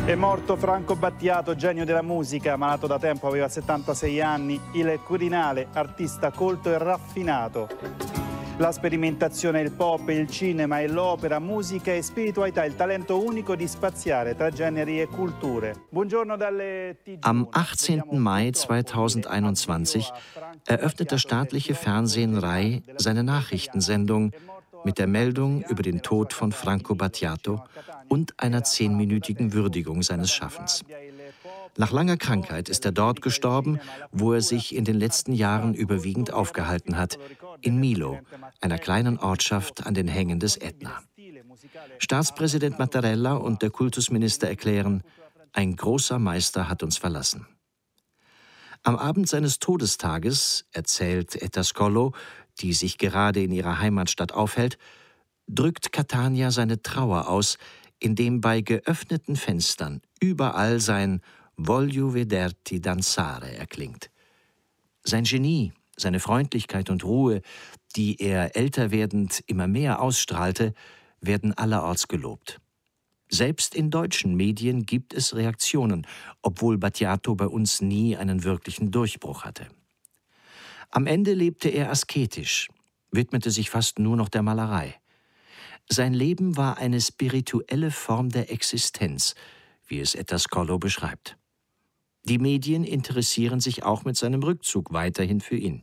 È morto Franco Battiato, genio della musica, malato da tempo, aveva 76 anni, il Quirinale, artista colto e raffinato. La sperimentazione, il pop, il cinema e l'opera, musica e spiritualità, il talento unico di spaziare tra generi e culture. Buongiorno dalle TG. Am 18. Mai 2021 eröffnet das staatliche Fernsehen RAI seine Nachrichtensendung mit der Meldung über den Tod von Franco Battiato und einer 10-minütigen Würdigung seines Schaffens. Nach langer Krankheit ist er dort gestorben, wo er sich in den letzten Jahren überwiegend aufgehalten hat, in Milo, einer kleinen Ortschaft an den Hängen des Ätna. Staatspräsident Mattarella und der Kultusminister erklären, ein großer Meister hat uns verlassen. Am Abend seines Todestages, erzählt Etta Scollo, die sich gerade in ihrer Heimatstadt aufhält, drückt Catania seine Trauer aus, indem bei geöffneten Fenstern überall sein Voglio vederti danzare erklingt. Sein Genie, seine Freundlichkeit und Ruhe, die er älter werdend immer mehr ausstrahlte, werden allerorts gelobt. Selbst in deutschen Medien gibt es Reaktionen, obwohl Battiato bei uns nie einen wirklichen Durchbruch hatte. Am Ende lebte er asketisch, widmete sich fast nur noch der Malerei. Sein Leben war eine spirituelle Form der Existenz, wie es Etta Scollo beschreibt. Die Medien interessieren sich auch mit seinem Rückzug weiterhin für ihn.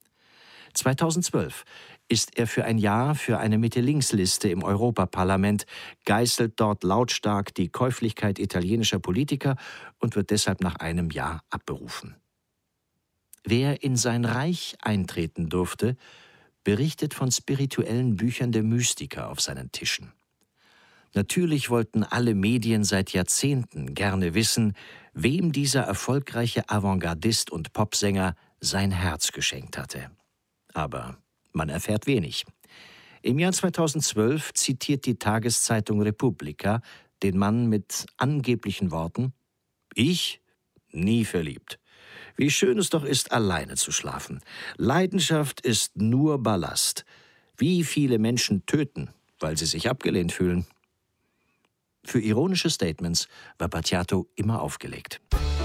2012 ist er für ein Jahr für eine Mitte-Links-Liste im Europaparlament, geißelt dort lautstark die Käuflichkeit italienischer Politiker und wird deshalb nach einem Jahr abberufen. Wer in sein Reich eintreten durfte, berichtet von spirituellen Büchern der Mystiker auf seinen Tischen. Natürlich wollten alle Medien seit Jahrzehnten gerne wissen, wem dieser erfolgreiche Avantgardist und Popsänger sein Herz geschenkt hatte. Aber man erfährt wenig. Im Jahr 2012 zitiert die Tageszeitung Repubblica den Mann mit angeblichen Worten: Ich? Nie verliebt. Wie schön es doch ist, alleine zu schlafen. Leidenschaft ist nur Ballast. Wie viele Menschen töten, weil sie sich abgelehnt fühlen. Für ironische Statements war Battiato immer aufgelegt.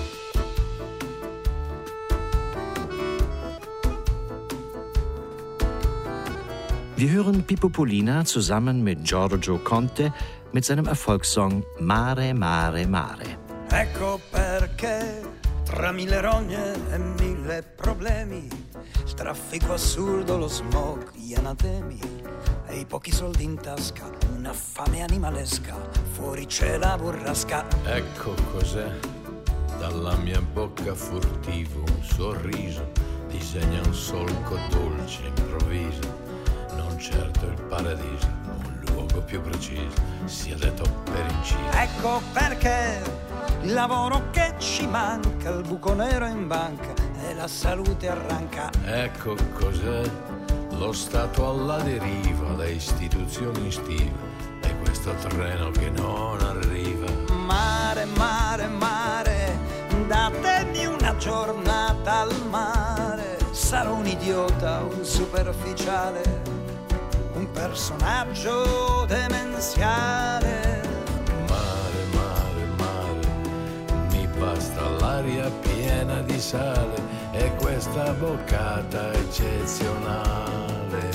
Wir hören Pippo Polina zusammen mit Giorgio Conte mit seinem Erfolgssong Mare, Mare, Mare. Ecco perché tra mille rogne e mille problemi, il traffico assurdo, lo smog, gli anatemi e i pochi soldi in tasca, una fame animalesca, fuori c'è la burrasca. Ecco cos'è, dalla mia bocca furtivo un sorriso, disegna un solco dolce improvviso, non certo il paradiso, un luogo più preciso, sia detto per inciso. Ecco perché il lavoro che ci manca, il buco nero in banca e la salute arranca. Ecco cos'è, lo Stato alla deriva, le istituzioni in stiva e questo treno che non arriva. Mare, mare, mare, datemi una giornata al mare. Sarò un idiota, un superficiale, un personaggio demenziale. Basta l'aria piena di sale e questa boccata eccezionale.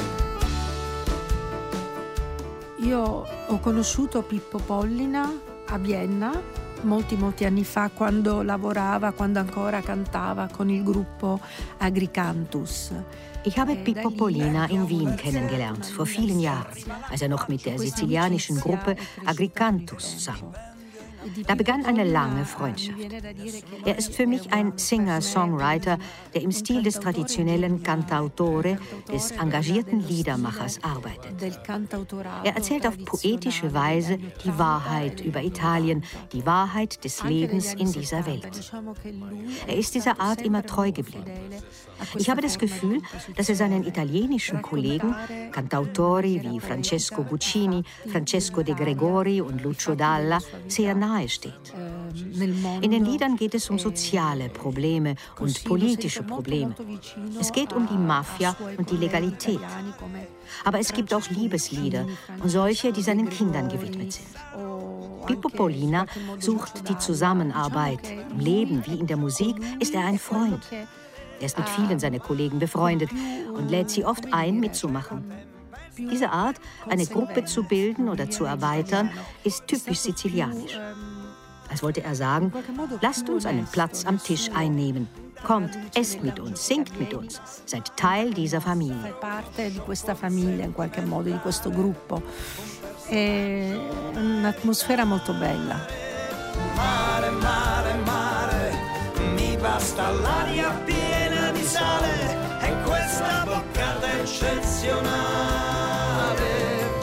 Io ho conosciuto Pippo Pollina a Vienna molti anni fa, quando ancora cantava con il gruppo Agricantus. Ich habe Pippo Pollina in Wien kennengelernt, vor vielen Jahren, als noch mit der sizilianischen Gruppe Agricantus sang. Da begann eine lange Freundschaft. Er ist für mich ein Singer-Songwriter, der im Stil des traditionellen Cantautore, des engagierten Liedermachers arbeitet. Er erzählt auf poetische Weise die Wahrheit über Italien, die Wahrheit des Lebens in dieser Welt. Er ist dieser Art immer treu geblieben. Ich habe das Gefühl, dass er seinen italienischen Kollegen, Cantautori wie Francesco Guccini, Francesco De Gregori und Lucio Dalla, sehr nahe steht. In den Liedern geht es um soziale Probleme und politische Probleme. Es geht um die Mafia und die Legalität. Aber es gibt auch Liebeslieder und solche, die seinen Kindern gewidmet sind. Pippo Polina sucht die Zusammenarbeit. Im Leben wie in der Musik ist er ein Freund. Er ist mit vielen seiner Kollegen befreundet und lädt sie oft ein, mitzumachen. Diese Art, eine Gruppe zu bilden oder zu erweitern, ist typisch sizilianisch. Als wollte er sagen, lasst uns einen Platz am Tisch einnehmen. Kommt, esst mit uns, singt mit uns, seid Teil dieser Familie. Parte di questa famiglia in qualche modo, di questo gruppo. È un'atmosfera molto bella. Mare, mare, mare, mi basta l'aria piena di sale e questa boccata eccezionale.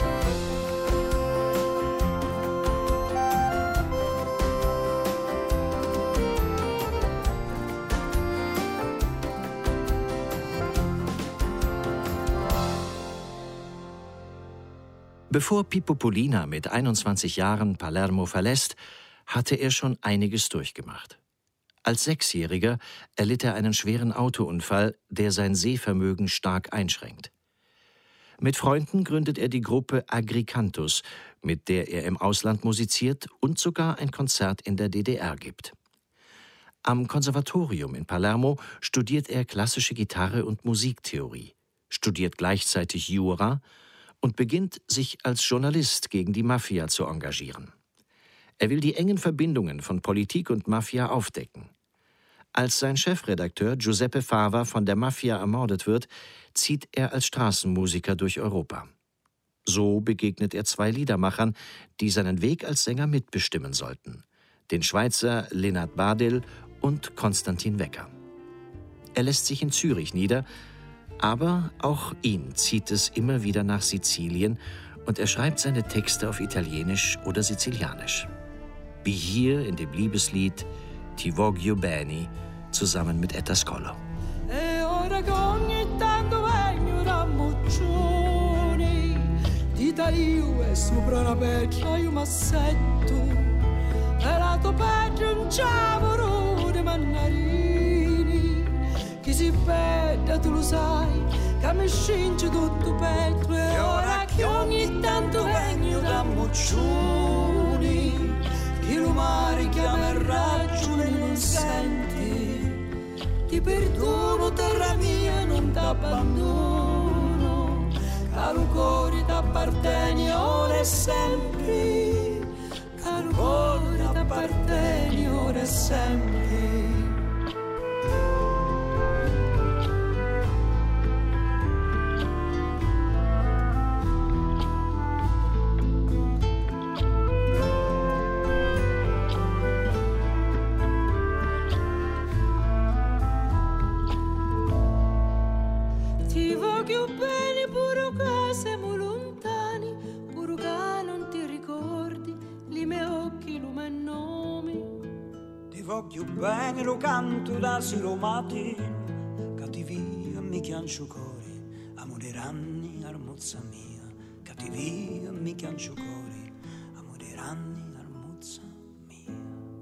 Bevor Pippo Polina mit 21 Jahren Palermo verlässt, hatte er schon einiges durchgemacht. Als 6-Jähriger erlitt er einen schweren Autounfall, der sein Sehvermögen stark einschränkt. Mit Freunden gründet er die Gruppe Agricantus, mit der er im Ausland musiziert und sogar ein Konzert in der DDR gibt. Am Konservatorium in Palermo studiert er klassische Gitarre und Musiktheorie, studiert gleichzeitig Jura und beginnt, sich als Journalist gegen die Mafia zu engagieren. Er will die engen Verbindungen von Politik und Mafia aufdecken. Als sein Chefredakteur Giuseppe Fava von der Mafia ermordet wird, zieht er als Straßenmusiker durch Europa. So begegnet er 2 Liedermachern, die seinen Weg als Sänger mitbestimmen sollten: den Schweizer Lennart Badil und Konstantin Wecker. Er lässt sich in Zürich nieder, aber auch ihn zieht es immer wieder nach Sizilien und er schreibt seine Texte auf Italienisch oder Sizilianisch. Wie hier in dem Liebeslied Ti voglio bene zusammen mit Etta Scolo. E ora che ogni tanto vengo rammuccioni, ti taglio e sopra una peccia io m'assetto, e la tua peccia un ciavolo di mannarini, chi si fredda tu lo sai, che mi scinge tutto petto, e ora che ogni tanto vengo rammuccioni, chi lo mare chiama il ragione non senti. Ti perdono, terra mia, non t'abbandono, caro cuore t'appartieni ora e sempre, caro cuore t'appartieni ora e sempre. Ti voglio bene pure che siamo lontani, pure che non ti ricordi i miei occhi, i miei nomi. Ti voglio bene, lo canto da silomati, che ti via mi chiancio cuore, amore ranni, armuzza mia, che ti via mi chiancio cuore, amore ranni, armuzza mia.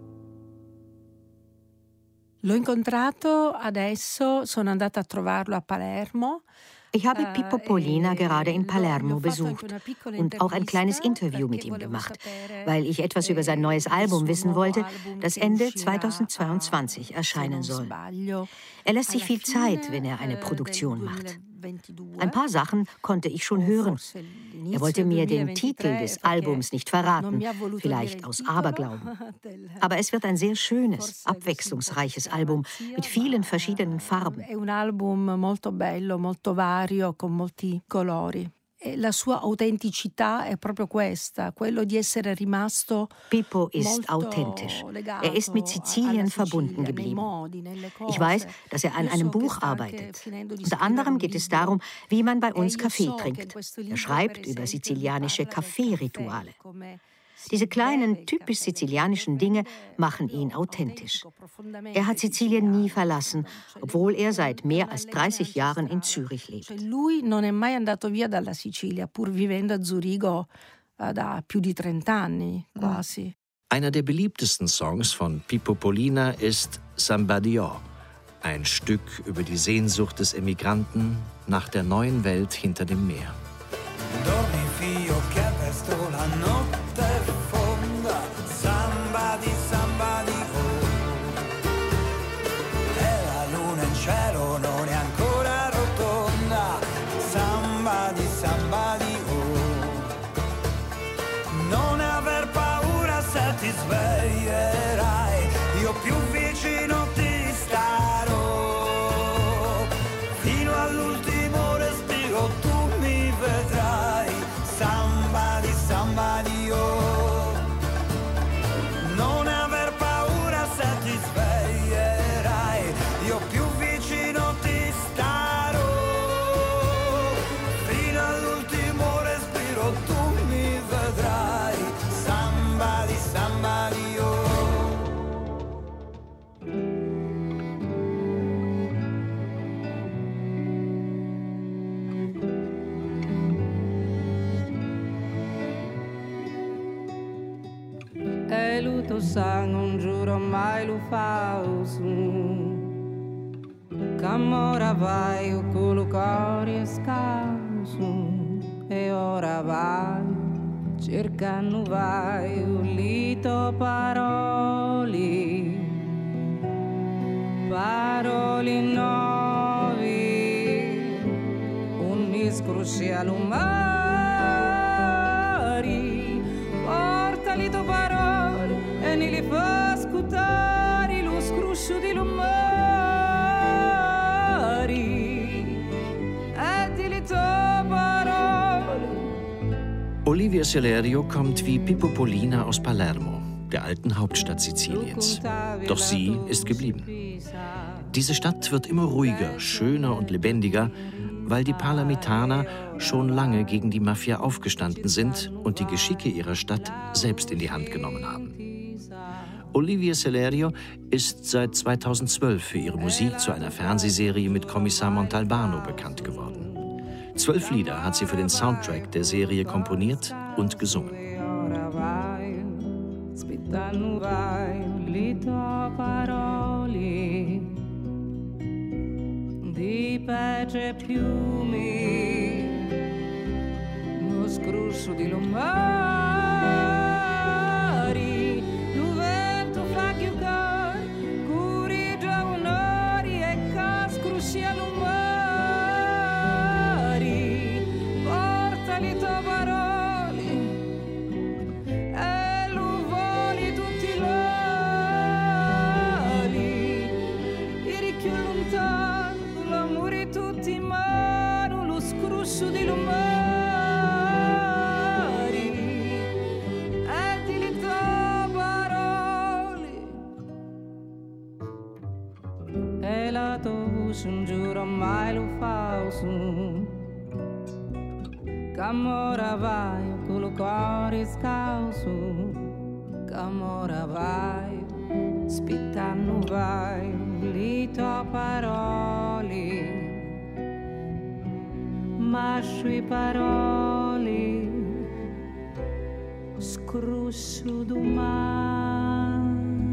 L'ho incontrato adesso, sono andata a trovarlo a Palermo. Ich habe Pippo Polina gerade in Palermo besucht und auch ein kleines Interview mit ihm gemacht, weil ich etwas über sein neues Album wissen wollte, das Ende 2022 erscheinen soll. Er lässt sich viel Zeit, wenn er eine Produktion macht. Ein paar Sachen konnte ich schon hören. Er wollte mir den Titel des Albums nicht verraten, vielleicht aus Aberglauben. Aber es wird ein sehr schönes, abwechslungsreiches Album mit vielen verschiedenen Farben. È un album molto bello, molto vario, con molti colori. E la sua autenticità è proprio questa, quello di essere rimasto. Pippo ist authentisch. Er ist mit Sizilien verbunden geblieben. Ich weiß, dass er an einem Buch arbeitet. Unter anderem geht es darum, wie man bei uns Kaffee trinkt. Er schreibt über sizilianische Kaffeerituale. Diese kleinen, typisch sizilianischen Dinge machen ihn authentisch. Er hat Sizilien nie verlassen, obwohl er seit mehr als 30 Jahren in Zürich lebt. Lui non è mai andato via dalla Sicilia, pur vivendo a Zurigo da più di 30 anni, quasi. Einer der beliebtesten Songs von Pippo Polina ist Samba Dio, ein Stück über die Sehnsucht des Emigranten nach der neuen Welt hinter dem Meer. Dormi fio che presto la notte fonda, somebody, oh. Non aver paura se ti sveglierai, io più vicino ti starò, fino all'ultimo respiro tu mi vedrai, somebody, somebody, oh. Non aver paura se ti sveglierai, io più vicino ti starò, fino all'ultimo respiro tu mi vedrai, somebody, somebody, oh. E luto sang, non giuro mai lo falso, che ora vai o con il cuore scalzo, e ora vai, cercando vai, ulito parole, parole nuove, un discorso all'umari, portali tu parole e ne li fa ascoltare lo scruscio di lumari, e di le tue parole. Olivia Celerio kommt wie Pippo Polina aus Palermo, der alten Hauptstadt Siziliens. Doch sie ist geblieben. Diese Stadt wird immer ruhiger, schöner und lebendiger, weil die Palermitaner schon lange gegen die Mafia aufgestanden sind und die Geschicke ihrer Stadt selbst in die Hand genommen haben. Olivia Celerio ist seit 2012 für ihre Musik zu einer Fernsehserie mit Kommissar Montalbano bekannt geworden. 12 Lieder hat sie für den Soundtrack der Serie komponiert und gesungen. Di pece piumi, lo scruscio di lumari, lo vento fa chiucare, curi già onori e cascrusci a lumari, portali tue parole e lo voli tutti l'oli, i ricchi lontani, l'amore tutti in mano, lo scruscio di lumari e di le tue parole. E la tua voce non giuro mai lo falso, che ora vai con il cuore scalzo, che ora vai, spittando vai le tue parole, ma sui parole scruscio domani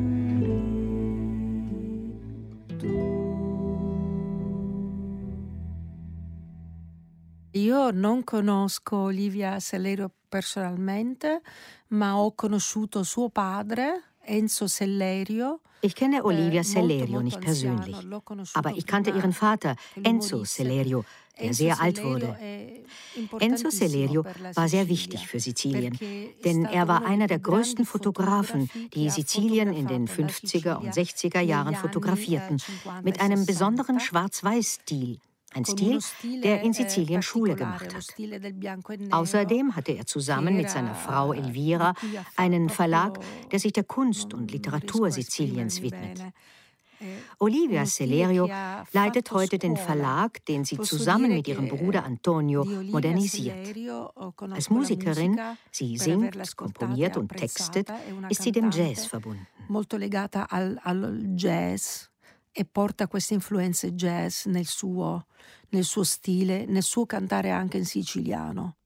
Io non conosco Olivia Celerio personalmente, ma ho conosciuto suo padre, Enzo Celerio. Ich kenne Olivia Celerio nicht persönlich, aber ich kannte ihren Vater, Enzo Celerio, der sehr alt wurde. Enzo Celerio war sehr wichtig für Sizilien, denn er war einer der größten Fotografen, die Sizilien in den 50er und 60er Jahren fotografierten, mit einem besonderen Schwarz-Weiß-Stil. Ein Stil, der in Sizilien Schule gemacht hat. Außerdem hatte er zusammen mit seiner Frau Elvira einen Verlag, der sich der Kunst und Literatur Siziliens widmet. Olivia Celerio leitet heute den Verlag, den sie zusammen mit ihrem Bruder Antonio modernisiert. Als Musikerin, sie singt, komponiert und textet, ist sie dem Jazz verbunden. Molto legata al jazz. E porta queste influenze jazz nel suo stile, nel suo cantare anche in siciliano.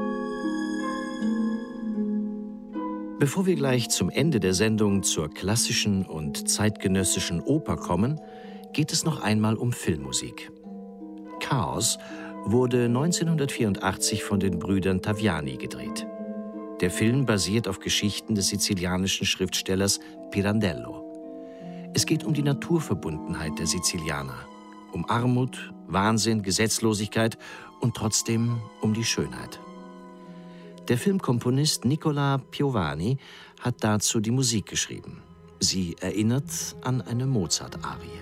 Bevor wir gleich zum Ende der Sendung zur klassischen und zeitgenössischen Oper kommen, geht es noch einmal um Filmmusik. Chaos wurde 1984 von den Brüdern Taviani gedreht. Der Film basiert auf Geschichten des sizilianischen Schriftstellers Pirandello. Es geht um die Naturverbundenheit der Sizilianer, um Armut, Wahnsinn, Gesetzlosigkeit und trotzdem um die Schönheit. Der Filmkomponist Nicola Piovani hat dazu die Musik geschrieben. Sie erinnert an eine Mozart-Arie.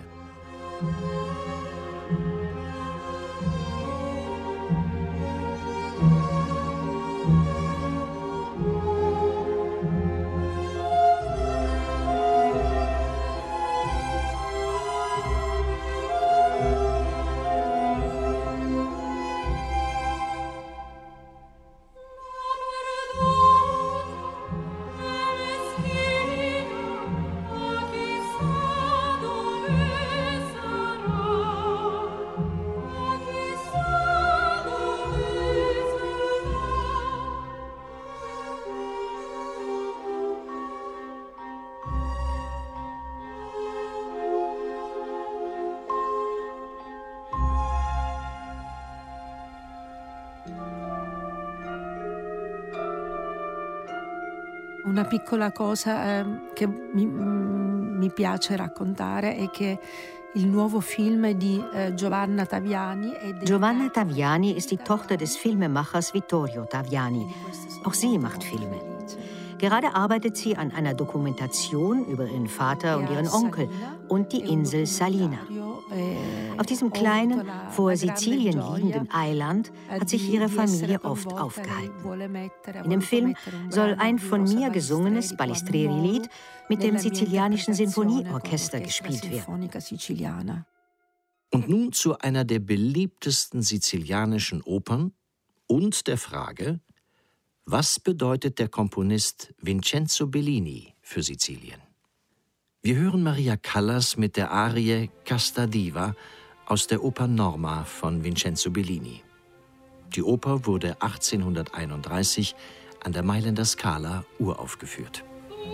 Una piccola cosa che mi piace raccontare è che il nuovo film di Giovanna Taviani. Giovanna Taviani ist die Tochter des Filmemachers Vittorio Taviani. Auch sie macht Filme. Gerade arbeitet sie an einer Dokumentation über ihren Vater und ihren Onkel und die Insel Salina. Auf diesem kleinen, vor Sizilien liegenden Eiland hat sich ihre Familie oft aufgehalten. In dem Film soll ein von mir gesungenes Balistreri-Lied mit dem sizilianischen Sinfonieorchester gespielt werden. Und nun zu einer der beliebtesten sizilianischen Opern und der Frage: Was bedeutet der Komponist Vincenzo Bellini für Sizilien? Wir hören Maria Callas mit der Arie Casta Diva aus der Oper Norma von Vincenzo Bellini. Die Oper wurde 1831 an der Mailänder Scala uraufgeführt.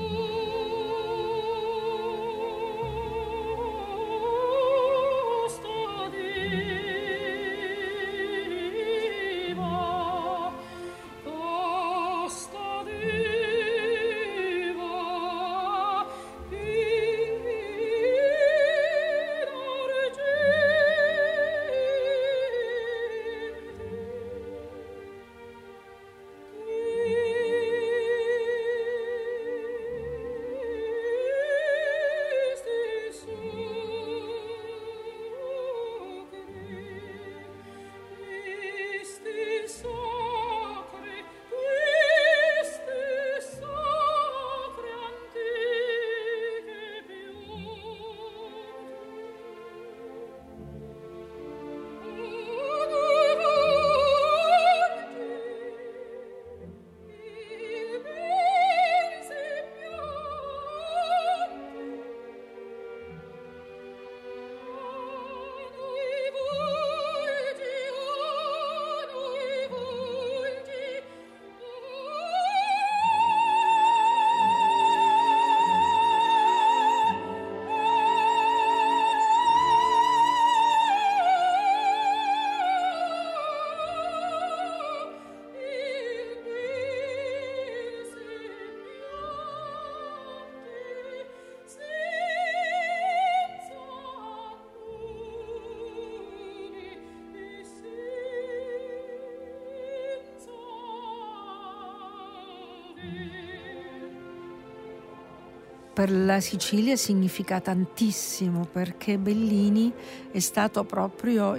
Per la Sicilia significa tantissimo, perché Bellini è stato proprio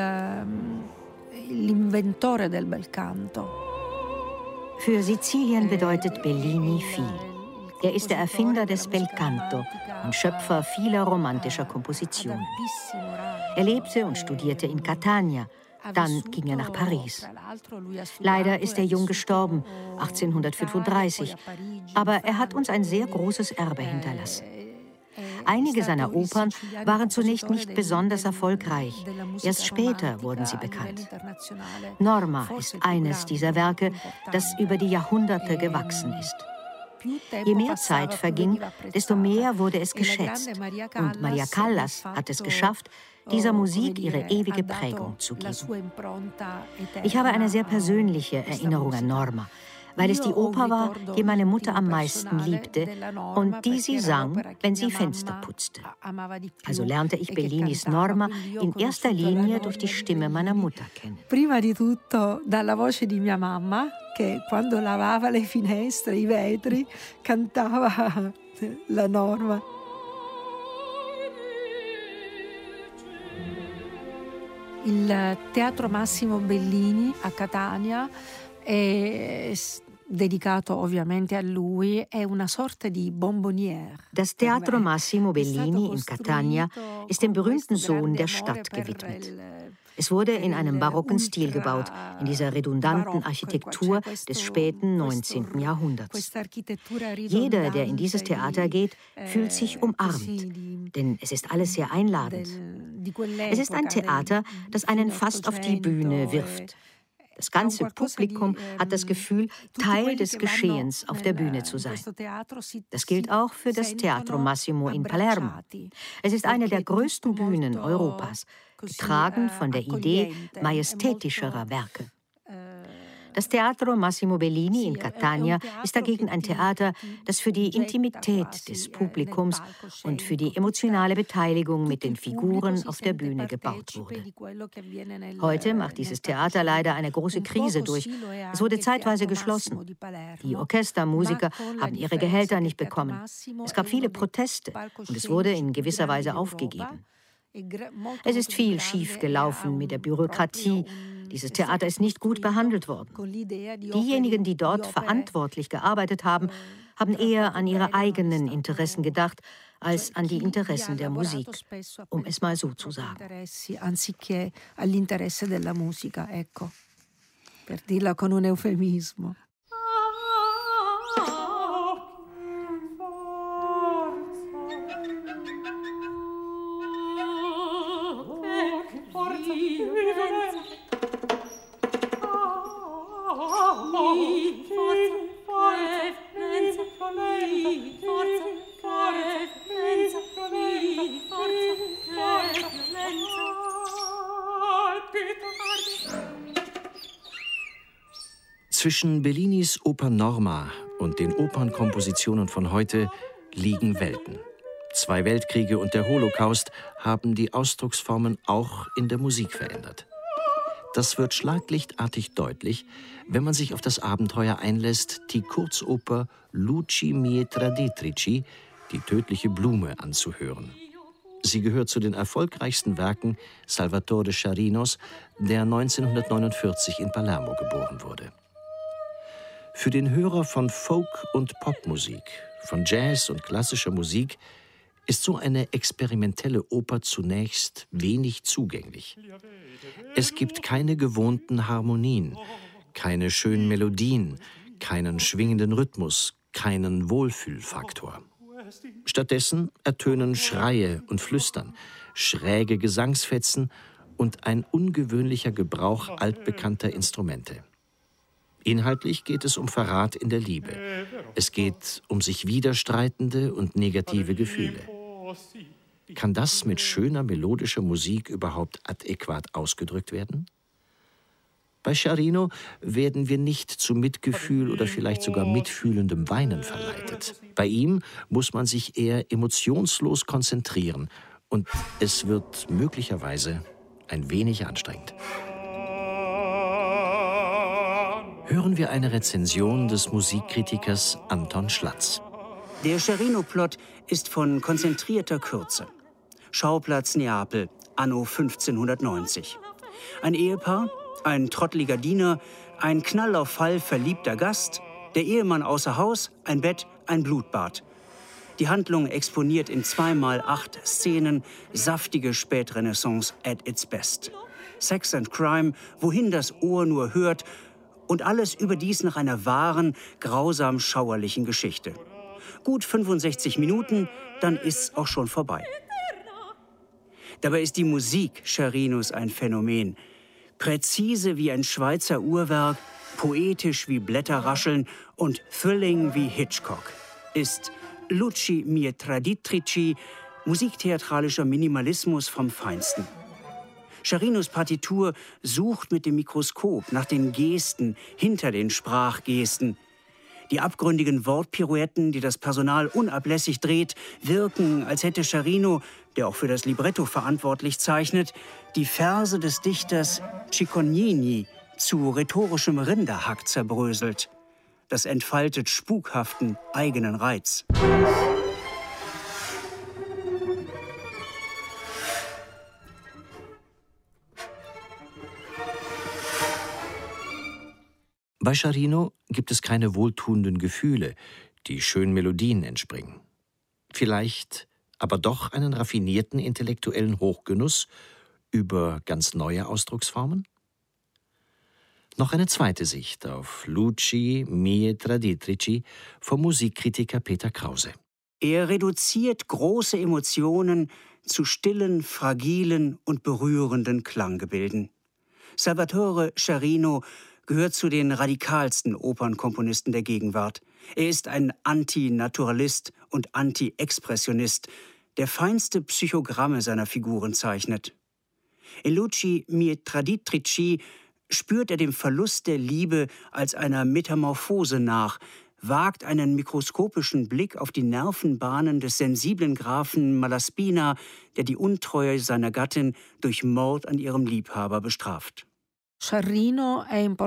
l'inventore del bel canto. Für Sizilien bedeutet Bellini viel. Er ist der Erfinder des Bel Canto und Schöpfer vieler romantischer Kompositionen. Er lebte und studierte in Catania. Dann ging er nach Paris. Leider ist er jung gestorben, 1835. Aber er hat uns ein sehr großes Erbe hinterlassen. Einige seiner Opern waren zunächst nicht besonders erfolgreich. Erst später wurden sie bekannt. Norma ist eines dieser Werke, das über die Jahrhunderte gewachsen ist. Je mehr Zeit verging, desto mehr wurde es geschätzt. Und Maria Callas hat es geschafft, dieser Musik ihre ewige Prägung zu geben. Ich habe eine sehr persönliche Erinnerung an Norma. weil es die Oper war, die meine Mutter am meisten liebte und die sie sang, wenn sie Fenster putzte. Also lernte ich Bellinis Norma in erster Linie durch die Stimme meiner Mutter kennen. Prima di tutto dalla voce di mia mamma, che quando lavava le finestre, i vetri, cantava la Norma. Il Teatro Massimo Bellini a Catania è dedicato ovviamente a lui, è una sorta di bonbonnière. Das Teatro Massimo Bellini in Catania ist dem berühmten Sohn der Stadt gewidmet. Es wurde in einem barocken Stil gebaut, in dieser redundanten Architektur des späten 19. Jahrhunderts. Jeder, der in dieses Theater geht, fühlt sich umarmt, denn es ist alles sehr einladend. Es ist ein Theater, das einen fast auf die Bühne wirft. Das ganze Publikum hat das Gefühl, Teil des Geschehens auf der Bühne zu sein. Das gilt auch für das Teatro Massimo in Palermo. Es ist eine der größten Bühnen Europas, getragen von der Idee majestätischerer Werke. Das Teatro Massimo Bellini in Catania ist dagegen ein Theater, das für die Intimität des Publikums und für die emotionale Beteiligung mit den Figuren auf der Bühne gebaut wurde. Heute macht dieses Theater leider eine große Krise durch. Es wurde zeitweise geschlossen. Die Orchestermusiker haben ihre Gehälter nicht bekommen. Es gab viele Proteste und es wurde in gewisser Weise aufgegeben. Es ist viel schief gelaufen mit der Bürokratie. Dieses Theater ist nicht gut behandelt worden. Diejenigen, die dort verantwortlich gearbeitet haben, haben eher an ihre eigenen Interessen gedacht, als an die Interessen der Musik, um es mal so zu sagen. Anziché all'interesse della musica, ecco, per dirla con un eufemismo. Zwischen Bellinis Oper Norma und den Opernkompositionen von heute liegen Welten. 2 Weltkriege und der Holocaust haben die Ausdrucksformen auch in der Musik verändert. Das wird schlaglichtartig deutlich, wenn man sich auf das Abenteuer einlässt, die Kurzoper Luci mie traditrici, die tödliche Blume, anzuhören. Sie gehört zu den erfolgreichsten Werken Salvatore Charinos, der 1949 in Palermo geboren wurde. Für den Hörer von Folk- und Popmusik, von Jazz und klassischer Musik ist so eine experimentelle Oper zunächst wenig zugänglich. Es gibt keine gewohnten Harmonien, keine schönen Melodien, keinen schwingenden Rhythmus, keinen Wohlfühlfaktor. Stattdessen ertönen Schreie und Flüstern, schräge Gesangsfetzen und ein ungewöhnlicher Gebrauch altbekannter Instrumente. Inhaltlich geht es um Verrat in der Liebe. Es geht um sich widerstreitende und negative Gefühle. Kann das mit schöner melodischer Musik überhaupt adäquat ausgedrückt werden? Bei Charino werden wir nicht zu Mitgefühl oder vielleicht sogar mitfühlendem Weinen verleitet. Bei ihm muss man sich eher emotionslos konzentrieren und es wird möglicherweise ein wenig anstrengend. Hören wir eine Rezension des Musikkritikers Anton Schlatz. Der Charino-Plot ist von konzentrierter Kürze. Schauplatz Neapel, anno 1590. Ein Ehepaar, ein trotteliger Diener, ein Knall auf Fall verliebter Gast, der Ehemann außer Haus, ein Bett, ein Blutbad. Die Handlung exponiert in 2x8 Szenen saftige Spätrenaissance at its best. Sex and Crime, wohin das Ohr nur hört, und alles überdies nach einer wahren, grausam schauerlichen Geschichte. Gut 65 Minuten, dann ist's auch schon vorbei. Dabei ist die Musik Charinos ein Phänomen. Präzise wie ein Schweizer Uhrwerk, poetisch wie Blätterrascheln und thrilling wie Hitchcock. Ist Luci mie traditrici musiktheatralischer Minimalismus vom Feinsten. Charinos Partitur sucht mit dem Mikroskop nach den Gesten hinter den Sprachgesten. Die abgründigen Wortpirouetten, die das Personal unablässig dreht, wirken, als hätte Charino, der auch für das Libretto verantwortlich zeichnet, die Verse des Dichters Ciccognini zu rhetorischem Rinderhack zerbröselt. Das entfaltet spukhaften eigenen Reiz. Bei Charino gibt es keine wohltuenden Gefühle, die schönen Melodien entspringen. Vielleicht aber doch einen raffinierten intellektuellen Hochgenuss über ganz neue Ausdrucksformen? Noch eine zweite Sicht auf Luci, mie traditrici vom Musikkritiker Peter Krause. Er reduziert große Emotionen zu stillen, fragilen und berührenden Klanggebilden. Salvatore Charino gehört zu den radikalsten Opernkomponisten der Gegenwart. Er ist ein Antinaturalist und Anti-Expressionist, der feinste Psychogramme seiner Figuren zeichnet. In Luci, mie traditrici spürt er dem Verlust der Liebe als einer Metamorphose nach, wagt einen mikroskopischen Blick auf die Nervenbahnen des sensiblen Grafen Malaspina, der die Untreue seiner Gattin durch Mord an ihrem Liebhaber bestraft. Charino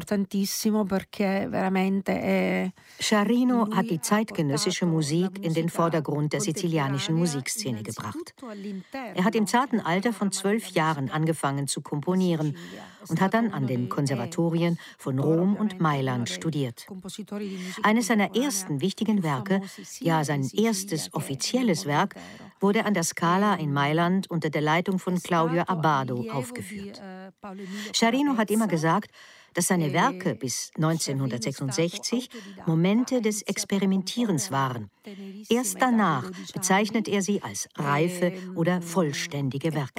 hat die zeitgenössische Musik in den Vordergrund der sizilianischen Musikszene gebracht. Er hat im zarten Alter von 12 Jahren angefangen zu komponieren und hat dann an den Konservatorien von Rom und Mailand studiert. Eines seiner ersten wichtigen Werke, ja sein erstes offizielles Werk, wurde an der Scala in Mailand unter der Leitung von Claudio Abbado aufgeführt. Charino hat immer gesagt, dass seine Werke bis 1966 Momente des Experimentierens waren. Erst danach bezeichnet er sie als reife oder vollständige Werke.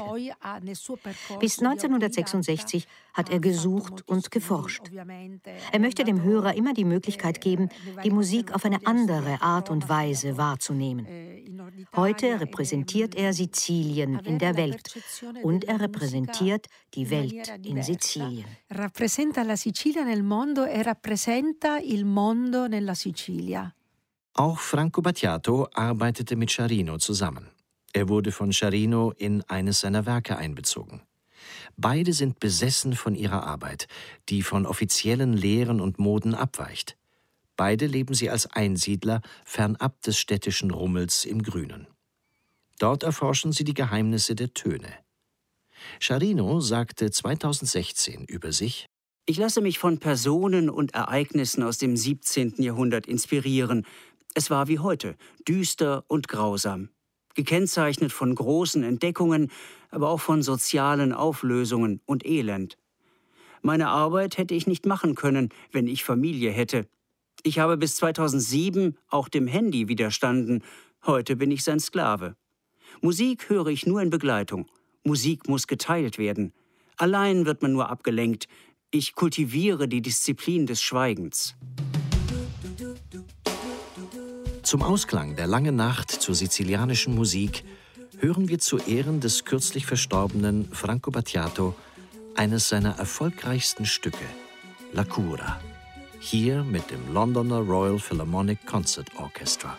Bis 1966 hat er gesucht und geforscht. Er möchte dem Hörer immer die Möglichkeit geben, die Musik auf eine andere Art und Weise wahrzunehmen. Heute repräsentiert er Sizilien in der Welt und er repräsentiert die Welt in Sizilien. La Sicilia nel mondo e rappresenta il mondo nella Sicilia. Auch Franco Battiato arbeitete mit Charino zusammen. Er wurde von Charino in eines seiner Werke einbezogen. Beide sind besessen von ihrer Arbeit, die von offiziellen Lehren und Moden abweicht. Beide leben sie als Einsiedler fernab des städtischen Rummels im Grünen. Dort erforschen sie die Geheimnisse der Töne. Charino sagte 2016 über sich: Ich lasse mich von Personen und Ereignissen aus dem 17. Jahrhundert inspirieren. Es war wie heute, düster und grausam. Gekennzeichnet von großen Entdeckungen, aber auch von sozialen Auflösungen und Elend. Meine Arbeit hätte ich nicht machen können, wenn ich Familie hätte. Ich habe bis 2007 auch dem Handy widerstanden. Heute bin ich sein Sklave. Musik höre ich nur in Begleitung. Musik muss geteilt werden. Allein wird man nur abgelenkt. Ich kultiviere die Disziplin des Schweigens. Zum Ausklang der langen Nacht zur sizilianischen Musik hören wir zu Ehren des kürzlich verstorbenen Franco Battiato eines seiner erfolgreichsten Stücke, La Cura, hier mit dem Londoner Royal Philharmonic Concert Orchestra.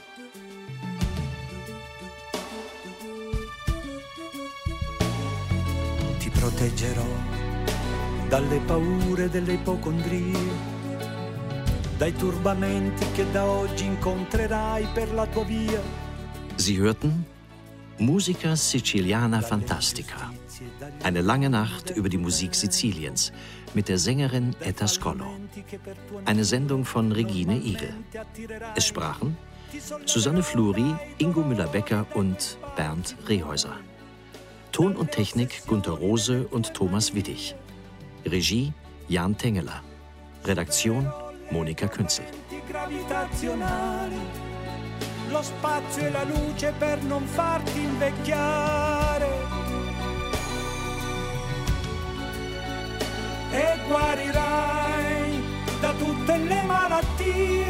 Ti proteggerò dalle paure delle ipocondrie, dai turbamenti che da oggi incontrerai per la tua via. Sie hörten Musica Siciliana Fantastica, eine lange Nacht über die Musik Siziliens mit der Sängerin Etta Scollo. Eine Sendung von Regine Igel. Es sprachen Susanne Fluri, Ingo Müller-Becker und Bernd Rehäuser. Ton und Technik Gunter Rose und Thomas Widdig. Regie Jan Tengeler. Redaktion Monika Künzel. Lo spazio e la luce per non farti invecchiare e guarirai da tutte le malattie,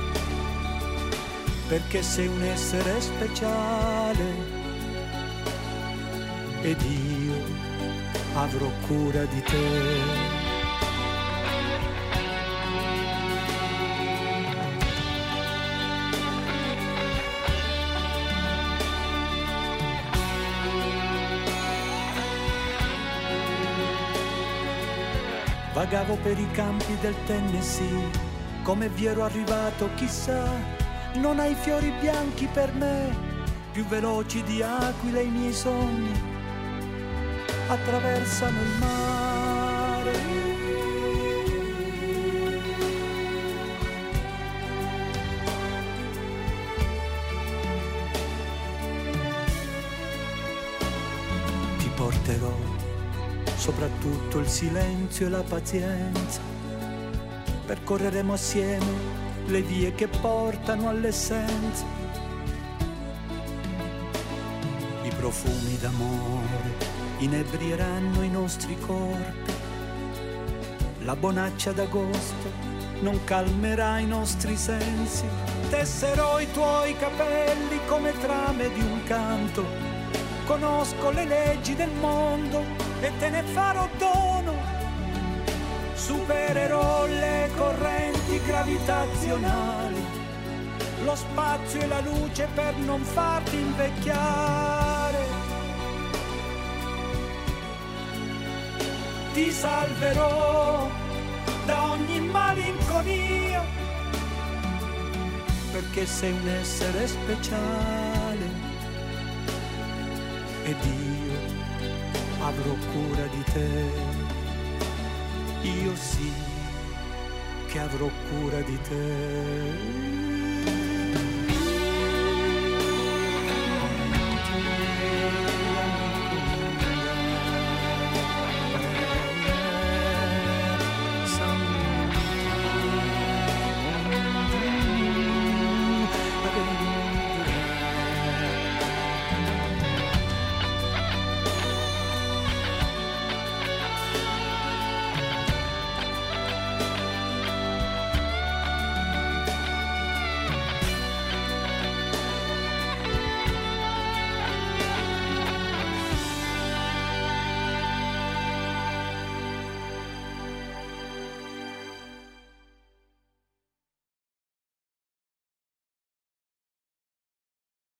perché sei un essere speciale ed io avrò cura di te. Vagavo per i campi del Tennessee, come vi ero arrivato chissà, non hai fiori bianchi per me, più veloci di aquile i miei sogni, attraversano il mare. Ti porterò soprattutto il silenzio e la pazienza. Percorreremo assieme le vie che portano all'essenza. I profumi d'amore inebrieranno i nostri corpi. La bonaccia d'agosto non calmerà i nostri sensi. Tesserò i tuoi capelli come trame di un canto. Conosco le leggi del mondo e te ne farò dono. Supererò le correnti gravitazionali, lo spazio e la luce per non farti invecchiare. Ti salverò da ogni malinconia, perché sei un essere speciale ed io avrò cura di te. Io sì che avrò cura di te.